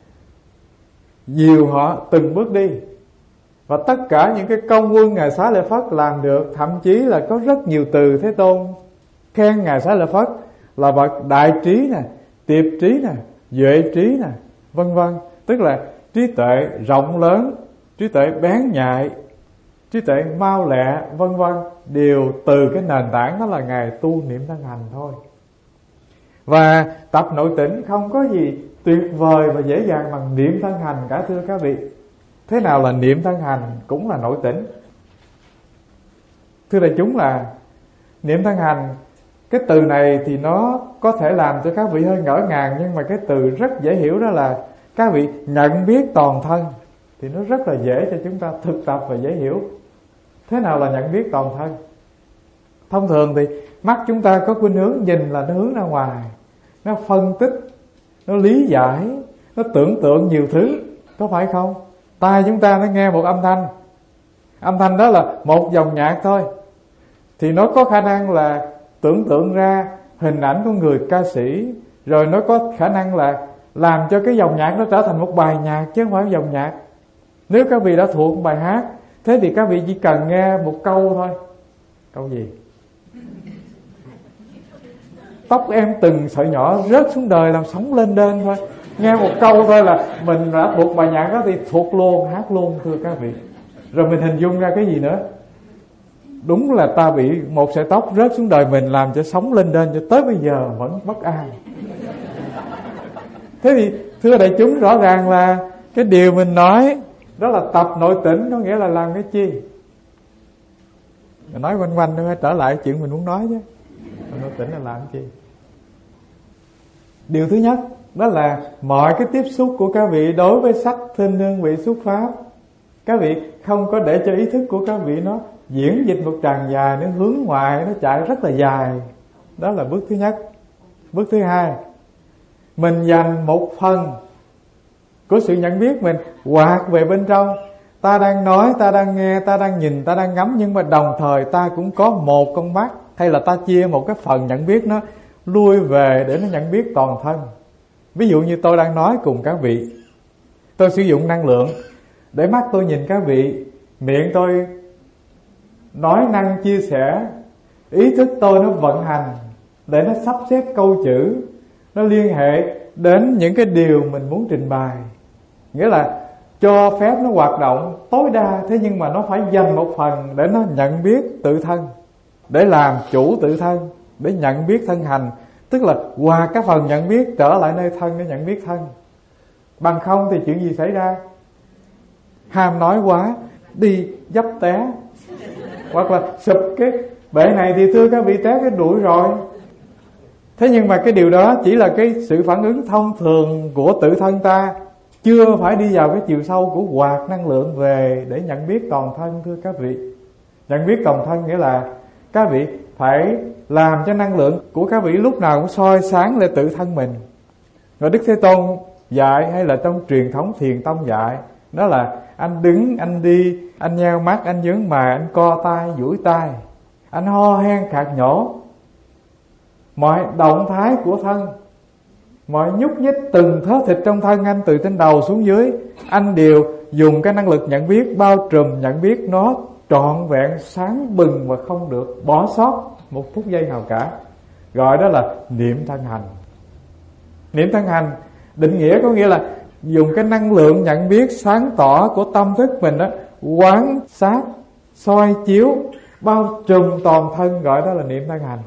Speaker 1: dìu họ từng bước đi. Và tất cả những cái công quân Ngài Xá Lợi Phất làm được, thậm chí là có rất nhiều từ Thế Tôn khen Ngài Xá Lợi Phất là bậc đại trí nè, tiệp trí nè, duệ trí nè, vân vân. Tức là trí tuệ rộng lớn, trí tuệ bén nhạy, trí tuệ mau lẹ, vân vân, đều từ cái nền tảng đó là Ngài tu niệm thân hành thôi. Và tập nội tỉnh không có gì tuyệt vời và dễ dàng bằng niệm thân hành cả, thưa các vị. Thế nào là niệm thân hành cũng là nội tỉnh? Thưa đại chúng, là niệm thân hành, cái từ này thì nó có thể làm cho các vị hơi ngỡ ngàng, nhưng mà cái từ rất dễ hiểu đó là các vị nhận biết toàn thân, thì nó rất là dễ cho chúng ta thực tập và dễ hiểu. Thế nào là nhận biết toàn thân? Thông thường thì mắt chúng ta có khuynh hướng nhìn là nó hướng ra ngoài, nó phân tích, nó lý giải, nó tưởng tượng nhiều thứ, có phải không? Tai chúng ta nó nghe một âm thanh, âm thanh đó là một dòng nhạc thôi, thì nó có khả năng là tưởng tượng ra hình ảnh của người ca sĩ, rồi nó có khả năng là làm cho cái dòng nhạc nó trở thành một bài nhạc chứ không phải dòng nhạc. Nếu các vị đã thuộc bài hát, thế thì các vị chỉ cần nghe một câu thôi. Câu gì? tóc em từng sợi nhỏ rớt xuống đời làm sóng lên đên thôi. Nghe một câu thôi là mình đã thuộc bài nhạc đó thì thuộc luôn, hát luôn thưa các vị. Rồi mình hình dung ra cái gì nữa? Đúng là ta bị một sợi tóc rớt xuống đời mình làm cho sóng lên đên cho tới bây giờ vẫn bất an. Thế thì thưa đại chúng, rõ ràng là cái điều mình nói đó là tập nội tỉnh, có nghĩa là làm cái chi? Mình nói quanh quanh thôi, trở lại chuyện mình muốn nói chứ. Nội tỉnh là làm cái chi? Điều thứ nhất đó là mọi cái tiếp xúc của các vị đối với sắc thinh hương vị xúc pháp, các vị không có để cho ý thức của các vị nó diễn dịch một tràng dài, nó hướng ngoại, nó chạy rất là dài. Đó là bước thứ nhất. Bước thứ hai, mình dành một phần của sự nhận biết mình quạt về bên trong. Ta đang nói, ta đang nghe, ta đang nhìn, ta đang ngắm, nhưng mà đồng thời ta cũng có một con mắt, hay là ta chia một cái phần nhận biết nó lui về để nó nhận biết toàn thân. Ví dụ như tôi đang nói cùng các vị, tôi sử dụng năng lượng để mắt tôi nhìn các vị, miệng tôi nói năng chia sẻ, ý thức tôi nó vận hành để nó sắp xếp câu chữ, nó liên hệ đến những cái điều mình muốn trình bày. Nghĩa là cho phép nó hoạt động tối đa, thế nhưng mà nó phải dành một phần để nó nhận biết tự thân, để làm chủ tự thân, để nhận biết thân hành. Tức là qua các phần nhận biết trở lại nơi thân để nhận biết thân. Bằng không thì chuyện gì xảy ra? Ham nói quá, đi dấp té, hoặc là sụp cái bể này thì thưa các vị té cái đuổi rồi. Thế nhưng mà cái điều đó chỉ là cái sự phản ứng thông thường của tự thân ta, chưa phải đi vào cái chiều sâu của quạt năng lượng về để nhận biết toàn thân thưa các vị. Nhận biết toàn thân nghĩa là các vị phải làm cho năng lượng của các vị lúc nào cũng soi sáng lên tự thân mình. Rồi Đức Thế Tôn dạy, hay là trong truyền thống thiền tông dạy, đó là anh đứng, anh đi, anh nheo mắt, anh nhướng mày, anh co tay, duỗi tay, anh ho hen khạc nhổ, mọi động thái của thân, mọi nhúc nhích từng thớ thịt trong thân anh từ trên đầu xuống dưới, anh đều dùng cái năng lực nhận biết bao trùm, nhận biết nó trọn vẹn sáng bừng và không được bỏ sót một phút giây nào cả. Gọi đó là niệm thân hành. Niệm thân hành định nghĩa có nghĩa là dùng cái năng lượng nhận biết sáng tỏ của tâm thức mình đó, quán sát, soi chiếu, bao trùm toàn thân, gọi đó là niệm thân hành.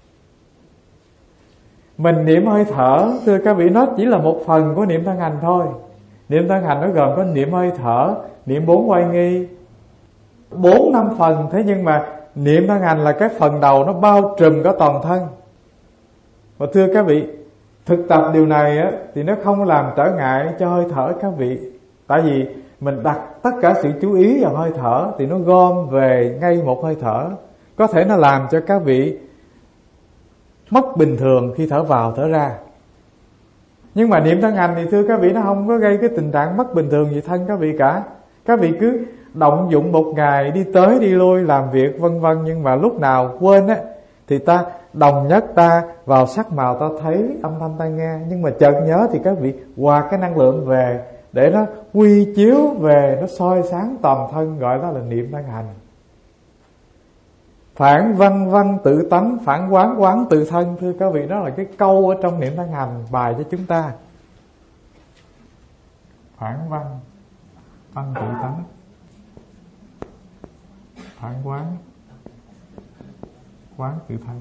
Speaker 1: Mình niệm hơi thở, thưa các vị, nó chỉ là một phần của niệm thân hành thôi. Niệm thân hành nó gồm có niệm hơi thở, niệm bốn oai nghi, bốn năm phần. Thế nhưng mà niệm thân hành là cái phần đầu, nó bao trùm cả toàn thân. Và thưa các vị, thực tập điều này á, thì nó không làm trở ngại cho hơi thở các vị. Tại vì mình đặt tất cả sự chú ý vào hơi thở thì nó gom về ngay một hơi thở. Có thể nó làm cho các vị mất bình thường khi thở vào thở ra. Nhưng mà niệm thân hành thì thưa các vị, nó không có gây cái tình trạng mất bình thường gì thân các vị cả. Các vị cứ động dụng một ngày, đi tới đi lui, làm việc vân vân, nhưng mà lúc nào quên á thì ta đồng nhất ta vào sắc màu ta thấy, âm thanh ta nghe. Nhưng mà chợt nhớ thì các vị hòa cái năng lượng về để nó quy chiếu về, nó soi sáng toàn thân, gọi đó là niệm thân hành. Phản văn văn tự tánh, phản quán quán tự thân. Thưa các vị, đó là cái câu ở trong niệm thân hành bài cho chúng ta. Phản văn văn tự tánh, phản quán quán tự thân.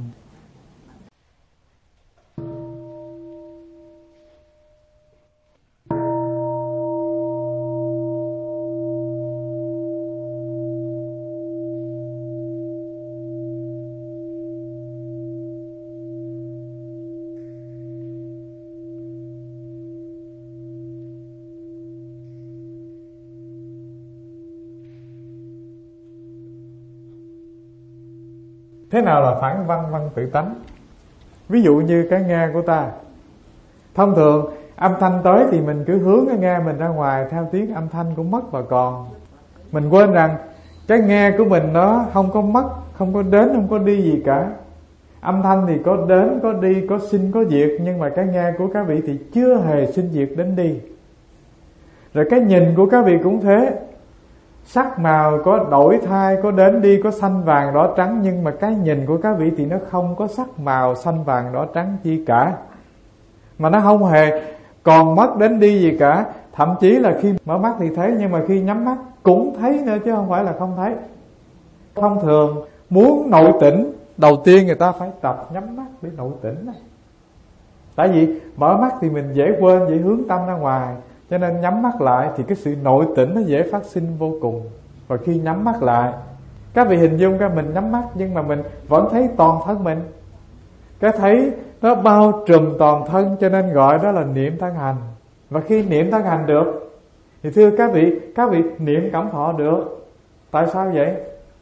Speaker 1: Thế nào là phản văn văn tự tánh? Ví dụ như cái nghe của ta, thông thường âm thanh tới thì mình cứ hướng cái nghe mình ra ngoài theo tiếng âm thanh cũng mất và còn. Mình quên rằng cái nghe của mình nó không có mất, không có đến, không có đi gì cả. Âm thanh thì có đến, có đi, có sinh, có diệt, nhưng mà cái nghe của các vị thì chưa hề sinh diệt đến đi. Rồi cái nhìn của các vị cũng thế. Sắc màu có đổi thay, có đến đi, có xanh vàng đỏ trắng, nhưng mà cái nhìn của các vị thì nó không có sắc màu xanh vàng đỏ trắng chi cả, mà nó không hề còn mất đến đi gì cả. Thậm chí là khi mở mắt thì thấy, nhưng mà khi nhắm mắt cũng thấy nữa, chứ không phải là không thấy. Thông thường muốn nội tỉnh, đầu tiên người ta phải tập nhắm mắt để nội tỉnh này. Tại vì mở mắt thì mình dễ quên, dễ hướng tâm ra ngoài, cho nên nhắm mắt lại thì cái sự nội tỉnh nó dễ phát sinh vô cùng. Và khi nhắm mắt lại, các vị hình dung ra mình nhắm mắt nhưng mà mình vẫn thấy toàn thân mình. Cái thấy nó bao trùm toàn thân, cho nên gọi đó là niệm thân hành. Và khi niệm thân hành được thì thưa các vị, các vị niệm cảm thọ được. Tại sao vậy?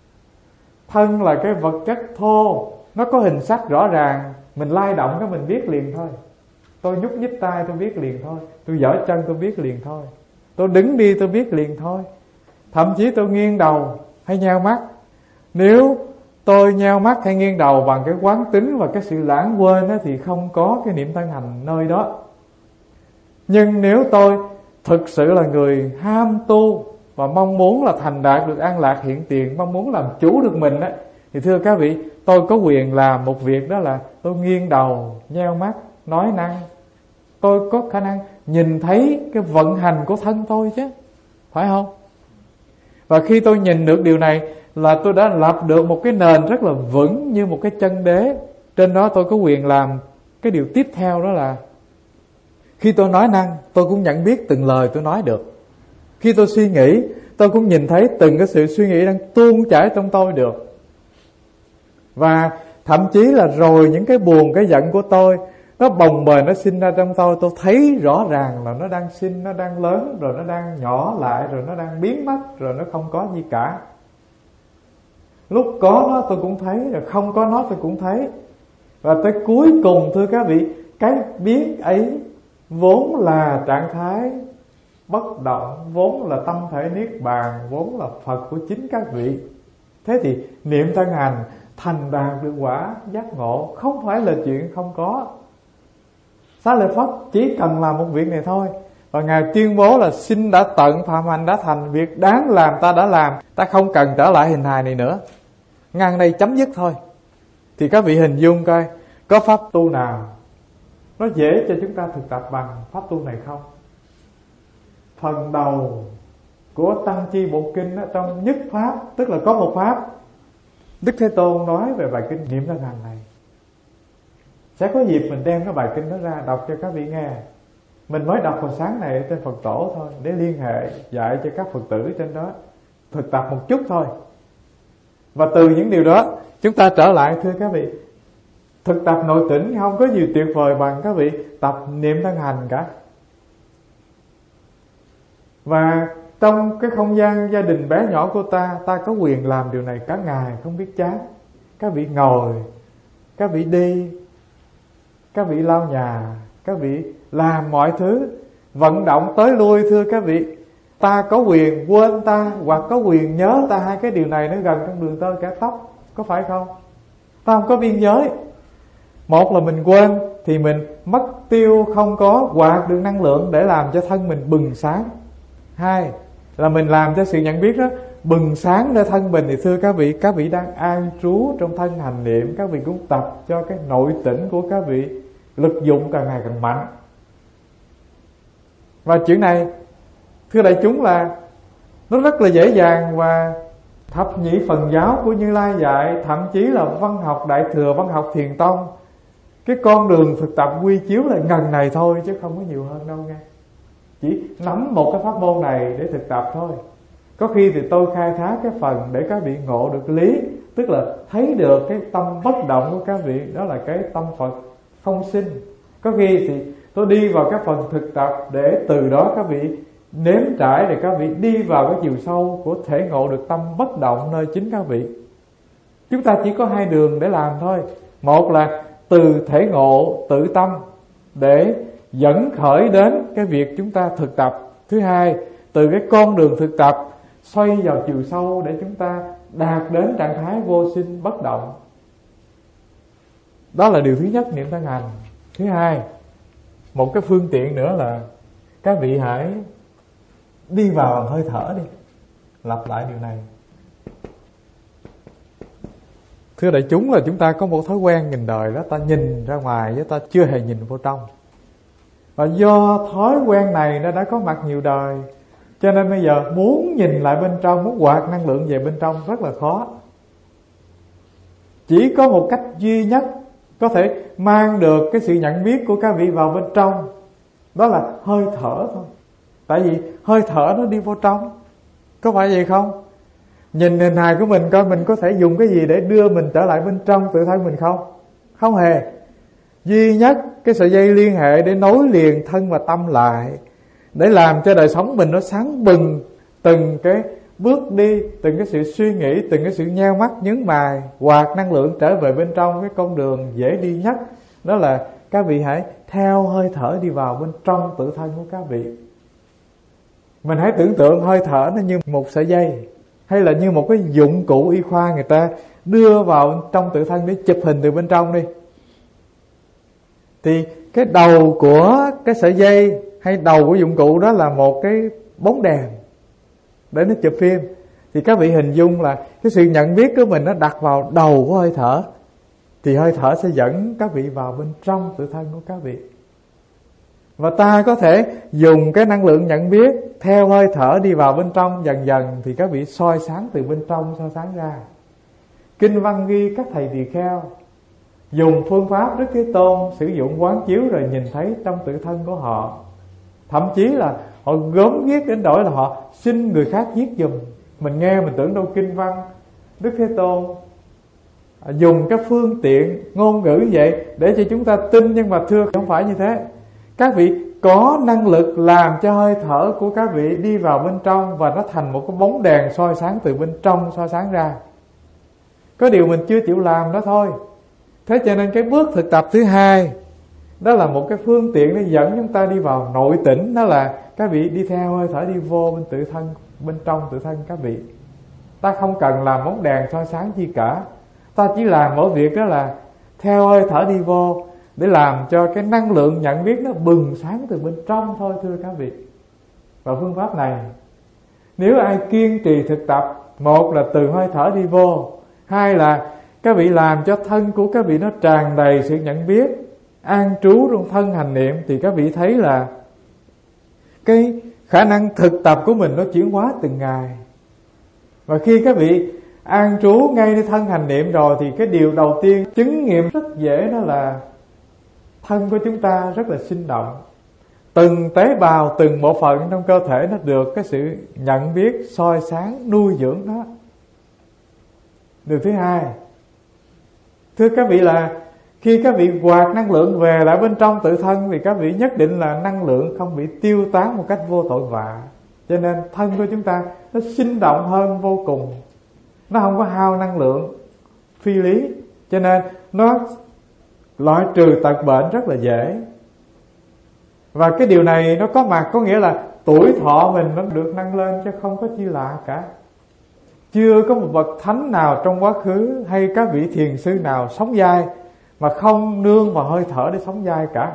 Speaker 1: Thân là cái vật chất thô, nó có hình sắc rõ ràng, mình lay động cái mình biết liền thôi. Tôi nhúc nhích tay tôi biết liền thôi, tôi giở chân tôi biết liền thôi, tôi đứng đi tôi biết liền thôi. Thậm chí tôi nghiêng đầu hay nheo mắt, nếu tôi nheo mắt hay nghiêng đầu bằng cái quán tính và cái sự lãng quên đó, thì không có cái niệm thân hành nơi đó. Nhưng nếu tôi thực sự là người ham tu và mong muốn là thành đạt được an lạc hiện tiền, mong muốn làm chủ được mình đó, thì thưa các vị, tôi có quyền làm một việc, đó là tôi nghiêng đầu, nheo mắt, nói năng. Tôi có khả năng nhìn thấy cái vận hành của thân tôi chứ, phải không? Và khi tôi nhìn được điều này là tôi đã lập được một cái nền rất là vững như một cái chân đế. Trên đó tôi có quyền làm cái điều tiếp theo, đó là khi tôi nói năng, tôi cũng nhận biết từng lời tôi nói được. Khi tôi suy nghĩ, tôi cũng nhìn thấy từng cái sự suy nghĩ đang tuôn chảy trong tôi được. Và thậm chí là rồi những cái buồn, cái giận của tôi, nó bồng bềnh, nó sinh ra trong tôi, tôi thấy rõ ràng là nó đang sinh, nó đang lớn, rồi nó đang nhỏ lại, rồi nó đang biến mất, rồi nó không có gì cả. Lúc có nó tôi cũng thấy, rồi không có nó tôi cũng thấy. Và tới cuối cùng thưa các vị, cái biết ấy vốn là trạng thái bất động, vốn là tâm thể niết bàn, vốn là Phật của chính các vị. Thế thì niệm thân hành thành đạt được quả giác ngộ không phải là chuyện không có. Xá Lợi Phất chỉ cần làm một việc này thôi, và Ngài tuyên bố là sinh đã tận, phạm hành đã thành, việc đáng làm ta đã làm, ta không cần trở lại hình hài này nữa, ngang đây chấm dứt thôi. Thì các vị hình dung coi, có pháp tu nào nó dễ cho chúng ta thực tập bằng pháp tu này không? Phần đầu của Tăng Chi Bộ Kinh đó, trong nhất pháp, tức là có một pháp, Đức Thế Tôn nói về bài kinh niệm thân hành này. Sẽ có dịp mình đem cái bài kinh đó ra đọc cho các vị nghe. Mình mới đọc hồi sáng này trên Phật tổ thôi, để liên hệ dạy cho các Phật tử trên đó thực tập một chút thôi. Và từ những điều đó chúng ta trở lại, thưa các vị, thực tập nội tỉnh không có gì tuyệt vời bằng các vị tập niệm thân hành cả. Và trong cái không gian gia đình bé nhỏ của ta, ta có quyền làm điều này cả ngày không biết chán. Các vị ngồi, các vị đi, các vị lau nhà, các vị làm mọi thứ, vận động tới lui. Thưa các vị, ta có quyền quên ta hoặc có quyền nhớ ta, hai cái điều này nó gần trong đường tơ cả tóc, có phải không? Ta không có biên giới. Một là mình quên thì mình mất tiêu, không có quạt được năng lượng để làm cho thân mình bừng sáng. Hai là mình làm cho sự nhận biết đó bừng sáng ra thân mình. Thì thưa các vị, các vị đang an trú trong thân hành niệm, các vị cũng tập cho cái nội tỉnh của các vị lực dụng càng ngày càng mạnh. Và chuyện này thưa đại chúng là nó rất là dễ dàng, và thập nhị phần giáo của Như Lai dạy, thậm chí là văn học Đại Thừa, văn học Thiền Tông, cái con đường thực tập quy chiếu là ngần này thôi, chứ không có nhiều hơn đâu nghe. Chỉ nắm một cái pháp môn này để thực tập thôi. Có khi thì tôi khai thác cái phần để các vị ngộ được lý, tức là thấy được cái tâm bất động của các vị, đó là cái tâm Phật không sinh. Có khi thì tôi đi vào cái phần thực tập để từ đó các vị nếm trải, để các vị đi vào cái chiều sâu của thể ngộ được tâm bất động nơi chính các vị. Chúng ta chỉ có hai đường để làm thôi. Một là từ thể ngộ tự tâm để dẫn khởi đến cái việc chúng ta thực tập. Thứ hai, từ cái con đường thực tập xoay vào chiều sâu để chúng ta đạt đến trạng thái vô sinh bất động. Đó là điều thứ nhất, niệm thân hành. Thứ hai, một cái phương tiện nữa là các vị hãy đi vào hơi thở đi, lặp lại điều này. Thưa đại chúng, là chúng ta có một thói quen nhìn đời đó, ta nhìn ra ngoài chứ ta chưa hề nhìn vô trong. Và do thói quen này nó đã có mặt nhiều đời, cho nên bây giờ muốn nhìn lại bên trong, muốn quạt năng lượng về bên trong rất là khó. Chỉ có một cách duy nhất có thể mang được cái sự nhận biết của các vị vào bên trong, đó là hơi thở thôi. Tại vì hơi thở nó đi vô trong, có phải vậy không? Nhìn hình hài của mình coi mình có thể dùng cái gì để đưa mình trở lại bên trong tự thân mình không? Không hề. Duy nhất cái sợi dây liên hệ để nối liền thân và tâm lại, để làm cho đời sống mình nó sáng bừng, từng cái bước đi, từng cái sự suy nghĩ, từng cái sự nheo mắt nhướng mày, quạt năng lượng trở về bên trong. Cái con đường dễ đi nhất đó là các vị hãy theo hơi thở đi vào bên trong tự thân của các vị. Mình hãy tưởng tượng hơi thở nó như một sợi dây, hay là như một cái dụng cụ y khoa người ta đưa vào trong tự thân để chụp hình từ bên trong đi. Thì cái đầu của cái sợi dây hay đầu của dụng cụ đó là một cái bóng đèn để nó chụp phim. Thì các vị hình dung là cái sự nhận biết của mình nó đặt vào đầu của hơi thở, thì hơi thở sẽ dẫn các vị vào bên trong tự thân của các vị. Và ta có thể dùng cái năng lượng nhận biết theo hơi thở đi vào bên trong dần dần, thì các vị soi sáng từ bên trong soi sáng ra. Kinh văn ghi các thầy tỳ kheo dùng phương pháp Đức Thế Tôn sử dụng quán chiếu rồi nhìn thấy trong tự thân của họ. Thậm chí là họ gớm ghiếc đến đổi là họ xin người khác viết giùm. Mình nghe mình tưởng đâu kinh văn Đức Thế Tôn dùng cái phương tiện ngôn ngữ vậy để cho chúng ta tin, nhưng mà thưa không phải như thế. Các vị có năng lực làm cho hơi thở của các vị đi vào bên trong, và nó thành một cái bóng đèn soi sáng từ bên trong soi sáng ra. Có điều mình chưa chịu làm đó thôi. Thế cho nên cái bước thực tập thứ hai, đó là một cái phương tiện để dẫn chúng ta đi vào nội tỉnh. Đó là các vị đi theo hơi thở đi vô bên tự thân, bên trong tự thân các vị. Ta không cần làm bóng đèn soi sáng chi cả. Ta chỉ làm mỗi việc đó là theo hơi thở đi vô, để làm cho cái năng lượng nhận biết nó bừng sáng từ bên trong thôi, thưa các vị. Và phương pháp này, nếu ai kiên trì thực tập, một là từ hơi thở đi vô, hai là các vị làm cho thân của các vị nó tràn đầy sự nhận biết, an trú trong thân hành niệm, thì các vị thấy là cái khả năng thực tập của mình nó chuyển hóa từng ngày. Và khi các vị an trú ngayในthân hành niệm rồi, thì cái điều đầu tiên chứng nghiệm rất dễ đó là thân của chúng ta rất là sinh động. Từng tế bào, từng bộ phận trong cơ thể nó được cái sự nhận biết, soi sáng, nuôi dưỡng nó. Điều thứ hai, thưa các vị, là khi các vị quạt năng lượng về lại bên trong tự thân, thì các vị nhất định là năng lượng không bị tiêu tán một cách vô tội vạ. Cho nên thân của chúng ta nó sinh động hơn vô cùng, nó không có hao năng lượng phi lý, cho nên nó loại trừ tật bệnh rất là dễ. Và cái điều này nó có mặt, có nghĩa là tuổi thọ mình nó được nâng lên, chứ không có chi lạ cả. Chưa có một bậc thánh nào trong quá khứ hay các vị thiền sư nào sống dai mà không nương vào hơi thở để sống dai cả.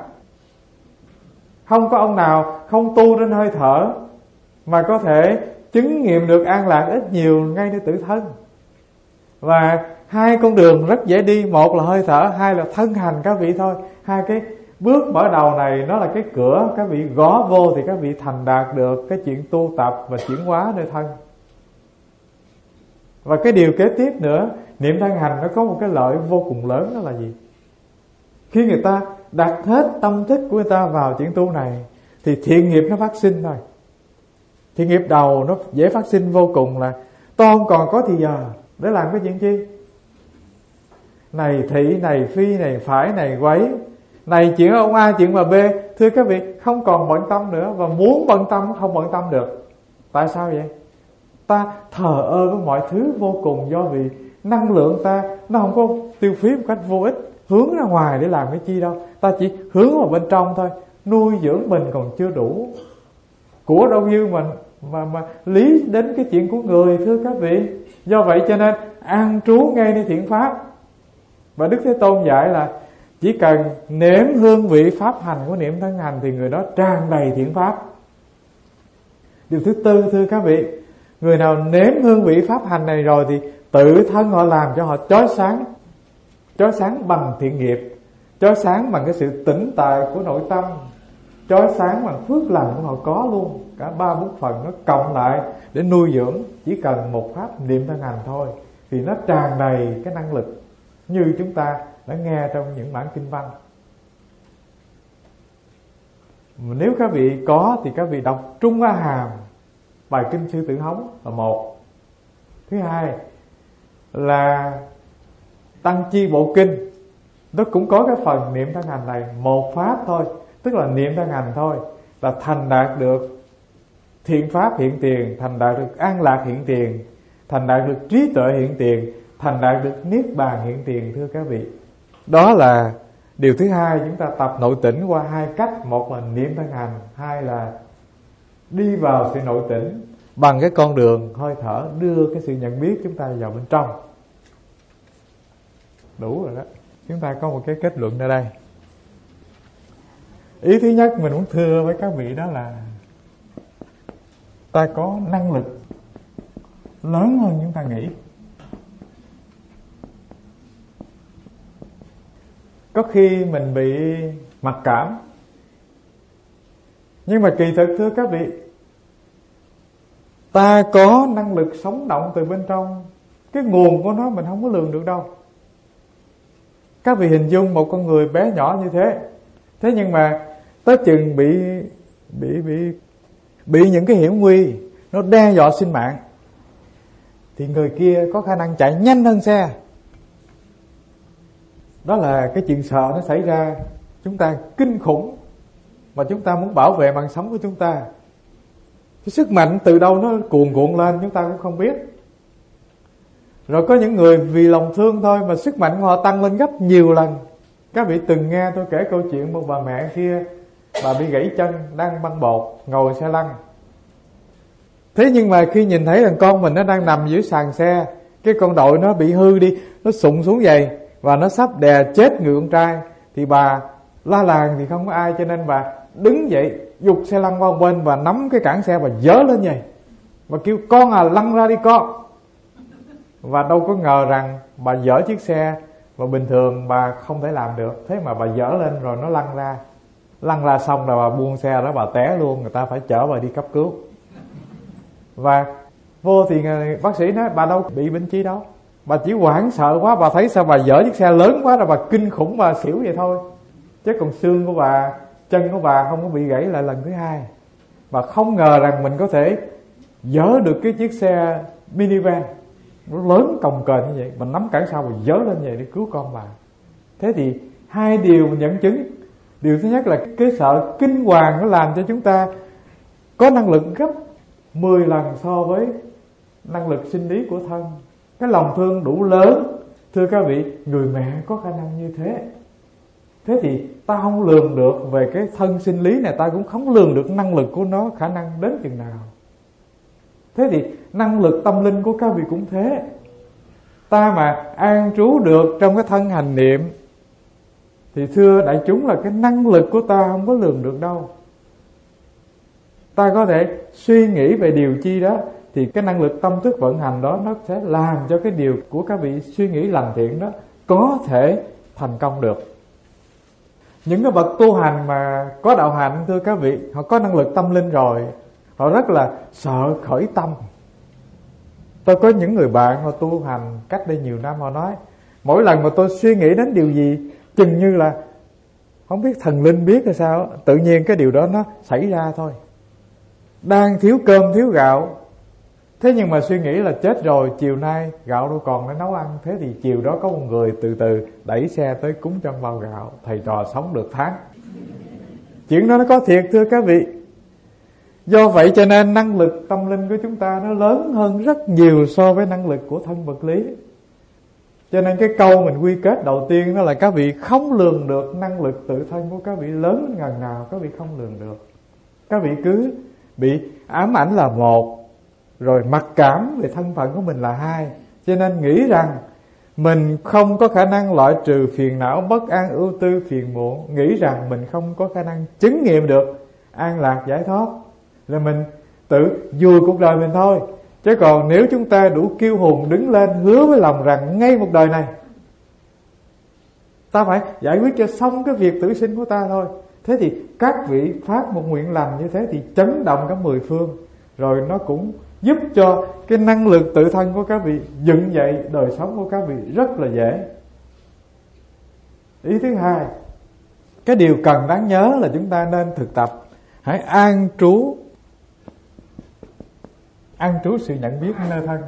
Speaker 1: Không có ông nào không tu đến hơi thở mà có thể chứng nghiệm được an lạc ít nhiều ngay nơi tự thân. Và hai con đường rất dễ đi, một là hơi thở, hai là thân hành các vị thôi. Hai cái bước mở đầu này nó là cái cửa, các vị gõ vô thì các vị thành đạt được cái chuyện tu tập và chuyển hóa nơi thân. Và cái điều kế tiếp nữa, niệm thân hành nó có một cái lợi vô cùng lớn, đó là gì? Khi người ta đặt hết tâm thức của người ta vào chuyện tu này, thì thiện nghiệp nó phát sinh thôi. Thiện nghiệp đầu nó dễ phát sinh vô cùng là tôi không còn có thì giờ để làm cái chuyện chi? Này thị, này phi, này phải, này quấy, này chuyện ông A, chuyện bà B. Thưa các vị, không còn bận tâm nữa. Và muốn bận tâm không bận tâm được. Tại sao vậy? Ta thờ ơ với mọi thứ vô cùng, do vì năng lượng ta nó không có tiêu phí một cách vô ích, hướng ra ngoài để làm cái chi đâu. Ta chỉ hướng vào bên trong thôi. Nuôi dưỡng mình còn chưa đủ, của đâu dư mình mà, mà lý đến cái chuyện của người, thưa các vị. Do vậy cho nên an trú ngay nơi thiện pháp. Và Đức Thế Tôn dạy là chỉ cần nếm hương vị pháp hành của niệm thân hành thì người đó tràn đầy thiện pháp. Điều thứ tư, thưa các vị, Người nào nếm hương vị pháp hành này rồi thì tự thân họ làm cho họ chói sáng. Chói sáng bằng thiện nghiệp, chói sáng bằng cái sự tĩnh tại của nội tâm, chói sáng bằng phước lành của họ có luôn. Cả ba bốn phần nó cộng lại để nuôi dưỡng. Chỉ cần một pháp niệm thân hành thôi thì nó tràn đầy cái năng lực, như chúng ta đã nghe trong những bản kinh văn. Nếu các vị có thì các vị đọc Trung A Hàm, bài kinh Sư Tử Hống là một. Thứ hai là Tăng Chi Bộ Kinh, nó cũng có cái phần niệm thân hành này. Một pháp thôi, tức là niệm thân hành thôi, là thành đạt được thiện pháp hiện tiền, thành đạt được an lạc hiện tiền, thành đạt được trí tuệ hiện tiền, thành đạt được niết bàn hiện tiền, thưa các vị. Đó là điều thứ hai. Chúng ta tập nội tỉnh qua hai cách. Một là niệm thân hành, hai là đi vào sự nội tỉnh bằng cái con đường hơi thở, đưa cái sự nhận biết chúng ta vào bên trong. Đủ rồi đó. Chúng ta có một cái kết luận ở đây. Ý thứ nhất mình muốn thưa với các vị đó là ta có năng lực lớn hơn chúng ta nghĩ. Có khi mình bị mặc cảm, nhưng mà kỳ thực thưa các vị, ta có năng lực sống động từ bên trong. Cái nguồn của nó mình không có lường được đâu. Các vị hình dung một con người bé nhỏ như thế, thế nhưng mà tới chừng bị bị bị bị những cái hiểm nguy nó đe dọa sinh mạng thì người kia có khả năng chạy nhanh hơn xe. Đó là cái chuyện sợ nó xảy ra, chúng ta kinh khủng, mà chúng ta muốn bảo vệ mạng sống của chúng ta. Cái sức mạnh từ đâu nó cuồn cuộn lên chúng ta cũng không biết. Rồi có những người vì lòng thương thôi mà sức mạnh của họ tăng lên gấp nhiều lần. Các vị từng nghe tôi kể câu chuyện một bà mẹ kia, bà bị gãy chân, đang băng bột, ngồi xe lăn. Thế nhưng mà khi nhìn thấy thằng con mình nó đang nằm dưới sàn xe, cái con đội nó bị hư đi, nó sụn xuống vậy và nó sắp đè chết người con trai, thì bà la làng thì không có ai, cho nên bà đứng dậy giục xe lăn qua một bên và nắm cái cản xe và dỡ lên vậy, và kêu con à lăn ra đi con. Và đâu có ngờ rằng bà dỡ chiếc xe và bình thường bà không thể làm được, thế mà bà dỡ lên rồi nó lăn ra. Lăn ra xong rồi bà buông xe đó, bà té luôn, người ta phải chở bà đi cấp cứu. Và vô thì bác sĩ nói bà đâu bị bệnh chi đâu, bà chỉ hoảng sợ quá, bà thấy sao bà dỡ chiếc xe lớn quá rồi bà kinh khủng, bà xỉu vậy thôi. Chứ còn xương của bà, chân của bà không có bị gãy lại lần thứ hai. Bà không ngờ rằng mình có thể dỡ được cái chiếc xe minivan nó lớn cồng kềnh như vậy, mình nắm cản sau và dỡ lên vậy để cứu con bà. Thế thì hai điều mình dẫn chứng. Điều thứ nhất là cái sợ kinh hoàng nó làm cho chúng ta có năng lực gấp mười lần so với năng lực sinh lý của thân. Cái lòng thương đủ lớn, thưa các vị, người mẹ có khả năng như thế. Thế thì ta không lường được về cái thân sinh lý này, ta cũng không lường được năng lực của nó khả năng đến chừng nào. Thế thì năng lực tâm linh của các vị cũng thế. Ta mà an trú được trong cái thân hành niệm thì thưa đại chúng là cái năng lực của ta không có lường được đâu. Ta có thể suy nghĩ về điều chi đó thì cái năng lực tâm thức vận hành đó nó sẽ làm cho cái điều của các vị suy nghĩ lành thiện đó có thể thành công được. Những cái bậc tu hành mà có đạo hạnh, thưa các vị, họ có năng lực tâm linh rồi, họ rất là sợ khởi tâm. Tôi có những người bạn họ tu hành cách đây nhiều năm, họ nói mỗi lần mà tôi suy nghĩ đến điều gì chừng như là không biết thần linh biết hay sao, tự nhiên cái điều đó nó xảy ra thôi. Đang thiếu cơm thiếu gạo, thế nhưng mà suy nghĩ là chết rồi, chiều nay gạo đâu còn để nấu ăn. Thế thì chiều đó có một người từ từ đẩy xe tới cúng cho bao gạo, thầy trò sống được tháng. Chuyện đó nó có thiệt, thưa các vị. Do vậy cho nên năng lực tâm linh của chúng ta nó lớn hơn rất nhiều so với năng lực của thân vật lý. Cho nên cái câu mình quy kết đầu tiên đó là các vị không lường được năng lực tự thân của các vị lớn đến ngần nào, các vị không lường được. Các vị cứ bị ám ảnh là một, rồi mặc cảm về thân phận của mình là hai, cho nên nghĩ rằng mình không có khả năng loại trừ phiền não, bất an, ưu tư, phiền muộn, nghĩ rằng mình không có khả năng chứng nghiệm được an lạc giải thoát, rồi mình tự vùi cuộc đời mình thôi. Chứ còn nếu chúng ta đủ kiêu hùng đứng lên hứa với lòng rằng ngay một đời này ta phải giải quyết cho xong cái việc tử sinh của ta thôi, thế thì các vị phát một nguyện lành như thế thì chấn động cả mười phương. Rồi nó cũng giúp cho cái năng lực tự thân của các vị dựng dậy đời sống của các vị rất là dễ. Ý thứ hai, cái điều cần đáng nhớ là chúng ta nên thực tập hãy an trú An trú sự nhận biết nơi thân.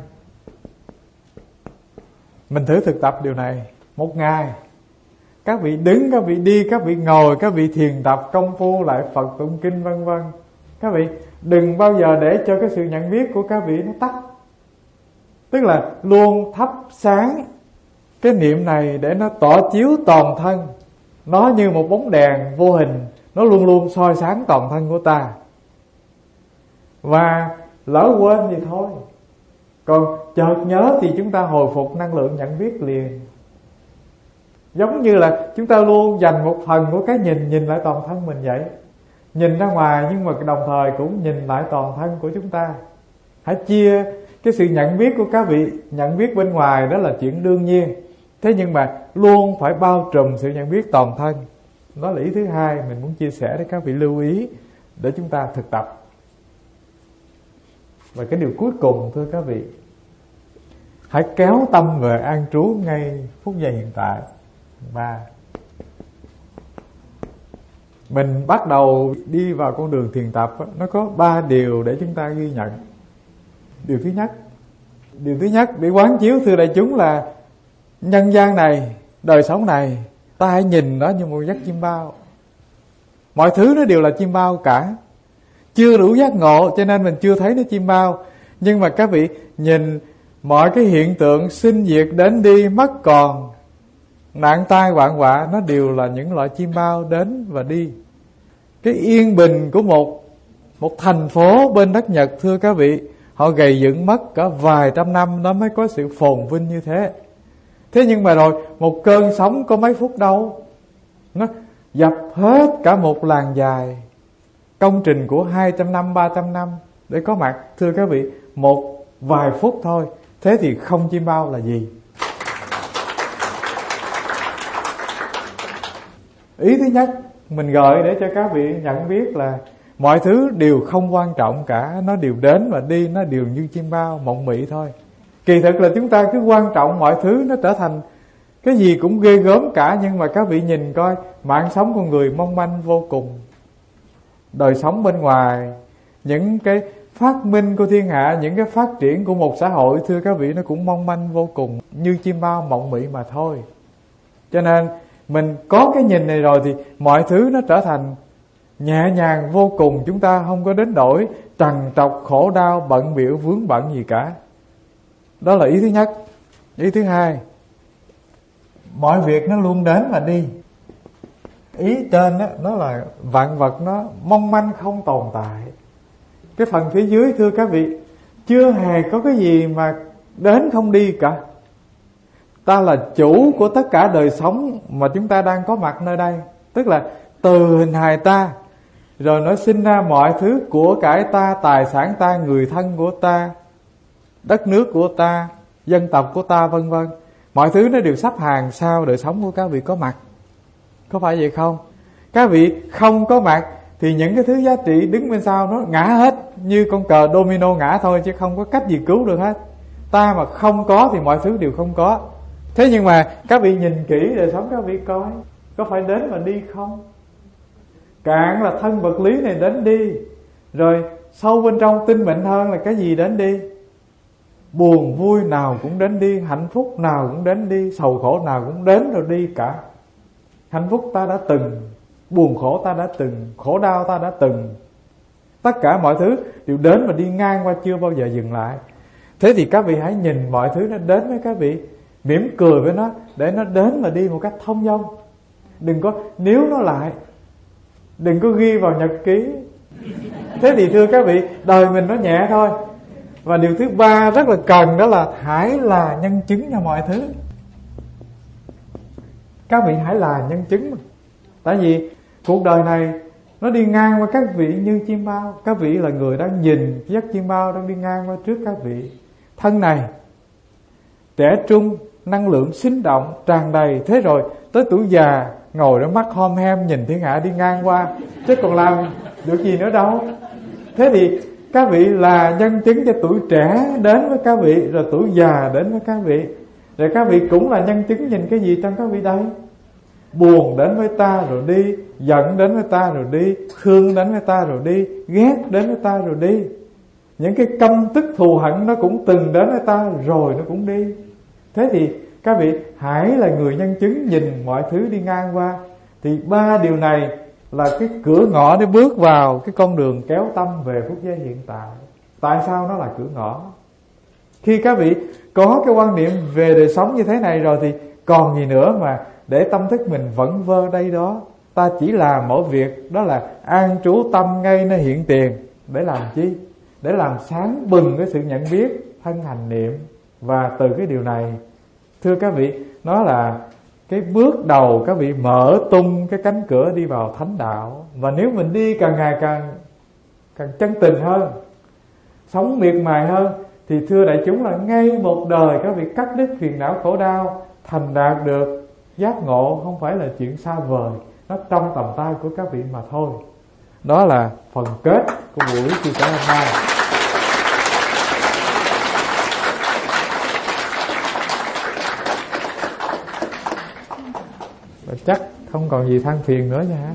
Speaker 1: Mình thử thực tập điều này một ngày. Các vị đứng, các vị đi, các vị ngồi, các vị thiền tập công phu lại Phật tụng kinh vân vân. Các vị đừng bao giờ để cho cái sự nhận biết của các vị nó tắt. Tức là luôn thắp sáng cái niệm này để nó tỏ chiếu toàn thân. Nó như một bóng đèn vô hình, nó luôn luôn soi sáng toàn thân của ta. Và lỡ quên thì thôi, còn chợt nhớ thì chúng ta hồi phục năng lượng nhận biết liền. Giống như là chúng ta luôn dành một phần của cái nhìn nhìn lại toàn thân mình vậy. Nhìn ra ngoài nhưng mà đồng thời cũng nhìn lại toàn thân của chúng ta. Hãy chia cái sự nhận biết của các vị. Nhận biết bên ngoài đó là chuyện đương nhiên, thế nhưng mà luôn phải bao trùm sự nhận biết toàn thân. Đó là ý thứ hai mình muốn chia sẻ để các vị lưu ý để chúng ta thực tập. Và cái điều cuối cùng thưa các vị, hãy kéo tâm về an trú ngay phút giây hiện tại. Ba, mình bắt đầu đi vào con đường thiền tập, nó có ba điều để chúng ta ghi nhận. Điều thứ nhất, điều thứ nhất để quán chiếu thưa đại chúng là nhân gian này, đời sống này, ta hãy nhìn nó như một giấc chim bao. Mọi thứ nó đều là chim bao cả. Chưa đủ giác ngộ cho nên mình chưa thấy nó chim bao. Nhưng mà các vị nhìn mọi cái hiện tượng sinh diệt đến đi mất còn, nạn tai hoạn họa, nó đều là những loại chim bao đến và đi. Cái yên bình của một một thành phố bên đất Nhật thưa các vị, họ gầy dựng mất cả vài trăm năm nó mới có sự phồn vinh như thế. Thế nhưng mà rồi một cơn sóng có mấy phút đâu, nó dập hết cả một làng dài. Công trình của hai trăm năm, ba trăm năm để có mặt thưa các vị một vài phút thôi. Thế thì không chim bao là gì? Ý thứ nhất mình gợi để cho các vị nhận biết là mọi thứ đều không quan trọng cả. Nó đều đến và đi, nó đều như chim bao mộng mị thôi. Kỳ thực là chúng ta cứ quan trọng mọi thứ nó trở thành cái gì cũng ghê gớm cả. Nhưng mà các vị nhìn coi, mạng sống con người mong manh vô cùng. Đời sống bên ngoài, những cái phát minh của thiên hạ, những cái phát triển của một xã hội thưa các vị, nó cũng mong manh vô cùng, như chim bao mộng mị mà thôi. Cho nên mình có cái nhìn này rồi thì mọi thứ nó trở thành nhẹ nhàng vô cùng. Chúng ta không có đến nỗi trằn trọc, khổ đau, bận bịu, vướng bận gì cả. Đó là ý thứ nhất. Ý thứ hai, mọi việc nó luôn đến và đi. Ý trên đó, nó là vạn vật nó mong manh không tồn tại. Cái phần phía dưới thưa các vị, chưa hề có cái gì mà đến không đi cả. Ta là chủ của tất cả đời sống mà chúng ta đang có mặt nơi đây. Tức là từ hình hài ta, rồi nó sinh ra mọi thứ của cải ta, tài sản ta, người thân của ta, đất nước của ta, dân tộc của ta, vân vân. Mọi thứ nó đều sắp hàng sau đời sống của các vị có mặt. Có phải vậy không? Các vị không có mặt thì những cái thứ giá trị đứng bên sau nó ngã hết, như con cờ domino ngã thôi, chứ không có cách gì cứu được hết. Ta mà không có thì mọi thứ đều không có. Thế nhưng mà các vị nhìn kỹ đời sống các vị coi, có phải đến và đi không? Cạn là thân vật lý này đến đi, rồi sâu bên trong tinh mịn hơn là cái gì đến đi? Buồn vui nào cũng đến đi, hạnh phúc nào cũng đến đi, sầu khổ nào cũng đến rồi đi cả. Hạnh phúc ta đã từng, buồn khổ ta đã từng, khổ đau ta đã từng. Tất cả mọi thứ đều đến và đi ngang qua, chưa bao giờ dừng lại. Thế thì các vị hãy nhìn mọi thứ nó đến với các vị, mỉm cười với nó, để nó đến và đi một cách thông dong. Đừng có níu nó lại, đừng có ghi vào nhật ký. Thế thì thưa các vị, đời mình nó nhẹ thôi. Và điều thứ ba rất là cần, đó là hãy là nhân chứng cho mọi thứ. Các vị hãy là nhân chứng. Tại vì cuộc đời này Nó đi ngang qua các vị như chim bao. Các vị là người đang nhìn giấc chim bao đang đi ngang qua trước các vị. Thân này trẻ trung, năng lượng sinh động, tràn đầy. Thế rồi tới tuổi già ngồi đó mắt hom hem nhìn thiên hạ đi ngang qua, chứ còn làm được gì nữa đâu. Thế thì các vị là nhân chứng cho tuổi trẻ đến với các vị, rồi tuổi già đến với các vị. Rồi các vị cũng là nhân chứng nhìn cái gì trong các vị đây? Buồn đến với ta rồi đi, giận đến với ta rồi đi, thương đến với ta rồi đi, ghét đến với ta rồi đi. Những cái căm tức thù hận nó cũng từng đến với ta rồi nó cũng đi. Thế thì các vị hãy là người nhân chứng nhìn mọi thứ đi ngang qua. Thì ba điều này là cái cửa ngõ để bước vào cái con đường kéo tâm về phút giây hiện tại. Tại sao nó là cửa ngõ? Khi các vị có cái quan niệm về đời sống như thế này rồi thì còn gì nữa mà để tâm thức mình vẫn vơ đây đó. Ta chỉ làm mỗi việc đó là an trú tâm ngay nơi hiện tiền. Để làm chi? Để làm sáng bừng cái sự nhận biết, thân hành niệm. Và từ cái điều này, thưa các vị, nó là cái bước đầu các vị mở tung cái cánh cửa đi vào thánh đạo. Và nếu mình đi càng ngày càng càng chân tình hơn, sống miệt mài hơn, thì thưa đại chúng là ngay một đời các vị cắt đứt phiền não khổ đau, thành đạt được giác ngộ không phải là chuyện xa vời, nó trong tầm tay của các vị mà thôi. Đó là phần kết của buổi chia sẻ hôm nay. Và chắc không còn gì than phiền nữa nha.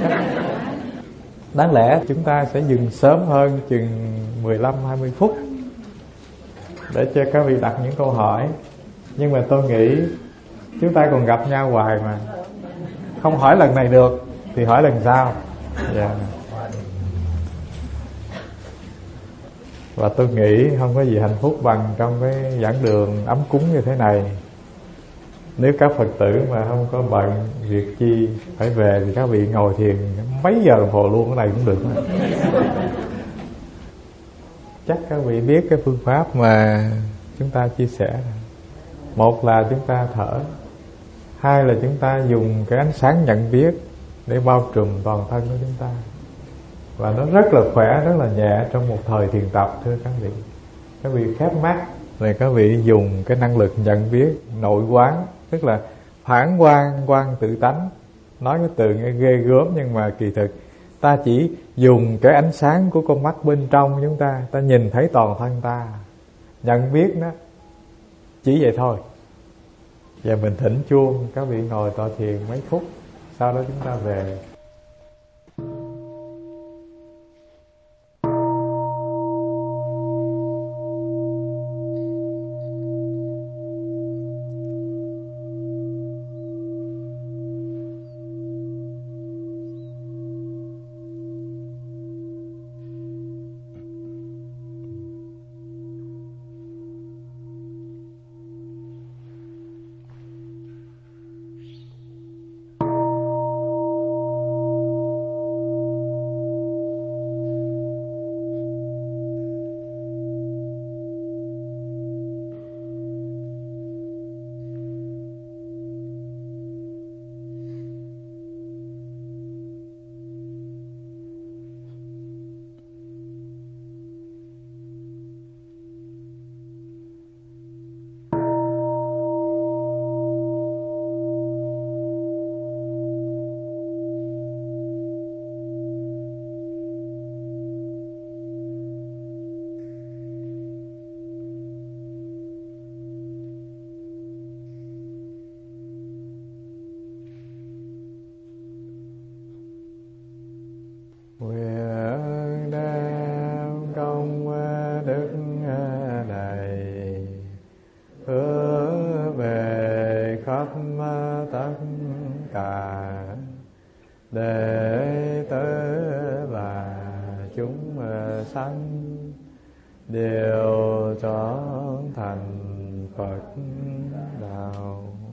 Speaker 1: Đáng lẽ chúng ta sẽ dừng sớm hơn chừng mười lăm hai mươi phút để cho các vị đặt những câu hỏi. Nhưng mà tôi nghĩ chúng ta còn gặp nhau hoài mà. Không hỏi lần này được thì hỏi lần sau. Yeah. Và tôi nghĩ không có gì hạnh phúc bằng trong cái giảng đường ấm cúng như thế này. Nếu các Phật tử mà không có bận việc chi phải về thì các vị ngồi thiền mấy giờ đồng hồ luôn, cái này cũng được. Chắc các vị biết cái phương pháp mà chúng ta chia sẻ. Một là chúng ta thở, hai là chúng ta dùng cái ánh sáng nhận biết để bao trùm toàn thân của chúng ta. Và nó rất là khỏe, rất là nhẹ trong một thời thiền tập, thưa các vị. Các vị khép mắt rồi các vị dùng cái năng lực nhận biết nội quán, tức là phản quang, quang tự tánh. Nói cái từ nghe ghê gớm nhưng mà kỳ thực ta chỉ dùng cái ánh sáng của con mắt bên trong chúng ta, ta nhìn thấy toàn thân ta, nhận biết nó, chỉ vậy thôi. Và mình thỉnh chuông, các vị ngồi tọa thiền mấy phút, sau đó chúng ta về. Nguyện đem công đức này hướng về khắp tất cả đệ tử và chúng sanh đều trọn thành Phật đạo.